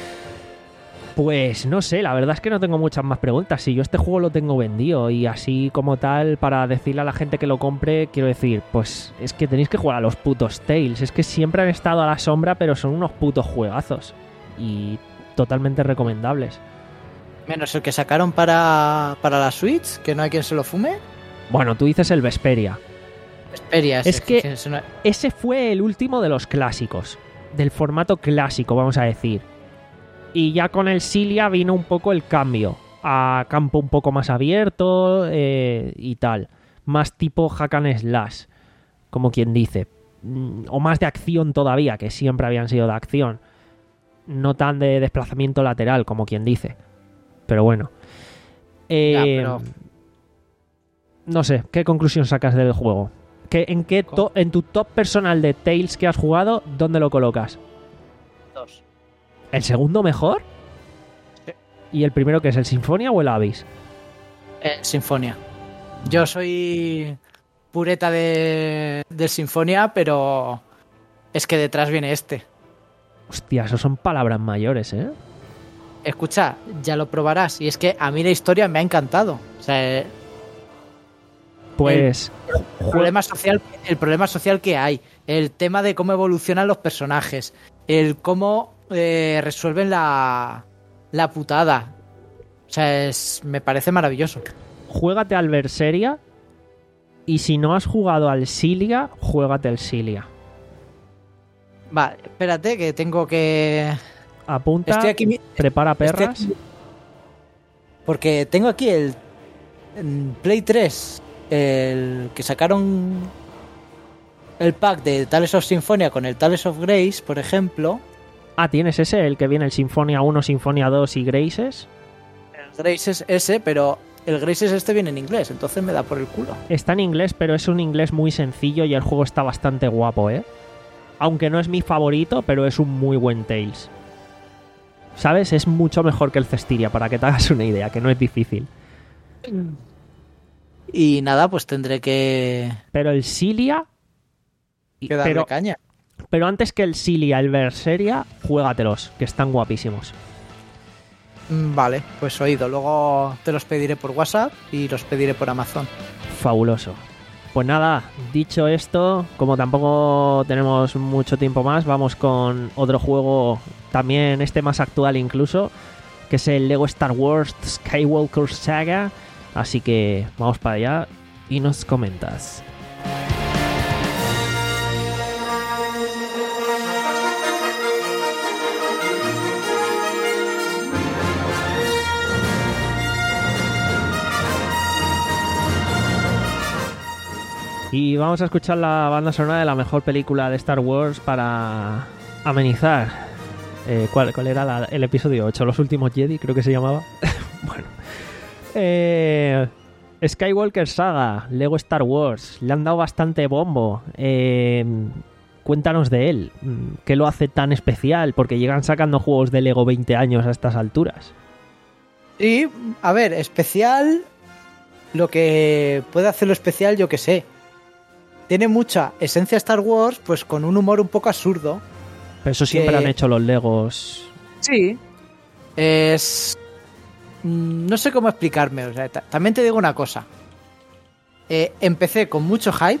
Pues no sé, la verdad es que no tengo muchas más preguntas. Si yo este juego lo tengo vendido y así como tal, para decirle a la gente que lo compre, quiero decir, pues es que tenéis que jugar a los putos Tales. Es que siempre han estado a la sombra, pero son unos putos juegazos. Y totalmente recomendables. Menos el que sacaron para, para la Switch, que no hay quien se lo fume. Bueno, tú dices el Vesperia. Vesperia, ese, Es que- es una- Ese fue el último de los clásicos. Del formato clásico, vamos a decir. Y ya con el Cilia vino un poco el cambio. A campo un poco más abierto eh, y tal. Más tipo hack and slash. Como quien dice. Mm, O más de acción todavía, que siempre habían sido de acción. No tan de desplazamiento lateral, como quien dice. Pero bueno. Eh, Ya, pero- No sé, ¿qué conclusión sacas del juego? ¿Qué, en, qué to- en tu top personal de Tales que has jugado, ¿dónde lo colocas? Dos. ¿El segundo mejor? Sí. ¿Y el primero que es el Sinfonia o el Abyss? Eh, Sinfonia. Yo soy pureta de, del Sinfonia, pero es que detrás viene este. Hostia, eso son palabras mayores, ¿eh? Escucha, ya lo probarás. Y es que a mí la historia me ha encantado. O sea, el, Pues... el problema social, el problema social que hay, el tema de cómo evolucionan los personajes, el cómo eh, resuelven la, la putada. O sea, es, me parece maravilloso. Juégate al Berseria y si no has jugado al Silia, juégate al Silia. Va, espérate que tengo que... Apunta, Estoy aquí, prepara perras. estoy aquí, porque tengo aquí el en Play tres, el que sacaron el pack de Tales of Symphonia con el Tales of Grace, por ejemplo. Ah, ¿tienes ese? El que viene el Sinfonia uno, Sinfonia dos y Graces. El Grace es ese, pero el Grace este viene en inglés, entonces me da por el culo. Está en inglés, pero es un inglés muy sencillo y el juego está bastante guapo, ¿eh? Aunque no es mi favorito, pero es un muy buen Tales. ¿Sabes? Es mucho mejor que el Cestiria, para que te hagas una idea, que no es difícil. Y nada, pues tendré que, Pero el Silia... que darle pero, caña. pero antes que el Silia, el Berseria, juégatelos, que están guapísimos. Mm, Vale, pues oído. Luego te los pediré por WhatsApp y los pediré por Amazon. Fabuloso. Pues nada, dicho esto, como tampoco tenemos mucho tiempo más, vamos con otro juego, también este más actual incluso, que es el Lego Star Wars Skywalker Saga. Así que vamos para allá y nos comentas. Y vamos a escuchar la banda sonora de la mejor película de Star Wars para amenizar. Eh, ¿cuál, ¿Cuál era la, el episodio ocho? Los últimos Jedi, creo que se llamaba. Bueno. Eh, Skywalker Saga, Lego Star Wars. Le han dado bastante bombo. Eh, cuéntanos de él. ¿Qué lo hace tan especial? Porque llegan sacando juegos de Lego veinte años a estas alturas. Sí, a ver, especial... Lo que puede hacerlo especial, yo que sé. Tiene mucha esencia Star Wars, pues con un humor un poco absurdo. Pero eso siempre que... han hecho los Legos. Sí. Es... No sé cómo explicarme. O sea, t- también te digo una cosa. Eh, empecé con mucho hype.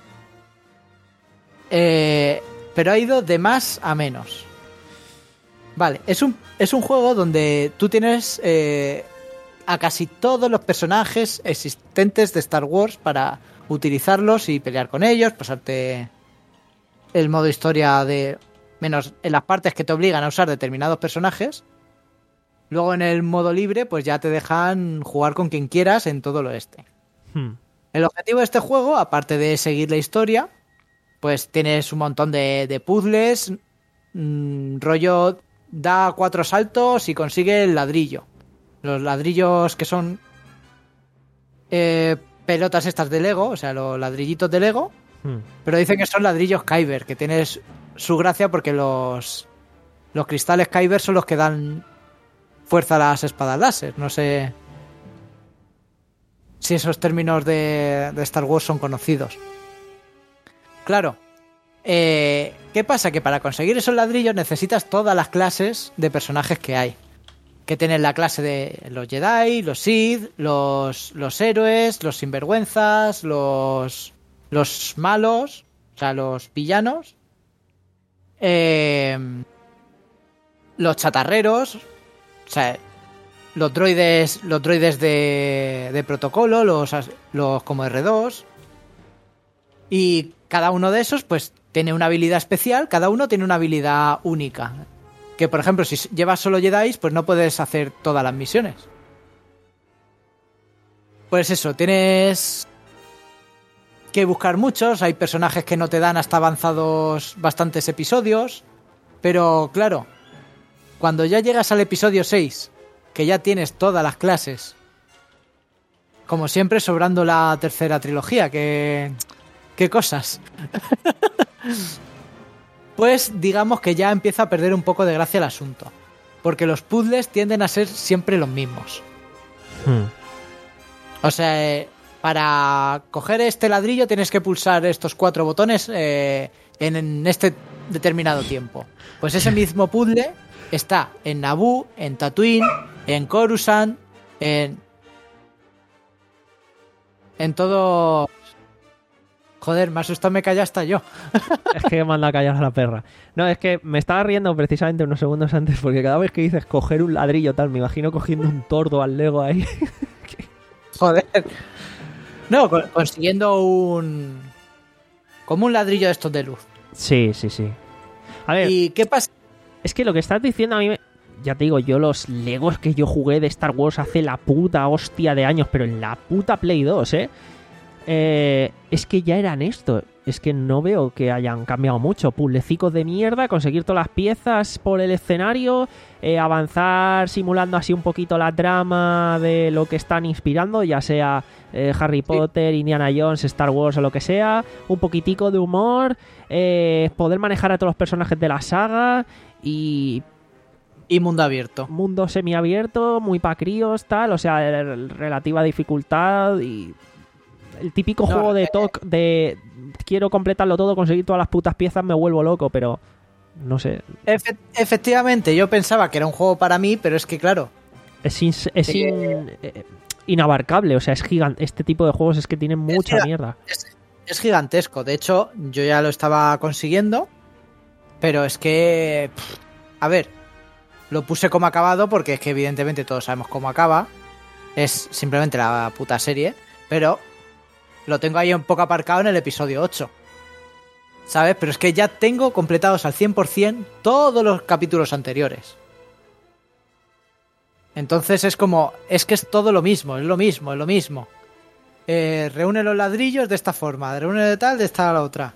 Eh, pero ha ido de más a menos. Vale, es un, es un juego donde tú tienes eh, a casi todos los personajes existentes de Star Wars para utilizarlos y pelear con ellos, pasarte el modo historia de... menos en las partes que te obligan a usar determinados personajes. Luego en el modo libre pues ya te dejan jugar con quien quieras en todo el oeste. Hmm. El objetivo de este juego, aparte de seguir la historia, pues tienes un montón de, de puzzles, mmm, rollo da cuatro saltos y consigue el ladrillo. Los ladrillos que son eh, pelotas estas de Lego, o sea, los ladrillitos de Lego, Hmm. pero dicen que son ladrillos Kyber, que tienes su gracia porque los, los cristales Kyber son los que dan fuerza a las espadas láser. No sé si esos términos de, de Star Wars son conocidos. Claro. Eh, ¿Qué pasa? Que para conseguir esos ladrillos necesitas todas las clases de personajes que hay. Que tienen la clase de los Jedi, los Sith, los, los héroes, los sinvergüenzas, los, los malos, o sea, los villanos, eh, los chatarreros, o sea, los droides, los droides de, de protocolo, los, los como erre dos. Y cada uno de esos, pues, tiene una habilidad especial, cada uno tiene una habilidad única. Que, por ejemplo, si llevas solo Jedi, pues no puedes hacer todas las misiones. Pues eso, tienes que buscar muchos, hay personajes que no te dan hasta avanzados bastantes episodios, pero claro, cuando ya llegas al episodio seis, que ya tienes todas las clases, como siempre sobrando la tercera trilogía, que... ¿Qué cosas? Pues digamos que ya empieza a perder un poco de gracia el asunto. porque los puzzles tienden a ser siempre los mismos. Hmm. O sea, eh, para coger este ladrillo tienes que pulsar estos cuatro botones eh, en, en este determinado tiempo. Pues ese mismo puzzle está en Naboo, en Tatooine, en Coruscant, en... En todo... Joder, me asustado, me calla hasta yo. Es que manda a callar a la perra. No, es que me estaba riendo precisamente unos segundos antes porque cada vez que dices coger un ladrillo tal, me imagino cogiendo un tordo al Lego ahí. Joder. No, con- consiguiendo un... Como un ladrillo de estos de luz. Sí, sí, sí. A ver, ¿Y qué pasa? es que lo que estás diciendo a mí me... Ya te digo, yo los Legos que yo jugué de Star Wars hace la puta hostia de años, pero en la puta Play dos, ¿eh? Eh, es que ya eran esto. Es que no veo que hayan cambiado mucho. Puzzlecicos de mierda, conseguir todas las piezas por el escenario, eh, avanzar simulando así un poquito la trama de lo que están inspirando, ya sea eh, Harry Potter, Indiana Jones, Star Wars o lo que sea, un poquitico de humor, eh, poder manejar a todos los personajes de la saga y Y mundo abierto. mundo semiabierto, muy pa' críos, tal, o sea, el- relativa dificultad y el típico No, juego de eh, toc de quiero completarlo todo, conseguir todas las putas piezas, me vuelvo loco, pero no sé, Efe- efectivamente, yo pensaba que era un juego para mí, pero es que claro, es, ins- es Sí. in- eh, inabarcable, o sea, es gigante, este tipo de juegos es que tienen mucha giga- mierda. es, es gigantesco. De hecho, yo ya lo estaba consiguiendo, pero es que... pff, a ver, lo puse como acabado porque es que evidentemente todos sabemos cómo acaba. Es simplemente la puta serie, pero lo tengo ahí un poco aparcado en el episodio ocho. ¿Sabes? Pero es que ya tengo completados al cien por ciento todos los capítulos anteriores. Entonces es como... Es que es todo lo mismo, es lo mismo, es lo mismo. Eh, reúne los ladrillos de esta forma, reúne de tal, de esta a la otra.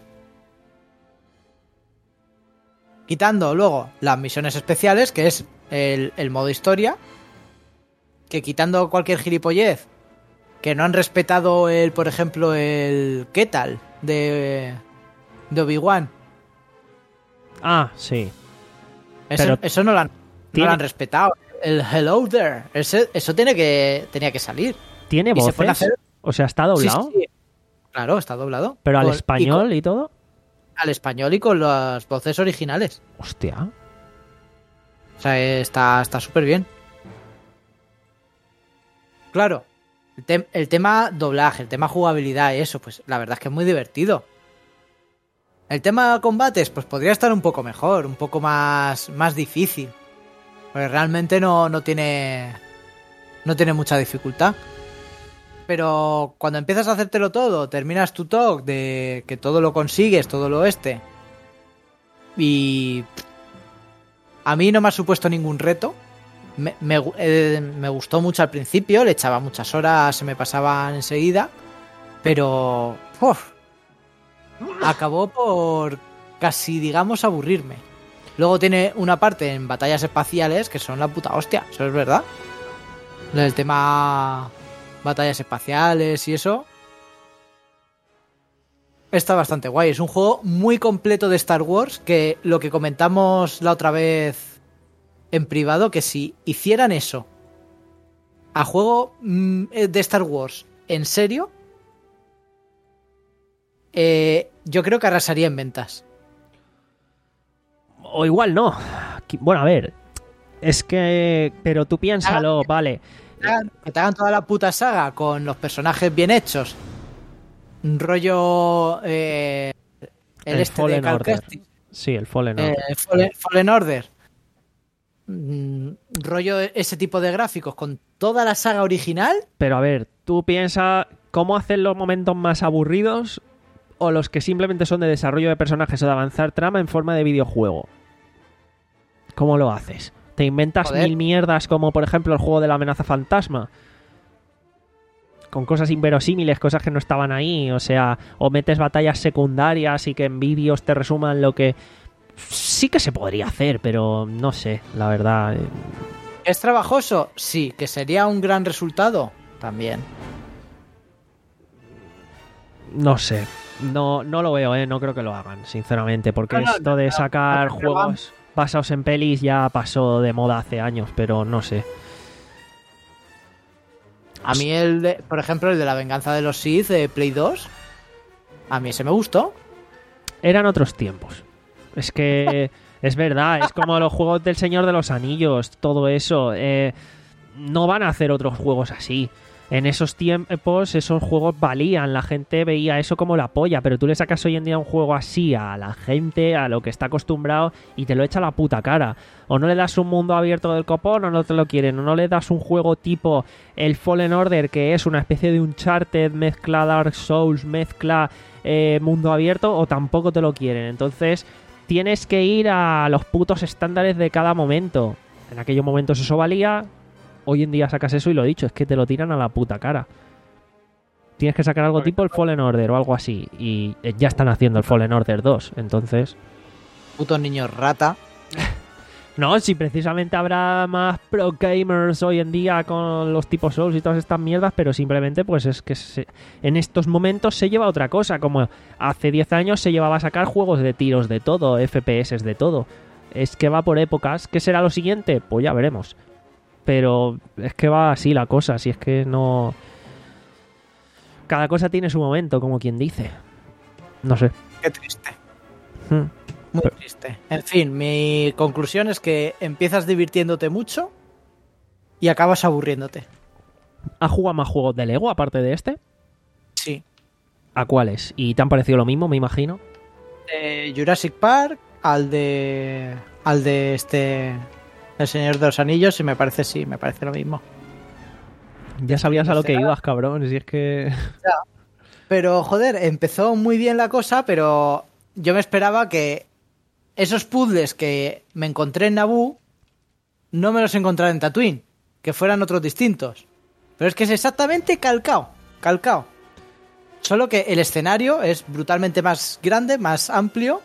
Quitando luego las misiones especiales, que es el, el modo historia, que quitando cualquier gilipollez, que no han respetado el, por ejemplo, el ¿qué tal? de, de Obi-Wan. Ah, sí. Eso, Pero eso no, lo han, no tiene- lo han respetado. El hello there, ese- eso tiene que, tenía que salir. ¿Tiene Y se pone a voces? hacer- O sea, está doblado, Sí, sí, sí. Claro, está doblado. pero al Con- y español y todo. con- al español y con las voces originales. Hostia. O sea, está está súper bien. Claro, el, tem- el tema doblaje, el tema jugabilidad y eso, pues la verdad es que es muy divertido. El tema combates, pues podría estar un poco mejor, un poco más, más difícil. Porque realmente no, no tiene. No tiene mucha dificultad. Pero cuando empiezas a hacértelo todo, terminas tu talk de que todo lo consigues, todo lo este. Y. A mí no me ha supuesto ningún reto. Me, me gu- eh, me gustó mucho al principio, le echaba muchas horas, se me pasaban enseguida. Pero. ¡Uf! Acabó por casi, digamos, aburrirme. Luego tiene una parte en batallas espaciales que son la puta hostia, eso es verdad. El tema batallas espaciales y eso está bastante guay. Es un juego muy completo de Star Wars, que lo que comentamos la otra vez en privado, que si hicieran eso a juego mm, de Star Wars en serio, eh, yo creo que arrasaría en ventas. O igual no. Qui- Bueno, a ver. Es que... Pero tú piénsalo, vale. Que te hagan- que te hagan toda la puta saga con los personajes bien hechos. Un rollo... eh, el, El este de Fallen Cal Order. Kestis. Sí, el Fallen Eh, Order. Fallen, Fallen Order. Mm, rollo ese tipo de gráficos con toda la saga original. Pero a ver, tú piensa cómo hacen los momentos más aburridos o los que simplemente son de desarrollo de personajes o de avanzar trama en forma de videojuego. ¿Cómo lo haces? ¿Te inventas Joder. mil mierdas como por ejemplo el juego de la amenaza fantasma? Con cosas inverosímiles, cosas que no estaban ahí, o sea, o metes batallas secundarias y que en vídeos te resuman lo que... Sí que se podría hacer, pero no sé, la verdad. eh, ¿Es trabajoso? Sí. ¿Que sería un gran resultado? También. No sé. No, no lo veo, ¿eh? No creo que lo hagan, sinceramente. Porque No, no, esto de no, sacar no, pero juegos basados en pelis ya pasó de moda hace años, pero no sé. A mí, el de, por ejemplo, el de la venganza de los Sith de Play dos, a mí ese me gustó. Eran otros tiempos. Es que es verdad, es como los juegos del Señor de los Anillos, todo eso. Eh, no van a hacer otros juegos así. En esos tiempos esos juegos valían, la gente veía eso como la polla, pero tú le sacas hoy en día un juego así a la gente, a lo que está acostumbrado, y te lo echa a la puta cara. O no le das un mundo abierto del copón o no te lo quieren, o no le das un juego tipo el Fallen Order, que es una especie de Uncharted, mezcla Dark Souls, mezcla eh, mundo abierto, o tampoco te lo quieren. Entonces tienes que ir a los putos estándares de cada momento. En aquellos momentos eso valía. Hoy en día sacas eso y lo dicho, es que te lo tiran a la puta cara. Tienes que sacar algo tipo el Fallen Order o algo así. Y ya están haciendo el Fallen Order dos, entonces... Putos niños rata. No, si precisamente habrá más pro gamers hoy en día con los tipos Souls y todas estas mierdas, pero simplemente pues es que se... en estos momentos se lleva otra cosa. Como hace diez años se llevaba a sacar juegos de tiros de todo, F P S de todo. Es que va por épocas. ¿Qué será lo siguiente? Pues ya veremos. Pero es que va así la cosa, si es que no... Cada cosa tiene su momento, como quien dice. No sé. Qué triste. Hmm. Muy Pero... triste. En fin, mi conclusión es que empiezas divirtiéndote mucho y acabas aburriéndote. ¿Has jugado más juegos de Lego aparte de este? Sí. ¿A cuáles? ¿Y te han parecido lo mismo, me imagino? De Jurassic Park al de... al de este... El Señor de los Anillos, y me parece, sí, me parece lo mismo. Ya sabías a lo que ibas, cabrón, si es que... Pero, joder, empezó muy bien la cosa, pero yo me esperaba que esos puzzles que me encontré en Naboo no me los encontrara en Tatooine, que fueran otros distintos. Pero es que es exactamente calcao, calcao. Solo que el escenario es brutalmente más grande, más amplio.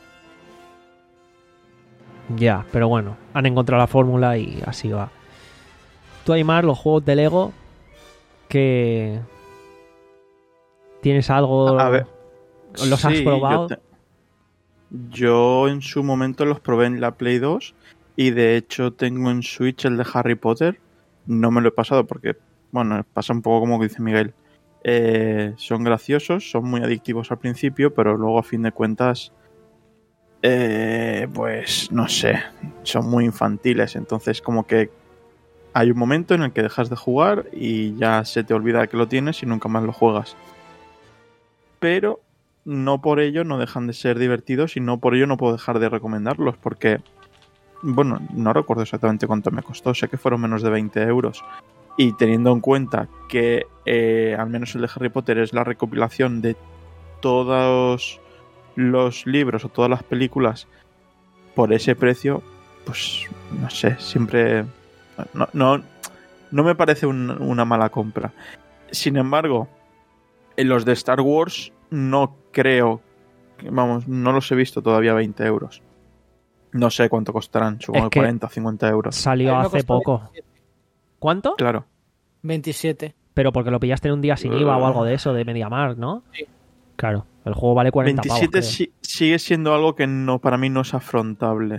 Ya, pero bueno, han encontrado la fórmula y así va. Tú, Aymar, los juegos de Lego, que... ¿Tienes algo? A ver, ¿Los has sí, probado? Yo, te... yo en su momento los probé en la Play dos y de hecho tengo en Switch el de Harry Potter. No me lo he pasado porque, bueno, pasa un poco como dice Miguel. Eh, son graciosos, son muy adictivos al principio, pero luego a fin de cuentas... Eh, pues no sé, son muy infantiles, entonces como que hay un momento en el que dejas de jugar y ya se te olvida que lo tienes y nunca más lo juegas. Pero no por ello no dejan de ser divertidos y no por ello no puedo dejar de recomendarlos porque, bueno, no recuerdo exactamente cuánto me costó, sé que fueron menos de veinte euros. Y teniendo en cuenta que eh, al menos el de Harry Potter es la recopilación de todos los libros o todas las películas por ese precio, pues no sé, siempre no, no, no me parece un, una mala compra. Sin embargo, en los de Star Wars no creo, vamos, no los he visto todavía a veinte euros. No sé cuánto costarán, supongo Es que cuarenta o cincuenta euros. Salió A mí me hace costó poco. veintisiete. ¿Cuánto? Claro. veintisiete. Pero porque lo pillaste en un día sin I V A o algo de eso, de MediaMarkt, ¿no? Sí. Claro, el juego vale cuarenta veintisiete pavos, si, sigue siendo algo que no para mí no es afrontable.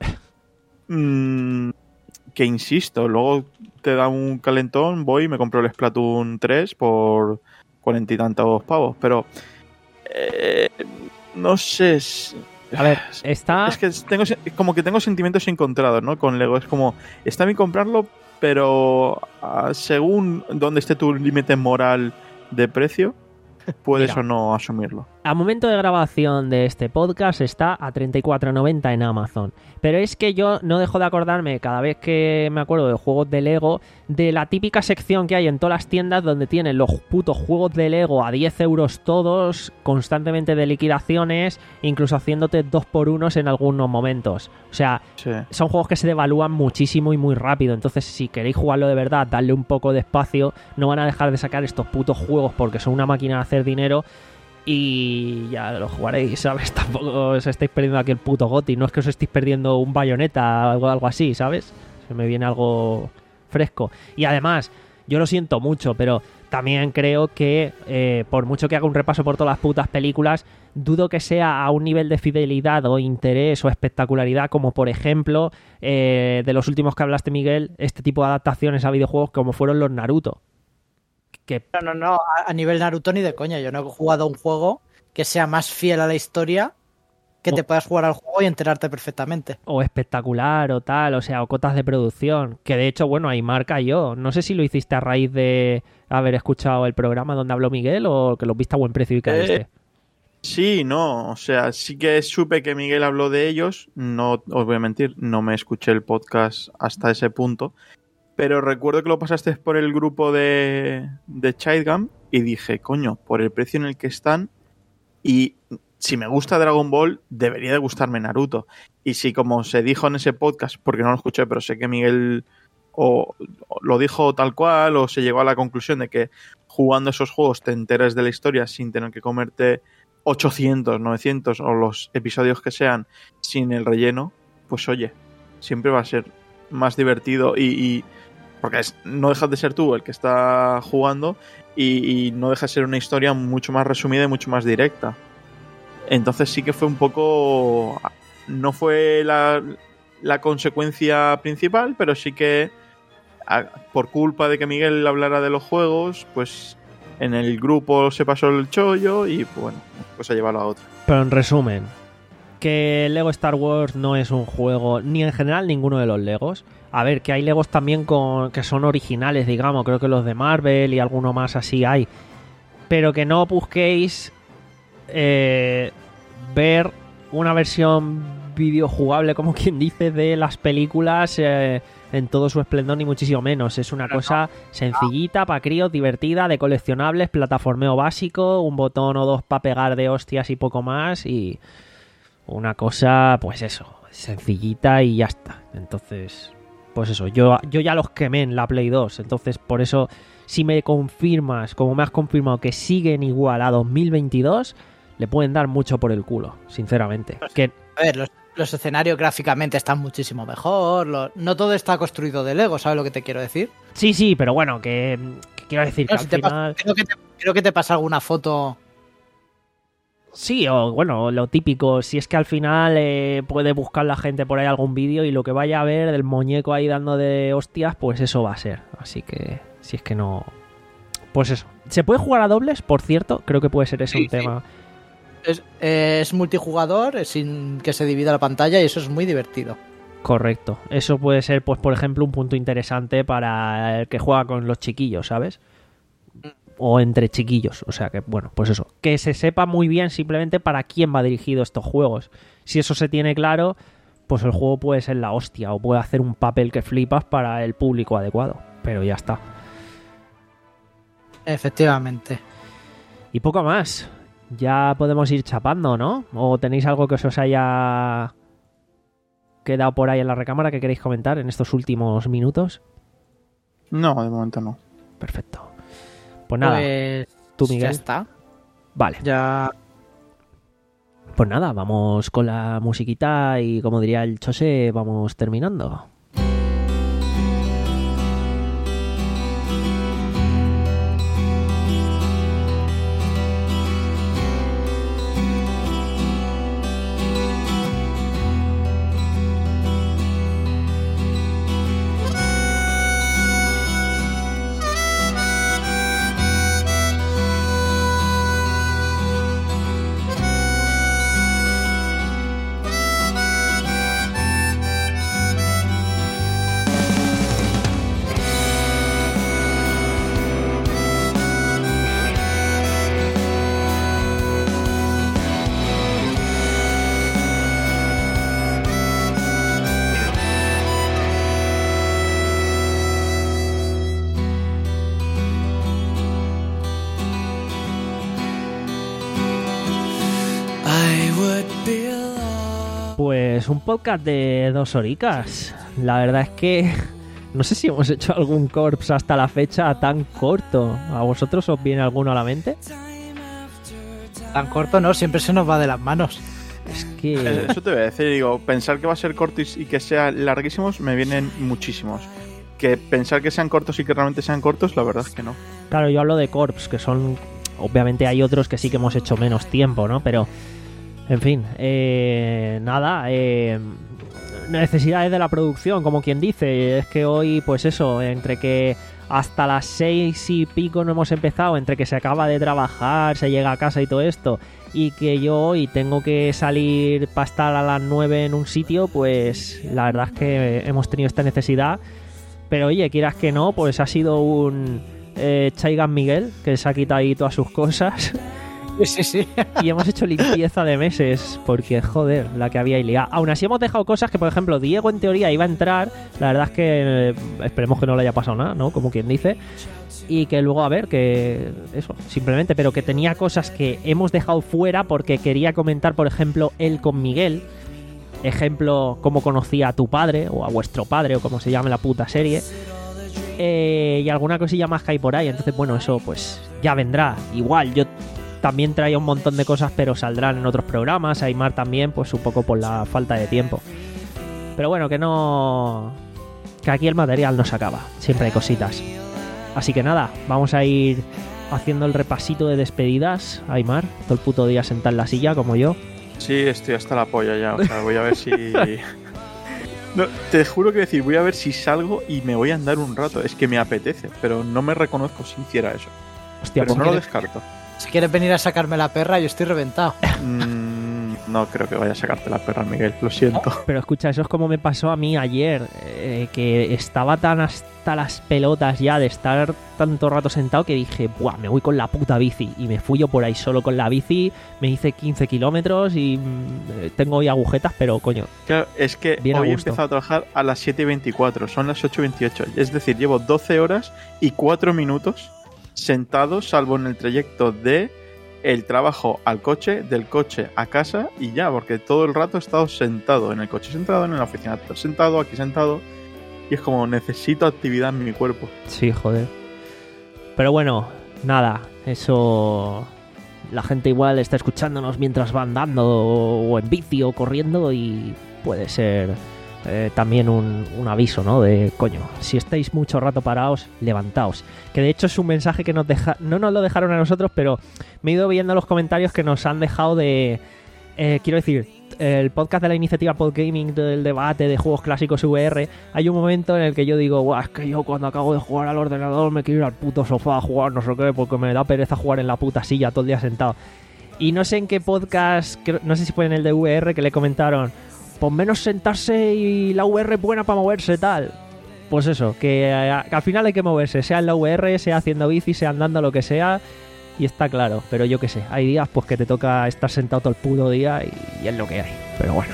mm, que insisto, luego te da un calentón, voy y me compro el Splatoon tres por cuarenta y tantos pavos, pero eh, no sé. Es, A ver, está... es que tengo como que tengo sentimientos encontrados, ¿no? Con Lego es como, está bien comprarlo, pero uh, según donde esté tu límite moral de precio, puedes Mira, o no asumirlo. a momento de grabación de este podcast está a treinta y cuatro noventa en Amazon. Pero es que yo no dejo de acordarme cada vez que me acuerdo de juegos de Lego de la típica sección que hay en todas las tiendas donde tienen los putos juegos de Lego a diez euros todos, constantemente de liquidaciones, incluso haciéndote dos por unos en algunos momentos. O sea, Sí. son juegos que se devalúan muchísimo y muy rápido. Entonces, si queréis jugarlo de verdad, darle un poco de espacio, no van a dejar de sacar estos putos juegos porque son una máquina de hacer dinero y ya lo jugaréis, ¿sabes? Tampoco os estáis perdiendo aquí el puto GOTY. No es que os estéis perdiendo un Bayonetta o algo, algo así, ¿sabes? Se me viene algo fresco. Y además, Yo lo siento mucho, pero también creo que eh, por mucho que haga un repaso por todas las putas películas, dudo que sea a un nivel de fidelidad o interés o espectacularidad como, por ejemplo, eh, de los últimos que hablaste, Miguel, este tipo de adaptaciones a videojuegos como fueron los Naruto. Que... No, no, no, a, a nivel Naruto ni de coña. Yo no he jugado un juego que sea más fiel a la historia, que te puedas jugar al juego y enterarte perfectamente. O espectacular o tal, o sea, o cotas de producción. Que de hecho, bueno, ahí marca yo. No sé si lo hiciste a raíz de haber escuchado el programa donde habló Miguel o que lo viste a buen precio y caíste. Eh, sí, no, o sea, sí que supe que Miguel habló de ellos. No os voy a mentir, no me escuché el podcast hasta ese punto. Pero recuerdo que lo pasaste por el grupo de, de Childgam y dije, coño, por el precio en el que están y... si me gusta Dragon Ball, debería de gustarme Naruto. Y si, como se dijo en ese podcast, porque no lo escuché, pero sé que Miguel o, o lo dijo tal cual, o se llegó a la conclusión de que jugando esos juegos te enteras de la historia sin tener que comerte ochocientos, novecientos o los episodios que sean sin el relleno, pues oye, siempre va a ser más divertido y... y porque es, no dejas de ser tú el que está jugando y, y no deja de ser una historia mucho más resumida y mucho más directa. Entonces sí que fue un poco... no fue la, la consecuencia principal, pero sí que a, por culpa de que Miguel hablara de los juegos, pues en el grupo se pasó el chollo y pues, bueno, pues a llevarlo a otro. Pero en resumen, que Lego Star Wars no es un juego, ni en general ninguno de los Legos. A ver, que hay Legos también con que son originales, digamos, creo que los de Marvel y alguno más así hay. Pero que no busquéis... Eh, ver una versión videojugable, como quien dice, de las películas eh, en todo su esplendor, ni muchísimo menos. Es una cosa sencillita, para críos, divertida, de coleccionables, plataformeo básico, un botón o dos para pegar de hostias y poco más, y una cosa, pues eso, sencillita y ya está. Entonces, pues eso, yo, yo ya los quemé en la Play dos, entonces por eso, si me confirmas, como me has confirmado, que siguen igual a dos mil veintidós, le pueden dar mucho por el culo, sinceramente. Que... A ver, los, los escenarios gráficamente están muchísimo mejor. Lo, no todo está construido de Lego, ¿sabes lo que te quiero decir? Sí, sí, pero bueno, que, que quiero decir no, que si al te final... pasa, creo, que te, creo que te pasa alguna foto... Sí, o bueno, lo típico, si es que al final eh, puede buscar la gente por ahí algún vídeo y lo que vaya a ver del muñeco ahí dando de hostias, pues eso va a ser. Así que, si es que no... Pues eso. ¿Se puede jugar a dobles, por cierto? Creo que puede ser ese sí, un sí. tema... Es, es multijugador, sin que se divida la pantalla, y eso es muy divertido. Correcto. Eso puede ser, pues por ejemplo, un punto interesante para el que juega con los chiquillos, ¿sabes? O entre chiquillos. O sea que, bueno, pues eso. Que se sepa muy bien simplemente para quién va dirigido estos juegos. Si eso se tiene claro, pues el juego puede ser la hostia o puede hacer un papel que flipas para el público adecuado. Pero ya está. Efectivamente. Y poco más. Ya podemos ir chapando, ¿no? ¿O tenéis algo que os haya quedado por ahí en la recámara que queréis comentar en estos últimos minutos? No, de momento no. Perfecto. Pues nada, pues, tú, Miguel. Ya está. Vale. Ya. Pues nada, vamos con la musiquita y, como diría el Chose, vamos terminando. Pues un podcast de dos horicas. La verdad es que no sé si hemos hecho algún corps hasta la fecha tan corto. ¿A vosotros os viene alguno a la mente? Tan corto no, siempre se nos va de las manos. Es que... Eso te voy a decir, digo, pensar que va a ser corto y que sea larguísimos, me vienen muchísimos. que pensar que sean cortos y que realmente sean cortos, la verdad es que no. Claro, yo hablo de Corps, que son... Obviamente hay otros que sí que hemos hecho menos tiempo, ¿no? Pero, en fin, eh, nada, eh, necesidades de la producción, como quien dice. Es que hoy, pues eso, entre que hasta las seis y pico no hemos empezado, entre que se acaba de trabajar, se llega a casa y todo esto, y que yo hoy tengo que salir para estar a las nueve en un sitio, pues la verdad es que hemos tenido esta necesidad. Pero oye, quieras que no, pues ha sido un... Eh, Chaigan Miguel, que se ha quitado ahí todas sus cosas. Sí, sí, sí. Y hemos hecho limpieza de meses, porque joder, la que había ahí liada. Aún así hemos dejado cosas que, por ejemplo, Diego en teoría iba a entrar. La verdad es que eh, esperemos que no le haya pasado nada, ¿no? Como quien dice. Y que luego, a ver, que eso, simplemente, pero que tenía cosas que hemos dejado fuera porque quería comentar, por ejemplo, él con Miguel. Ejemplo, cómo conocía a tu padre, o a vuestro padre, o como se llame la puta serie. Eh, y alguna cosilla más que hay por ahí. Entonces, bueno, eso pues ya vendrá. Igual, yo también traía un montón de cosas, pero saldrán en otros programas. Aymar también, pues un poco por la falta de tiempo. Pero bueno, que no... Que aquí el material no se acaba. Siempre hay cositas. Así que nada, vamos a ir haciendo el repasito de despedidas. Aymar, todo el puto día sentado en la silla, como yo. Sí, estoy hasta la polla ya. O sea, voy a ver si... No, te juro que decir, voy a ver si salgo y me voy a andar un rato. Es que me apetece, pero no me reconozco si hiciera eso. Hostia, pero pues no lo quieres- descarto. Si quieres venir a sacarme la perra, yo estoy reventado. Mm, no creo que vaya a sacarte la perra, Miguel. Lo siento. Pero escucha, eso es como me pasó a mí ayer, eh, que estaba tan hasta las pelotas ya de estar tanto rato sentado que dije, buah, me voy con la puta bici. Y me fui yo por ahí solo con la bici, me hice quince kilómetros y mm, tengo hoy agujetas, pero coño, Claro, es que Bien a hoy he gusto. empezado a trabajar a las siete y veinticuatro. Son las ocho y veintiocho. Es decir, llevo doce horas y cuatro minutos sentado, salvo en el trayecto de el trabajo al coche, del coche a casa y ya, porque todo el rato he estado sentado en el coche, sentado en la oficina, sentado, aquí sentado, y es como necesito actividad en mi cuerpo. sí, joder. Pero bueno, nada, eso... La gente igual está escuchándonos mientras va andando o en bici o corriendo y puede ser eh, también un, un aviso, ¿no? De, coño, si estáis mucho rato parados, levantaos. Que de hecho es un mensaje que nos deja... No nos lo dejaron a nosotros, pero me he ido viendo los comentarios que nos han dejado de... Eh, quiero decir, el podcast de la iniciativa Podgaming, del debate de juegos clásicos V R, hay un momento en el que yo digo, guau, es que yo cuando acabo de jugar al ordenador me quiero ir al puto sofá a jugar no sé qué, porque me da pereza jugar en la puta silla todo el día sentado. Y no sé en qué podcast, creo- no sé si fue en el de V R, que le comentaron, pues menos sentarse y la V R es buena para moverse, tal. Pues eso, que, eh, que al final hay que moverse, sea en la V R, sea haciendo bici, sea andando, lo que sea. Y está claro, pero yo qué sé, hay días pues que te toca estar sentado todo el puto día y, y es lo que hay, pero bueno.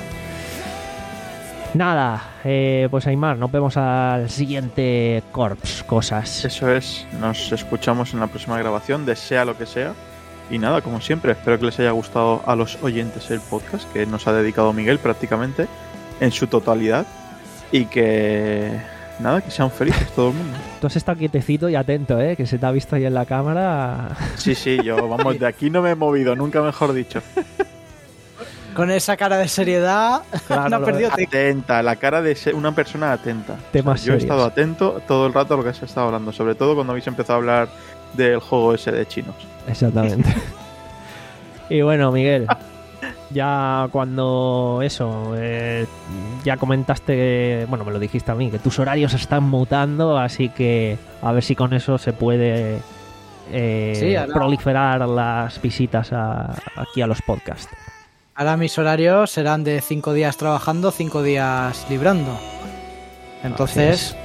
Nada, eh, pues Aymar, nos vemos al siguiente Corps Cosas. Eso es, nos escuchamos en la próxima grabación, de sea lo que sea. Y nada, como siempre, espero que les haya gustado a los oyentes el podcast que nos ha dedicado Miguel prácticamente en su totalidad. Y que nada, que sean felices todo el mundo. Tú has estado quietecito y atento, ¿eh? Que se te ha visto ahí en la cámara. Sí, sí, yo, vamos, de aquí no me he movido, nunca mejor dicho. Con esa cara de seriedad, Claro, no ha lo perdido de- tiempo. Atenta, la cara de ser una persona atenta. Temas Yo he serios. estado atento todo el rato a lo que se ha estado hablando, sobre todo cuando habéis empezado a hablar del juego ese de chinos. Exactamente. Y bueno, Miguel, ya cuando eso, eh, ya comentaste, que, bueno, me lo dijiste a mí, que tus horarios están mutando, así que a ver si con eso se puede eh, Sí, ahora- proliferar las visitas a- aquí a los podcasts. Ahora mis horarios serán de cinco días trabajando, cinco días librando. Entonces,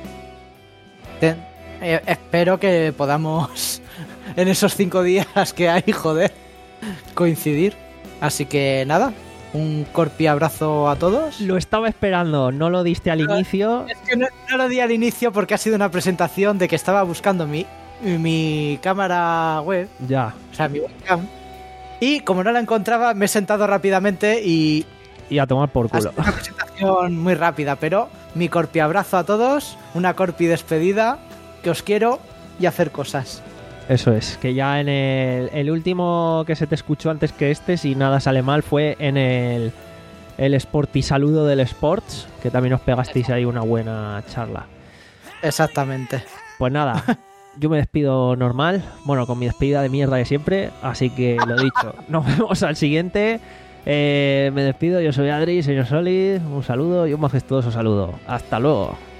te- eh, espero que podamos en esos cinco días que hay, joder, coincidir. Así que nada, un corpi abrazo a todos. Lo estaba esperando, no lo diste al inicio. Es que no, no lo di al inicio porque ha sido una presentación de que estaba buscando mi, mi cámara web, Ya, o sea, mi webcam. Y como no la encontraba, me he sentado rápidamente y y a tomar por ha culo. sido una presentación muy rápida, pero mi corpi abrazo a todos, una corpi despedida, que os quiero y hacer cosas. Eso es, que ya en el, el último que se te escuchó antes que este, si nada sale mal, fue en el, el Sporty Saludo del Sports, que también os pegasteis ahí una buena charla. Exactamente. Pues nada, yo me despido normal, bueno, con mi despedida de mierda de siempre, así que lo dicho, nos vemos al siguiente. Eh, me despido, yo soy Adri, señor Solid, un saludo y un majestuoso saludo. Hasta luego.